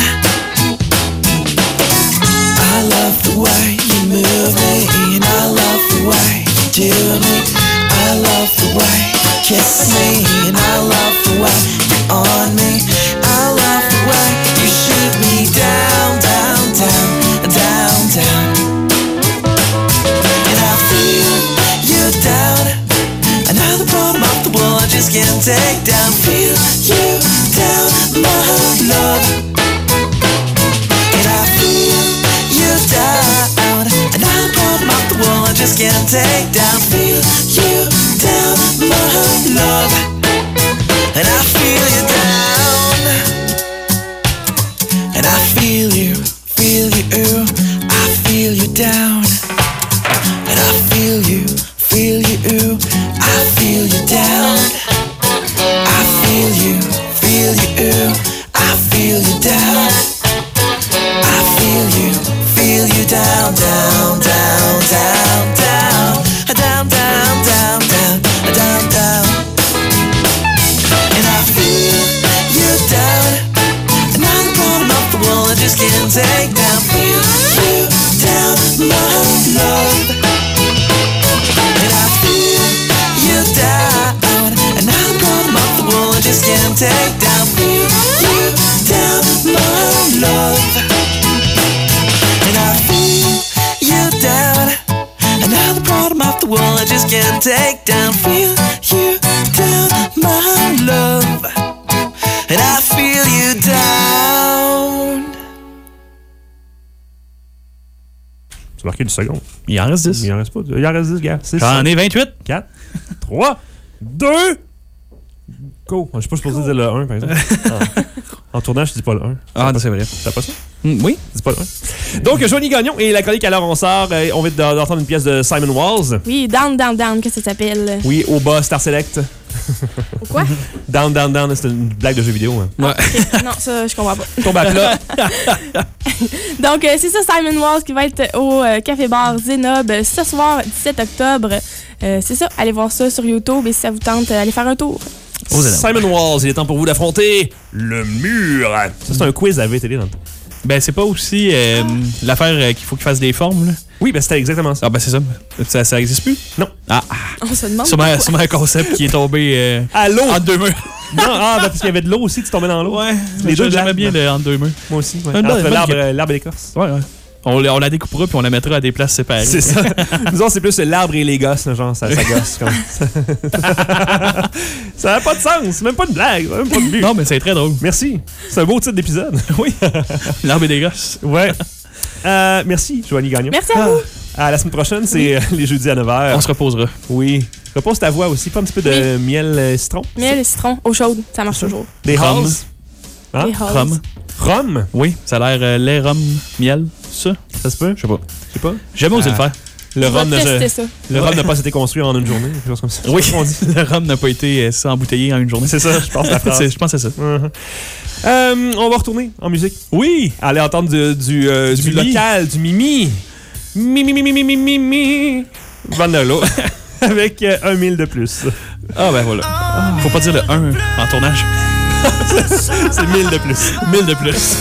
I love the way you move me, and I love the way you do me. I love the way you kiss me, and I love the way you're on me. I love the way you shoot me down, down, down, down, down. And I feel you down. Another bottom of the wall I just can't take down. Feel you down, my love. And I feel you down. Another bottom of the wall I just can't take down. Feel you down, my love. And I feel you down. And I feel you, feel you, I feel you down. And I feel you, feel you, I feel you down. I feel you, feel you, I feel you down. I feel you, feel you down, down, down, down, down, down, down, down, down, down, down. And I feel you down. And I'm the bottom of the wall I just can't take down. Feel you down, my love. take down, feel you down, my love. And I feel you down, another bottom of the wall I just can't take down, feel you down, my love. And I feel you down. Tu as marqué du second. Il en reste dix. Il en reste pas. Il en reste dix, gars. J'en ai vingt-huit. quatre, trois, deux, go. Je sais pas, je suis supposé dire le un, par exemple. En, en tournage, je dis pas le un. Ah, c'est vrai. T'as pas ça? Mm, oui. Je dis pas le un. Donc, Joanie Gagnon et la chronique Alors on sort. Euh, on vient d'entendre une pièce de Simon Walls. Oui, Down, Down, Down, qu'est-ce que ça s'appelle? Oui, au bas, Star Select. Quoi? Down, Down, Down, c'est une blague de jeu vidéo. Hein. Ouais. Okay. Non, ça, je comprends pas. Tombe à plat. Donc, euh, c'est ça, Simon Walls qui va être au euh, Café Bar Zénob euh, ce soir, dix-sept octobre. Euh, c'est ça, allez voir ça sur YouTube et si ça vous tente, euh, allez faire un tour. Simon Walls, il est temps pour vous d'affronter le mur. Ça, c'est un quiz à V T L dans le temps. Ben, c'est pas aussi euh, l'affaire euh, qu'il faut qu'il fasse des formes, là. Oui, ben c'était exactement ça. Ah, ben c'est ça. Ça, ça existe plus? Non. Ah. On se demande. Sûrement, sûrement un concept qui est tombé euh, à l'eau. entre deux murs. Non, ah, ben, parce qu'il y avait de l'eau aussi, tu tombais dans l'eau. Ouais. Les deux, j'aimais bien le, entre deux murs. Moi aussi. Ouais. Un Alors, bon, l'arbre, bon, l'arbre et l'écorce. Ouais, ouais. On, on la découpera puis on la mettra à des places séparées. C'est ça. Nous autres, c'est plus l'arbre et les gosses, là, genre, ça, ça gosse. Comme ça n'a pas de sens. C'est même pas une blague. Même pas de but. Non, mais c'est très drôle. Merci. C'est un beau titre d'épisode. Oui. L'arbre et des gosses. Ouais. Euh, merci, Joanie Gagnon. Merci à vous. À la semaine prochaine, c'est euh, les jeudis à neuf heures. On se reposera. Oui. Repose ta voix aussi. Pas un petit peu de Oui. miel euh, citron. Miel et citron, eau chaude, ça marche toujours. Des Rhum. halls. Hein? Des halls. Rhum. Rhum? Oui, ça a l'air euh, lait, rhum, miel, ça. Ça se peut? Je sais pas. Je sais pas. J'ai jamais osé Ah. le faire. Le On va rhum, n'a- tester ça. le rhum n'a pas été construit en une journée. Quelque chose comme ça. Oui, C'est ce qu'on dit. le rhum n'a pas été euh, ça, embouteillé en une journée. C'est ça, je pense, la phrase. C'est- Je pense que c'est ça. Uh-huh. Euh, on va retourner en musique. Oui! Aller entendre du, du, euh, Du du Mimi. local, du Mimi. Mimi, Mimi, Mimi, Mimi, Mimi. Vanilla. Avec euh, un mille de plus. Ah ben voilà. Faut pas dire le un en tournage. C'est mille de plus. mille de plus.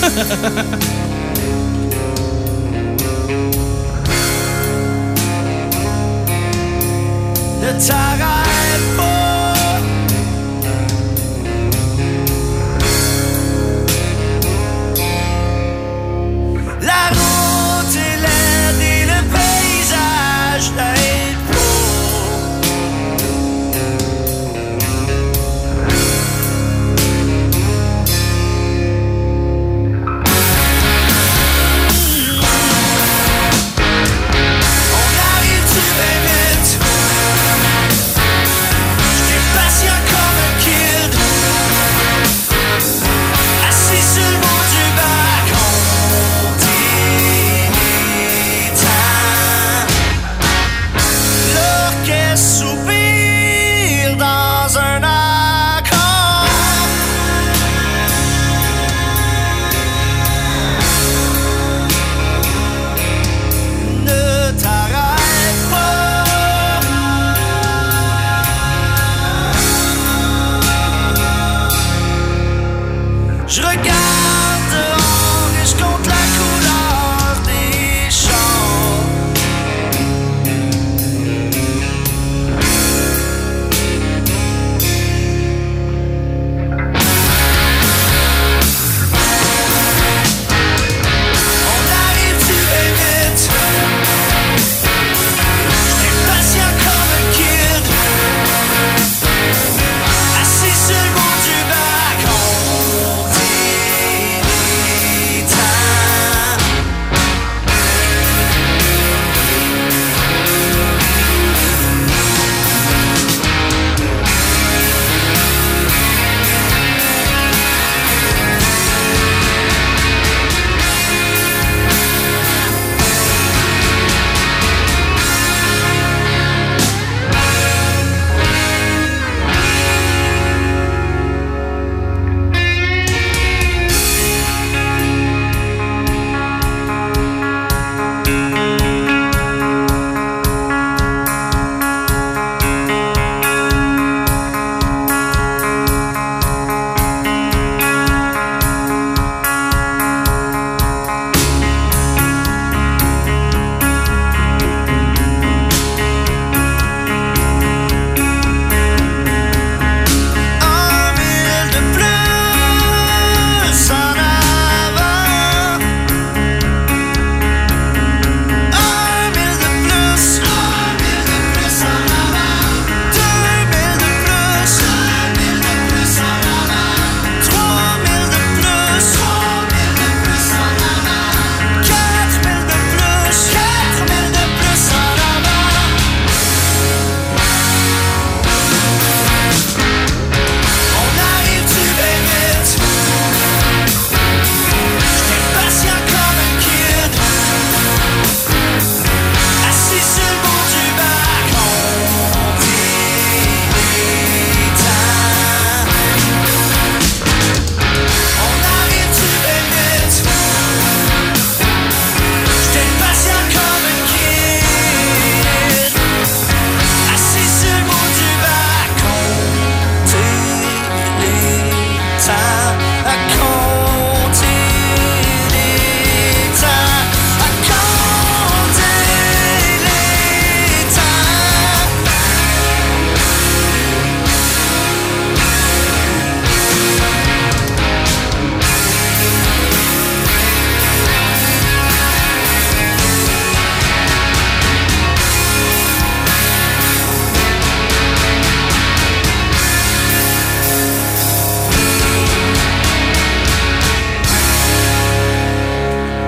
Ne t'arrête pas. La route est laide et le paysage n'aide pas. On arrive sur les vite. J'étais patient comme un kid. Assis sur le bord du bac, on dit temps. L'orchestre soupire dans un accord. Ne t'arrête pas. Je regarde dehors et je compte la couleur des champs.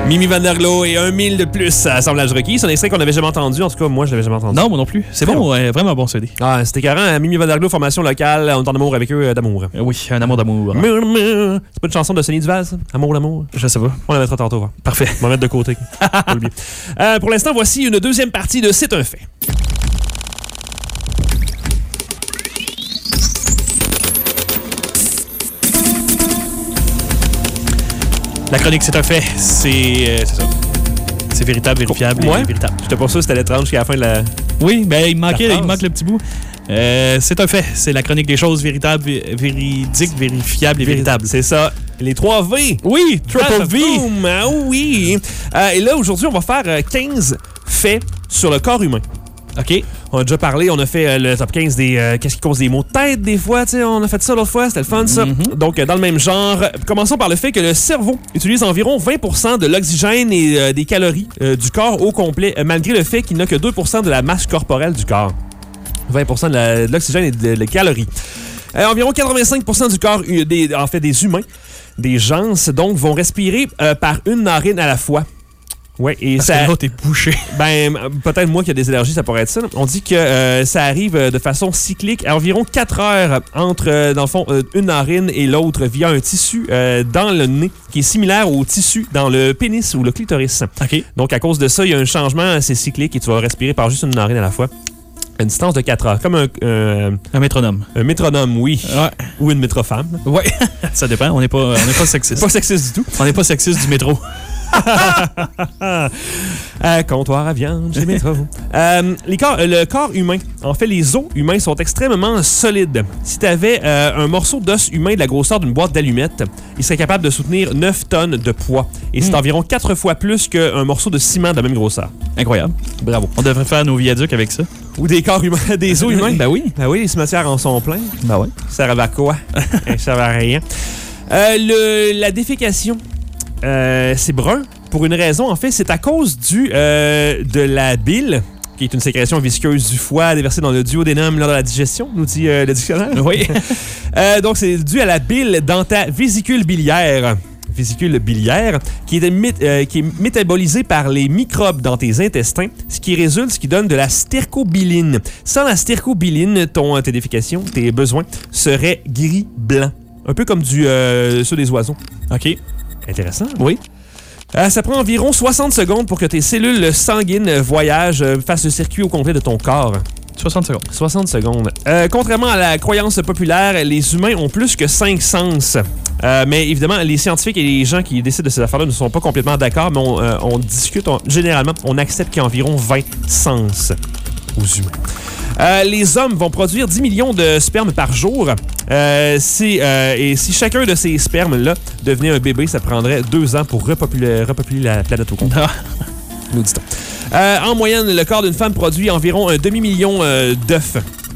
Mimi Van der Glo et un mille de plus à Assemblage requis. C'est un extrait qu'on n'avait jamais entendu. En tout cas, moi, je l'avais jamais entendu. Non, moi non plus. C'est Très bon, bon. ouais, vraiment bon C D. Ah, c'était carré. Mimi Van der Glo, formation locale. On est en amour avec eux euh, d'amour. Euh, oui, un amour d'amour. Mur, mur. C'est pas une chanson de Sonny Duval, ça? Amour d'amour? Je sais pas. On la mettra tantôt. Hein. Parfait. On va mettre de côté. Pas l'oublier. euh, pour l'instant, voici une deuxième partie de C'est un fait. La chronique, c'est un fait. C'est euh, c'est ça. C'est véritable, vérifiable Ouais. et véritable. J'étais pas sûr que c'était l'étrange jusqu'à la fin de la... Oui, ben il manquait, La il phrase. manque le petit bout. Euh, c'est un fait. C'est la chronique des choses véritables, vé- véridiques, vérifiables et véritables. C'est ça. Les trois V. Oui, triple V. Boom. Ah oui. Euh, et là, aujourd'hui, on va faire euh, quinze faits sur le corps humain. OK. On a déjà parlé, on a fait euh, le top quinze des euh, qu'est-ce qui cause des maux de tête des fois, tu sais, on a fait ça l'autre fois, c'était le fun ça. Mm-hmm. Donc euh, dans le même genre, commençons par le fait que le cerveau utilise environ vingt pour cent de l'oxygène et euh, des calories euh, du corps au complet, euh, malgré le fait qu'il n'a que deux pour cent de la masse corporelle du corps. vingt pour cent de, la- de l'oxygène et de, de calories. Euh, environ quatre-vingt-cinq pour cent du corps, euh, des, en fait des humains, des gens, donc, vont respirer euh, par une narine à la fois. Ouais, et Parce ça. que l'autre est bouché. Ben, peut-être moi qui a des allergies, ça pourrait être ça. On dit que euh, ça arrive euh, de façon cyclique à environ quatre heures entre, euh, dans le fond, euh, une narine et l'autre via un tissu euh, dans le nez qui est similaire au tissu dans le pénis ou le clitoris. OK. Donc, à cause de ça, il y a un changement, c'est cyclique et tu vas respirer par juste une narine à la fois. À une distance de quatre heures. Comme un, euh, Un métronome. un métronome, oui. Ouais. Ou une métrofemme. Ouais. Ça dépend. On n'est pas, on n'est pas sexiste. Pas sexiste du tout. On n'est pas sexiste du métro. À comptoir à viande, chez Métro. euh, les corps, euh, le corps humain, en fait, les os humains sont extrêmement solides. Si tu avais euh, un morceau d'os humain de la grosseur d'une boîte d'allumettes, il serait capable de soutenir neuf tonnes de poids. Et c'est Mm. environ quatre fois plus qu'un morceau de ciment de la même grosseur. Incroyable. Bravo. On devrait faire nos viaducs avec ça. Ou des corps humains, des os humains. Ben oui. Ben oui, les cimetières en sont pleins. Ben oui. Ça servent à quoi? Ça sert à rien. Euh, le, la défécation, euh, c'est brun. Pour une raison, en fait, c'est à cause du euh, de la bile, qui est une sécrétion visqueuse du foie déversée dans le duodénum lors de la digestion, nous dit euh, le dictionnaire. Oui. Euh, donc, c'est dû à la bile dans ta vésicule biliaire. Vésicule biliaire, qui est, mé- euh, qui est métabolisée par les microbes dans tes intestins, ce qui résulte, ce qui donne de la stercobiline. Sans la stercobiline, ton, tes défécations, tes besoins seraient gris-blanc. Un peu comme du euh, ceux des oiseaux. OK. Intéressant. Oui. Euh, ça prend environ soixante secondes pour que tes cellules sanguines voyagent, euh, fassent le circuit au complet de ton corps. soixante secondes. soixante secondes. Euh, contrairement à la croyance populaire, les humains ont plus que cinq sens. Euh, mais évidemment, les scientifiques et les gens qui décident de ces affaires-là ne sont pas complètement d'accord, mais on, euh, on discute, on- généralement, on accepte qu'il y a environ vingt sens aux humains. Euh, les hommes vont produire dix millions de spermes par jour. Euh, si, euh, et si chacun de ces spermes-là devenait un bébé, ça prendrait deux ans pour repopuler, repopuler la planète au complet. Nous dit-on. Euh, en moyenne, le corps d'une femme produit environ un demi-million euh, d'œufs.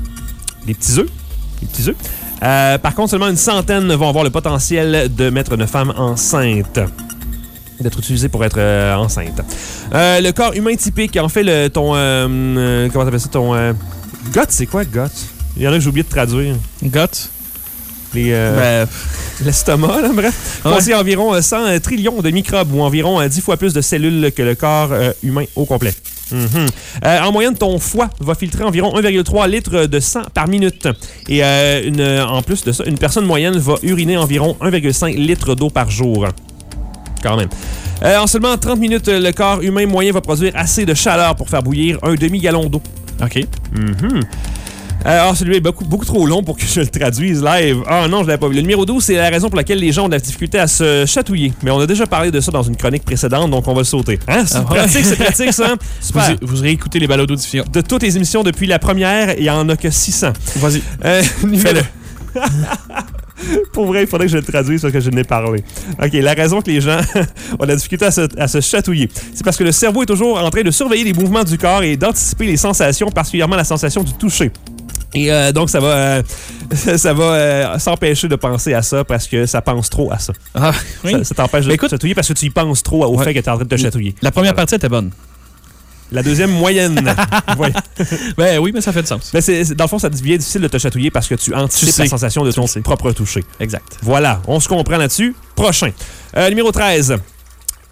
Des petits œufs. Des petits œufs. Euh, par contre, seulement une centaine vont avoir le potentiel de mettre une femme enceinte. D'être utilisée pour être euh, enceinte. Euh, le corps humain typique, en fait, le, ton... euh, euh, comment t'appelles ça? Ton... Euh, gut, c'est quoi, gut? Il y en a que j'ai oublié de traduire. Gut? Les... Euh, Ben, L'estomac, là, bref. Ouais. Contient environ cent trillions de microbes ou environ euh, dix fois plus de cellules que le corps euh, humain au complet. Mhm. Euh, en moyenne, ton foie va filtrer environ un virgule trois litres de sang par minute. Et euh, une, en plus de ça, une personne moyenne va uriner environ un virgule cinq litres d'eau par jour. Quand même. Euh, en seulement trente minutes, le corps humain moyen va produire assez de chaleur pour faire bouillir un demi-gallon d'eau. OK. Mhm. Euh, Alors, celui-là est beaucoup, beaucoup trop long pour que je le traduise live. Ah non, je l'avais pas vu. Le numéro douze, c'est la raison pour laquelle les gens ont de la difficulté à se chatouiller. Mais on a déjà parlé de ça dans une chronique précédente, donc on va le sauter. Hein? C'est Ah ouais. pratique, c'est pratique, ça. Super. Vous, vous réécoutez les balados diffusion. De toutes les émissions depuis la première, il y en a que six cents. Vas-y. Euh, numéro... Fais-le. Pour vrai, il faudrait que je le traduise parce que je n'ai parlé. OK, la raison que les gens ont de la difficulté à se, à se chatouiller, c'est parce que le cerveau est toujours en train de surveiller les mouvements du corps et d'anticiper les sensations, particulièrement la sensation du toucher. Et euh, donc, ça va, euh, ça va euh, s'empêcher de penser à ça parce que ça pense trop à ça. Ah, oui. Ça, ça t'empêche de Mais te écoute- chatouiller parce que tu y penses trop au Ouais. fait que tu es en train de te chatouiller. La première partie était bonne. La deuxième, moyenne. Ouais. Ben oui, mais ça fait du sens. Mais c'est, c'est- dans le fond, ça devient difficile de te chatouiller parce que tu anticipes sais. la sensation de Tu ton le sais. propre toucher. Exact. Voilà, on se comprend là-dessus. Prochain. Euh, numéro treize.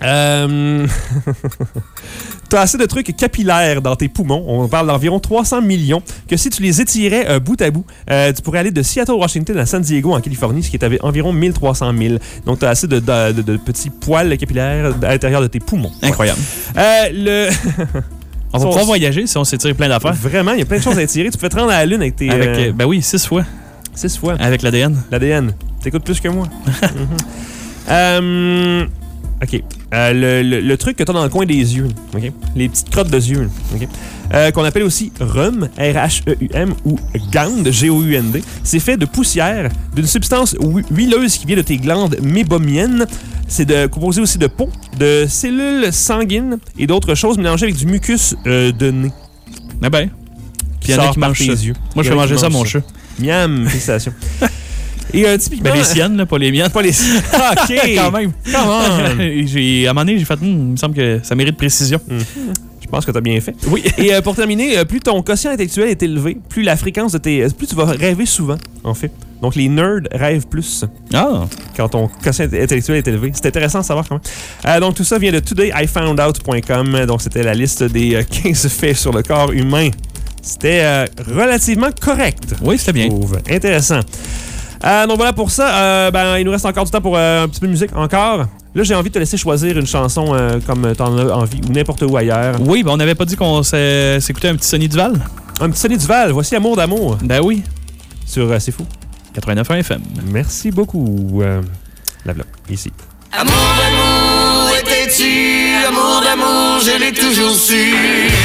Euh... tu as assez de trucs capillaires dans tes poumons. On parle d'environ trois cents millions. Que si tu les étirais euh, bout à bout, euh, tu pourrais aller de Seattle, Washington à San Diego, en Californie, ce qui est à environ mille trois cents mille. Donc, tu as assez de, de, de, de petits poils capillaires à l'intérieur de tes poumons. Incroyable. Euh, le... On va pouvoir voyager si on s'étire plein d'affaires. Vraiment, il y a plein de choses à étirer. Tu peux te rendre à la Lune avec tes... Avec, euh... Ben oui, six fois. Six fois. Avec l'A D N. L'A D N. T'écoutes plus que moi. mm-hmm. euh... OK. Euh, le, le, le truc que tu as dans le coin des yeux, OK? Les petites crottes de yeux, OK? Euh, qu'on appelle aussi rhum, R H E U M, ou gand, G O U N D. C'est fait de poussière, d'une substance huileuse qui vient de tes glandes mébomiennes. C'est de, composé aussi de peau, de cellules sanguines et d'autres choses mélangées avec du mucus euh, de nez. Ah ben. Puis il y en a qui mangent tes yeux. Moi, je vais manger ça à mon chat. Miam, félicitations. Et euh, typiquement... Ben, les siennes, là, pas les miennes. Pas les siennes. Ah, OK. Quand même. Comment? j'ai, à un moment donné, j'ai fait, hm, il me semble que ça mérite précision. Mm. Je pense que tu as bien fait. Oui. Et euh, pour terminer, euh, plus ton quotient intellectuel est élevé, plus la fréquence de tes... Plus tu vas rêver souvent, en fait. Donc, les nerds rêvent plus. Ah. Quand ton quotient intellectuel est élevé. C'est intéressant de savoir comment. Euh, donc, tout ça vient de today I found out point com. Donc, c'était la liste des euh, quinze faits sur le corps humain. C'était euh, relativement correct. Oui, c'était bien. Intéressant. Euh, donc voilà pour ça. Euh, ben, il nous reste encore du temps pour euh, un petit peu de musique encore. Là, j'ai envie de te laisser choisir une chanson euh, comme t'en as envie ou n'importe où ailleurs. Oui, ben on n'avait pas dit qu'on s'écoutait un petit Sonny Duval? Un petit Sonny Duval. Voici Amour d'amour. Ben oui. Sur euh, C'est Fou. quatre-vingt-neuf F M. Merci beaucoup. Euh, la bloc, ici. Amour d'amour, étais-tu? Amour d'amour, je l'ai toujours su.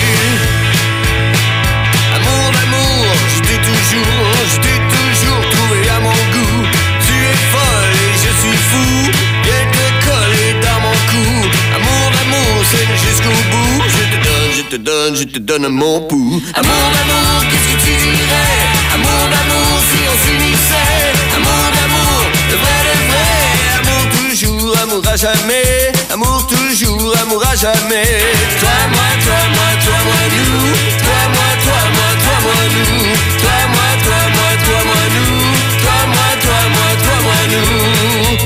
Amour d'amour, je t'ai toujours, je t'ai toujours trouvé à mon goût. Tu es folle et je suis fou, viens te coller dans mon cou. Amour d'amour, c'est jusqu'au bout. Je te donne, je te donne, je te donne mon pouls. Amour d'amour, qu'est-ce que tu dirais? Amour d'amour, si on s'unissait. Amour d'amour, le vrai, le vrai. Amour toujours, amour à jamais. Amour toujours, amour à jamais. Toi, moi, toi, moi, toi, moi, nous. Toi, moi, toi, moi, toi, moi, nous. Toi, moi, toi, moi, toi, moi, nous. Toi, moi, toi, moi, toi, moi, nous.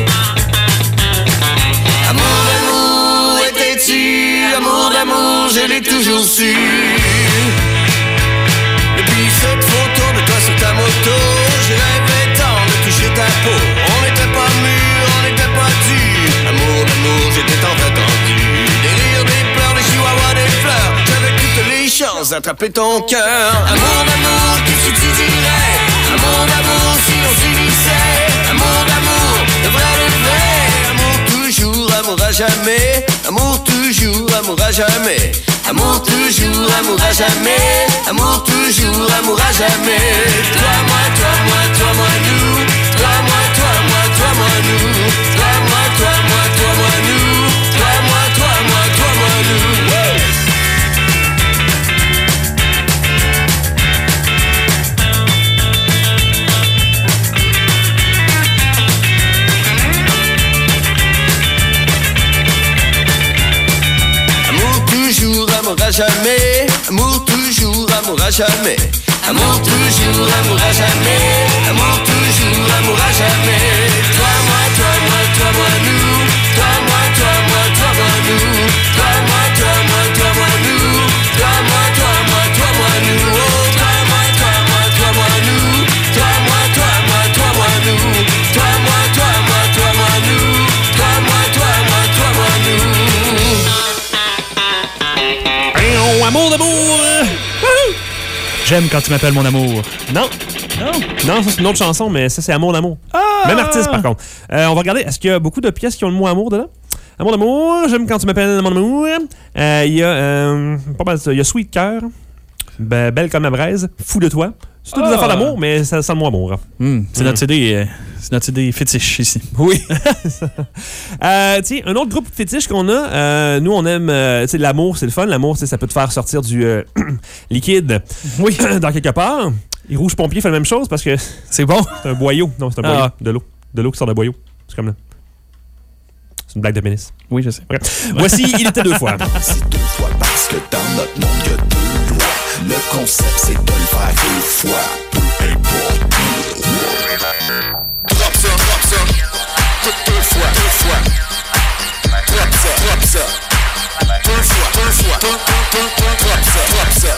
Amour d'amour, étais-tu? Amour d'amour, je l'ai toujours su. Depuis cette photo de toi sur ta moto, j'ai rêvé tant de toucher ta peau. On n'était pas mûrs, on n'était pas durs. Amour d'amour, j'étais tant attendu. Des rires, des pleurs, des chihuahuas, des fleurs. J'avais toutes les chances d'attraper ton cœur. Amour d'amour, qu'est-ce que tu dirais? Amour d'amour, si on s'unissait. Amour d'amour, le vrai, le vrai. Amour toujours, amour à jamais. Amour toujours, amour à jamais. Amour toujours, amour à jamais. Amour toujours, amour à jamais. Toi, moi, toi, moi, toi, moi, nous. Toi, moi, toi, moi, toi, moi, nous. Toi, moi, toi, moi, toi, moi, nous. Toi, moi, toi, moi, toi, moi, nous. Amour toujours, amour à jamais. Amour toujours, amour à jamais. Amour toujours, amour à jamais. Amour toujours, amour à jamais. Toi, moi, toi, moi, toi, moi, nous. Toi, moi, toi, moi, toi, moi, nous. Toi, moi, toi, moi, toi, moi, nous. Toi, moi, toi, moi, toi, moi, nous. Oh, toi, moi, toi, moi, toi, moi, nous. Toi, moi, toi, moi, toi, moi, nous. Toi, moi, toi, moi, toi, moi, nous. Toi, moi, toi, moi, toi, moi, nous. Oh, amour d'amour! J'aime quand tu m'appelles mon amour. Non. Non. Non, ça c'est une autre chanson, mais ça c'est Amour d'amour. Ah! Même artiste par contre. Euh, on va regarder, est-ce qu'il y a beaucoup de pièces qui ont le mot amour dedans? Amour d'amour, j'aime quand tu m'appelles mon amour. Euh, Il y a euh, pas mal ça. Il y a Sweet Cœur, Be- Belle comme la braise, Fou de toi. C'est toutes Ah. des affaires d'amour, mais ça sent le mot amour. Mm, c'est Mm. notre C D, euh, c'est notre C D fétiche ici. Oui. euh, tiens, un autre groupe fétiche qu'on a, euh, nous on aime, euh, tu sais, l'amour, c'est le fun. L'amour, tu sais, ça peut te faire sortir du euh, liquide. Oui. Dans quelque part. Et Rouge Pompier fait la même chose parce que c'est bon. C'est un boyau. Non, c'est un Ah. boyau. De l'eau. De l'eau qui sort d'un boyau. C'est comme là. C'est une blague de pénis. Oui, je sais. Okay. Voici Il était deux fois. C'est deux fois parce que dans notre monde, il y a deux lois. Le concept, c'est de le faire deux fois. Peu importe. Drop ça, drop ça. Deux, deux fois, deux fois. Drop ça, drop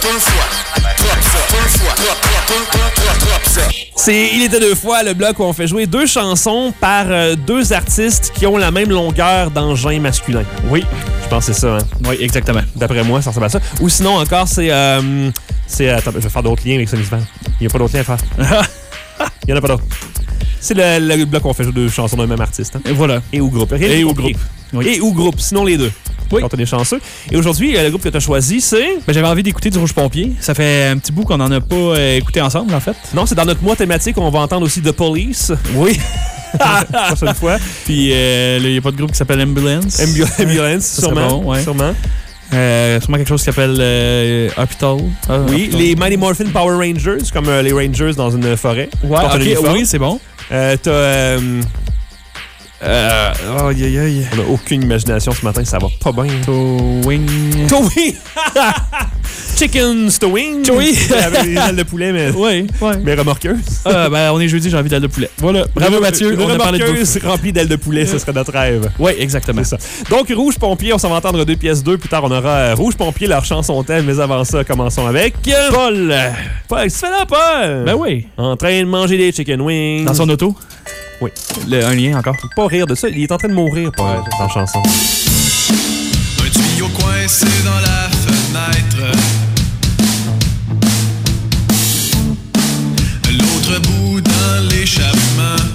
C'est Il était deux fois, le bloc où on fait jouer deux chansons par euh, deux artistes qui ont la même longueur d'engin masculin. Oui. Je pense que c'est ça, hein? Oui, exactement. D'après moi, ça ressemble à ça. Ou sinon, encore, c'est... Euh, c'est attends, je vais faire d'autres liens avec ça, l'hiver. Il n'y a pas d'autres liens à faire. Il n'y en a pas d'autres. C'est le, le bloc où on fait jouer deux chansons d'un même artiste. Hein? Et voilà. Et ou groupe. Rien Et ou compris. groupe. Oui. Et ou groupe, sinon les deux. Oui. Quand on est chanceux. Et aujourd'hui, le groupe que tu as choisi, c'est... Ben, j'avais envie d'écouter du Rouge Pompier. Ça fait un petit bout qu'on n'en a pas euh, écouté ensemble, en fait. Non, c'est dans notre mois thématique. On va entendre aussi The Police. Oui. Prochaine fois. Puis, il euh, n'y a pas de groupe qui s'appelle Ambulance. Ambu- Ambulance, Ça, sûrement. bon, ouais. Sûrement. Euh, sûrement quelque chose qui s'appelle euh, Hospital. Ah, Oui, Hospital. les Mighty Morphin Power Rangers, comme euh, les Rangers dans une forêt. Ouais, Portent un ok, uniforme. oui, c'est bon. Euh, T'as... Euh, euh, oh, aïe, aïe, aïe. On n'a aucune imagination ce matin, ça va pas bien. Towing. Towing! Chicken Stowing! Oui! Avec des ailes de poulet, mais, Oui, ouais. mais remorqueuse. Ah, ben, on est jeudi, j'ai envie d'ailes de poulet. Voilà. Bravo, Mathieu. Une On a parlé de bouffe. remorqueuse remplie d'ailes de poulet, ce serait notre rêve. Oui, exactement. C'est ça. Donc, Rouge Pompier, on s'en va entendre deux pièces deux. Plus tard, on aura euh, Rouge Pompier, leur chanson thème. Mais avant ça, commençons avec... euh, Paul. Paul, qu'est-ce que tu fais là, Paul? Ben oui. En train de manger des chicken wings. Dans son auto. Oui. Le, un lien encore. Pas rire de ça, il est en train de mourir, Paul, dans la chanson. Un tuyau coincé dans la fenêtre. L'autre bout dans l'échappement.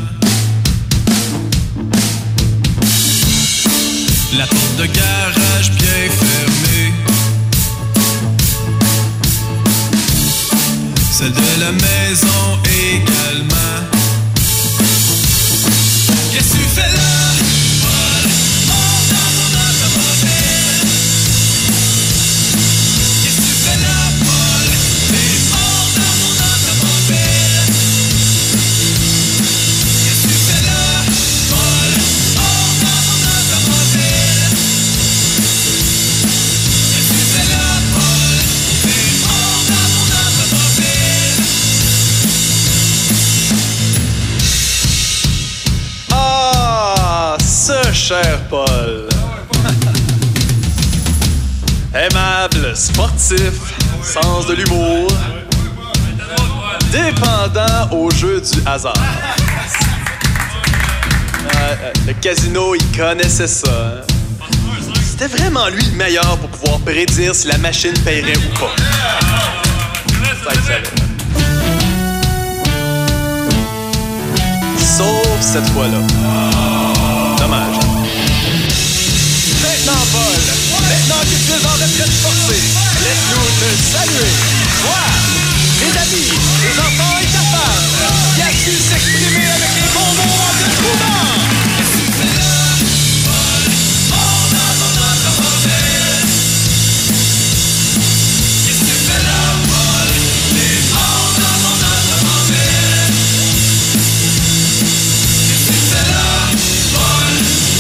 La porte de garage bien fermée. Celle de la maison également. Qu'est-ce que tu fais là? Paul, monte dans mon automobile. Qu'est-ce que tu fais là, Paul? Mais monte dans mon automobile. Qu'est-ce que tu fais là, Paul? Monte dans mon automobile. Qu'est-ce que tu fais là, Paul? Mais monte dans mon automobile. Ah, ce cher Paul. Aimable, sportif, sens de l'humour, dépendant au jeu du hasard. Euh, le casino, il connaissait ça. Hein. C'était vraiment lui le meilleur pour pouvoir prédire si la machine paierait ou pas. Ça qu'il savait. Sauf cette fois-là. Dommage. Maintenant, Paul, maintenant que tu es en retraite forcée, laisse-nous te saluer. Toi, tes amis, tes enfants et ta femme, qui a su s'exprimer avec les bons mots en te trouvant. Qu'est-ce que tu fais là, Paul? Monte dans mon automobile. Qu'est-ce que tu fais là, Paul? Mais monte dans mon automobile. Qu'est-ce que tu fais là, Paul?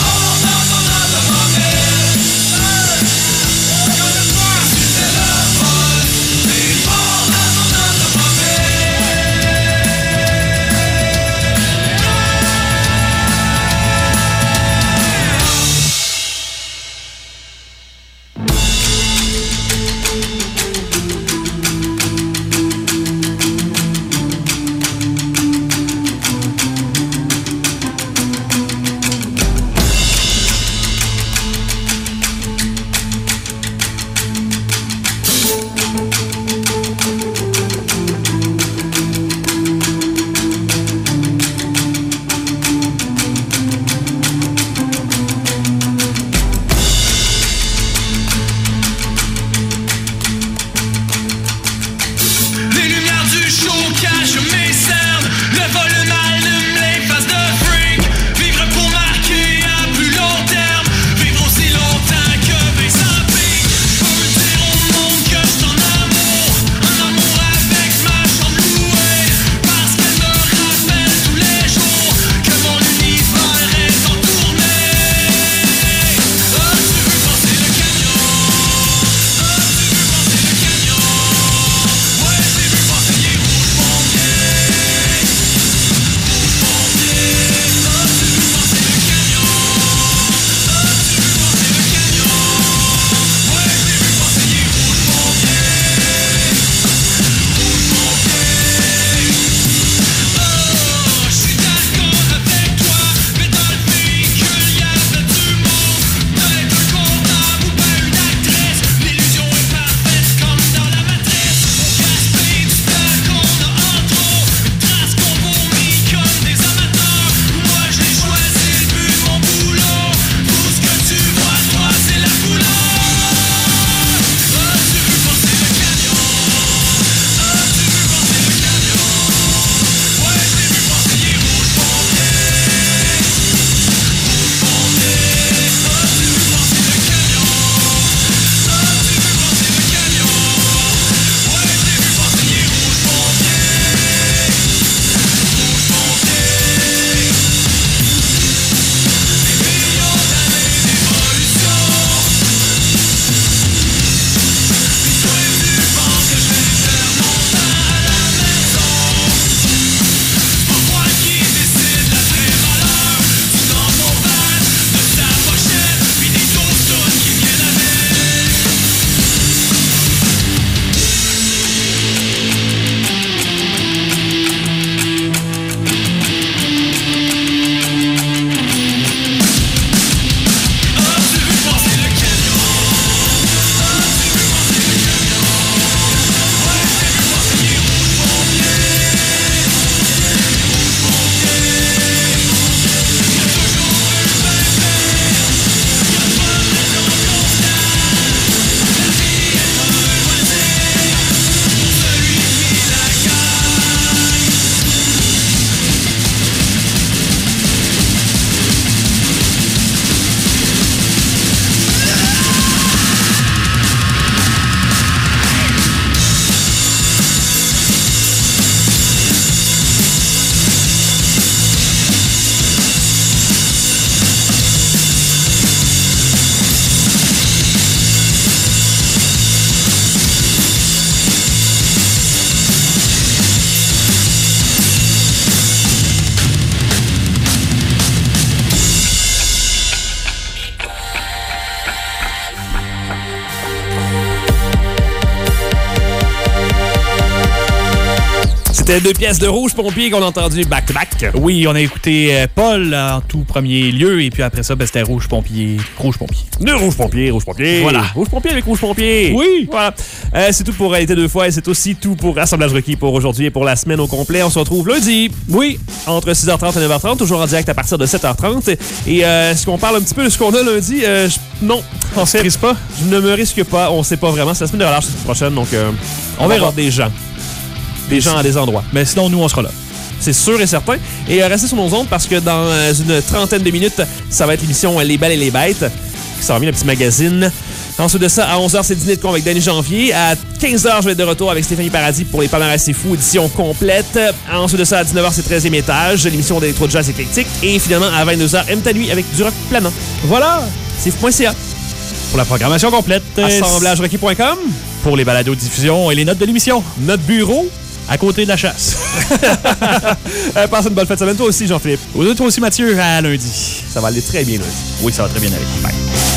C'était deux pièces de Rouge Pompier qu'on a entendu back-to-back. Oui, on a écouté euh, Paul en tout premier lieu, et puis après ça, ben, c'était Rouge Pompier. Rouge Pompier. Deux Rouge Pompier, Rouge Pompier. Voilà. Rouge Pompier avec Rouge Pompier. Oui. Voilà. Euh, c'est tout pour Réalité deux fois et c'est aussi tout pour Assemblage requis pour aujourd'hui et pour la semaine au complet. On se retrouve lundi. Oui. Entre six heures trente et neuf heures trente, toujours en direct à partir de sept heures trente. Et euh, est-ce qu'on parle un petit peu de ce qu'on a lundi? Euh, je- non. On se risque pas. Je ne me risque pas. On sait pas vraiment. C'est la semaine de relâche la semaine prochaine, donc euh, on, On va verra. voir des gens. Des gens à des endroits. Mais sinon, nous, on sera là. C'est sûr et certain. Et euh, restez sur nos ondes parce que dans euh, une trentaine de minutes, ça va être l'émission euh, Les Belles et les Bêtes, qui s'en vient, le petit magazine. Ensuite de ça, à onze heures, c'est Dîner de con avec Danny Janvier. À quinze heures, je vais être de retour avec Stéphanie Paradis pour les Palmarès C'est Fou, édition complète. Ensuite de ça, à dix-neuf heures, c'est treizième étage, l'émission d'électro jazz éclectique. Et finalement, à vingt-deux heures, M ta nuit avec du rock planant. Voilà, c'est fou point c a. Pour la programmation complète, Assemblage requis point com. pour les balados diffusion et les notes de l'émission. Notre bureau. À côté de la chasse. Euh, passe une bonne fête de semaine, toi aussi, Jean-Philippe. Toi aussi, Mathieu, à lundi. Ça va aller très bien lundi. Oui, ça va très bien aller. Bye.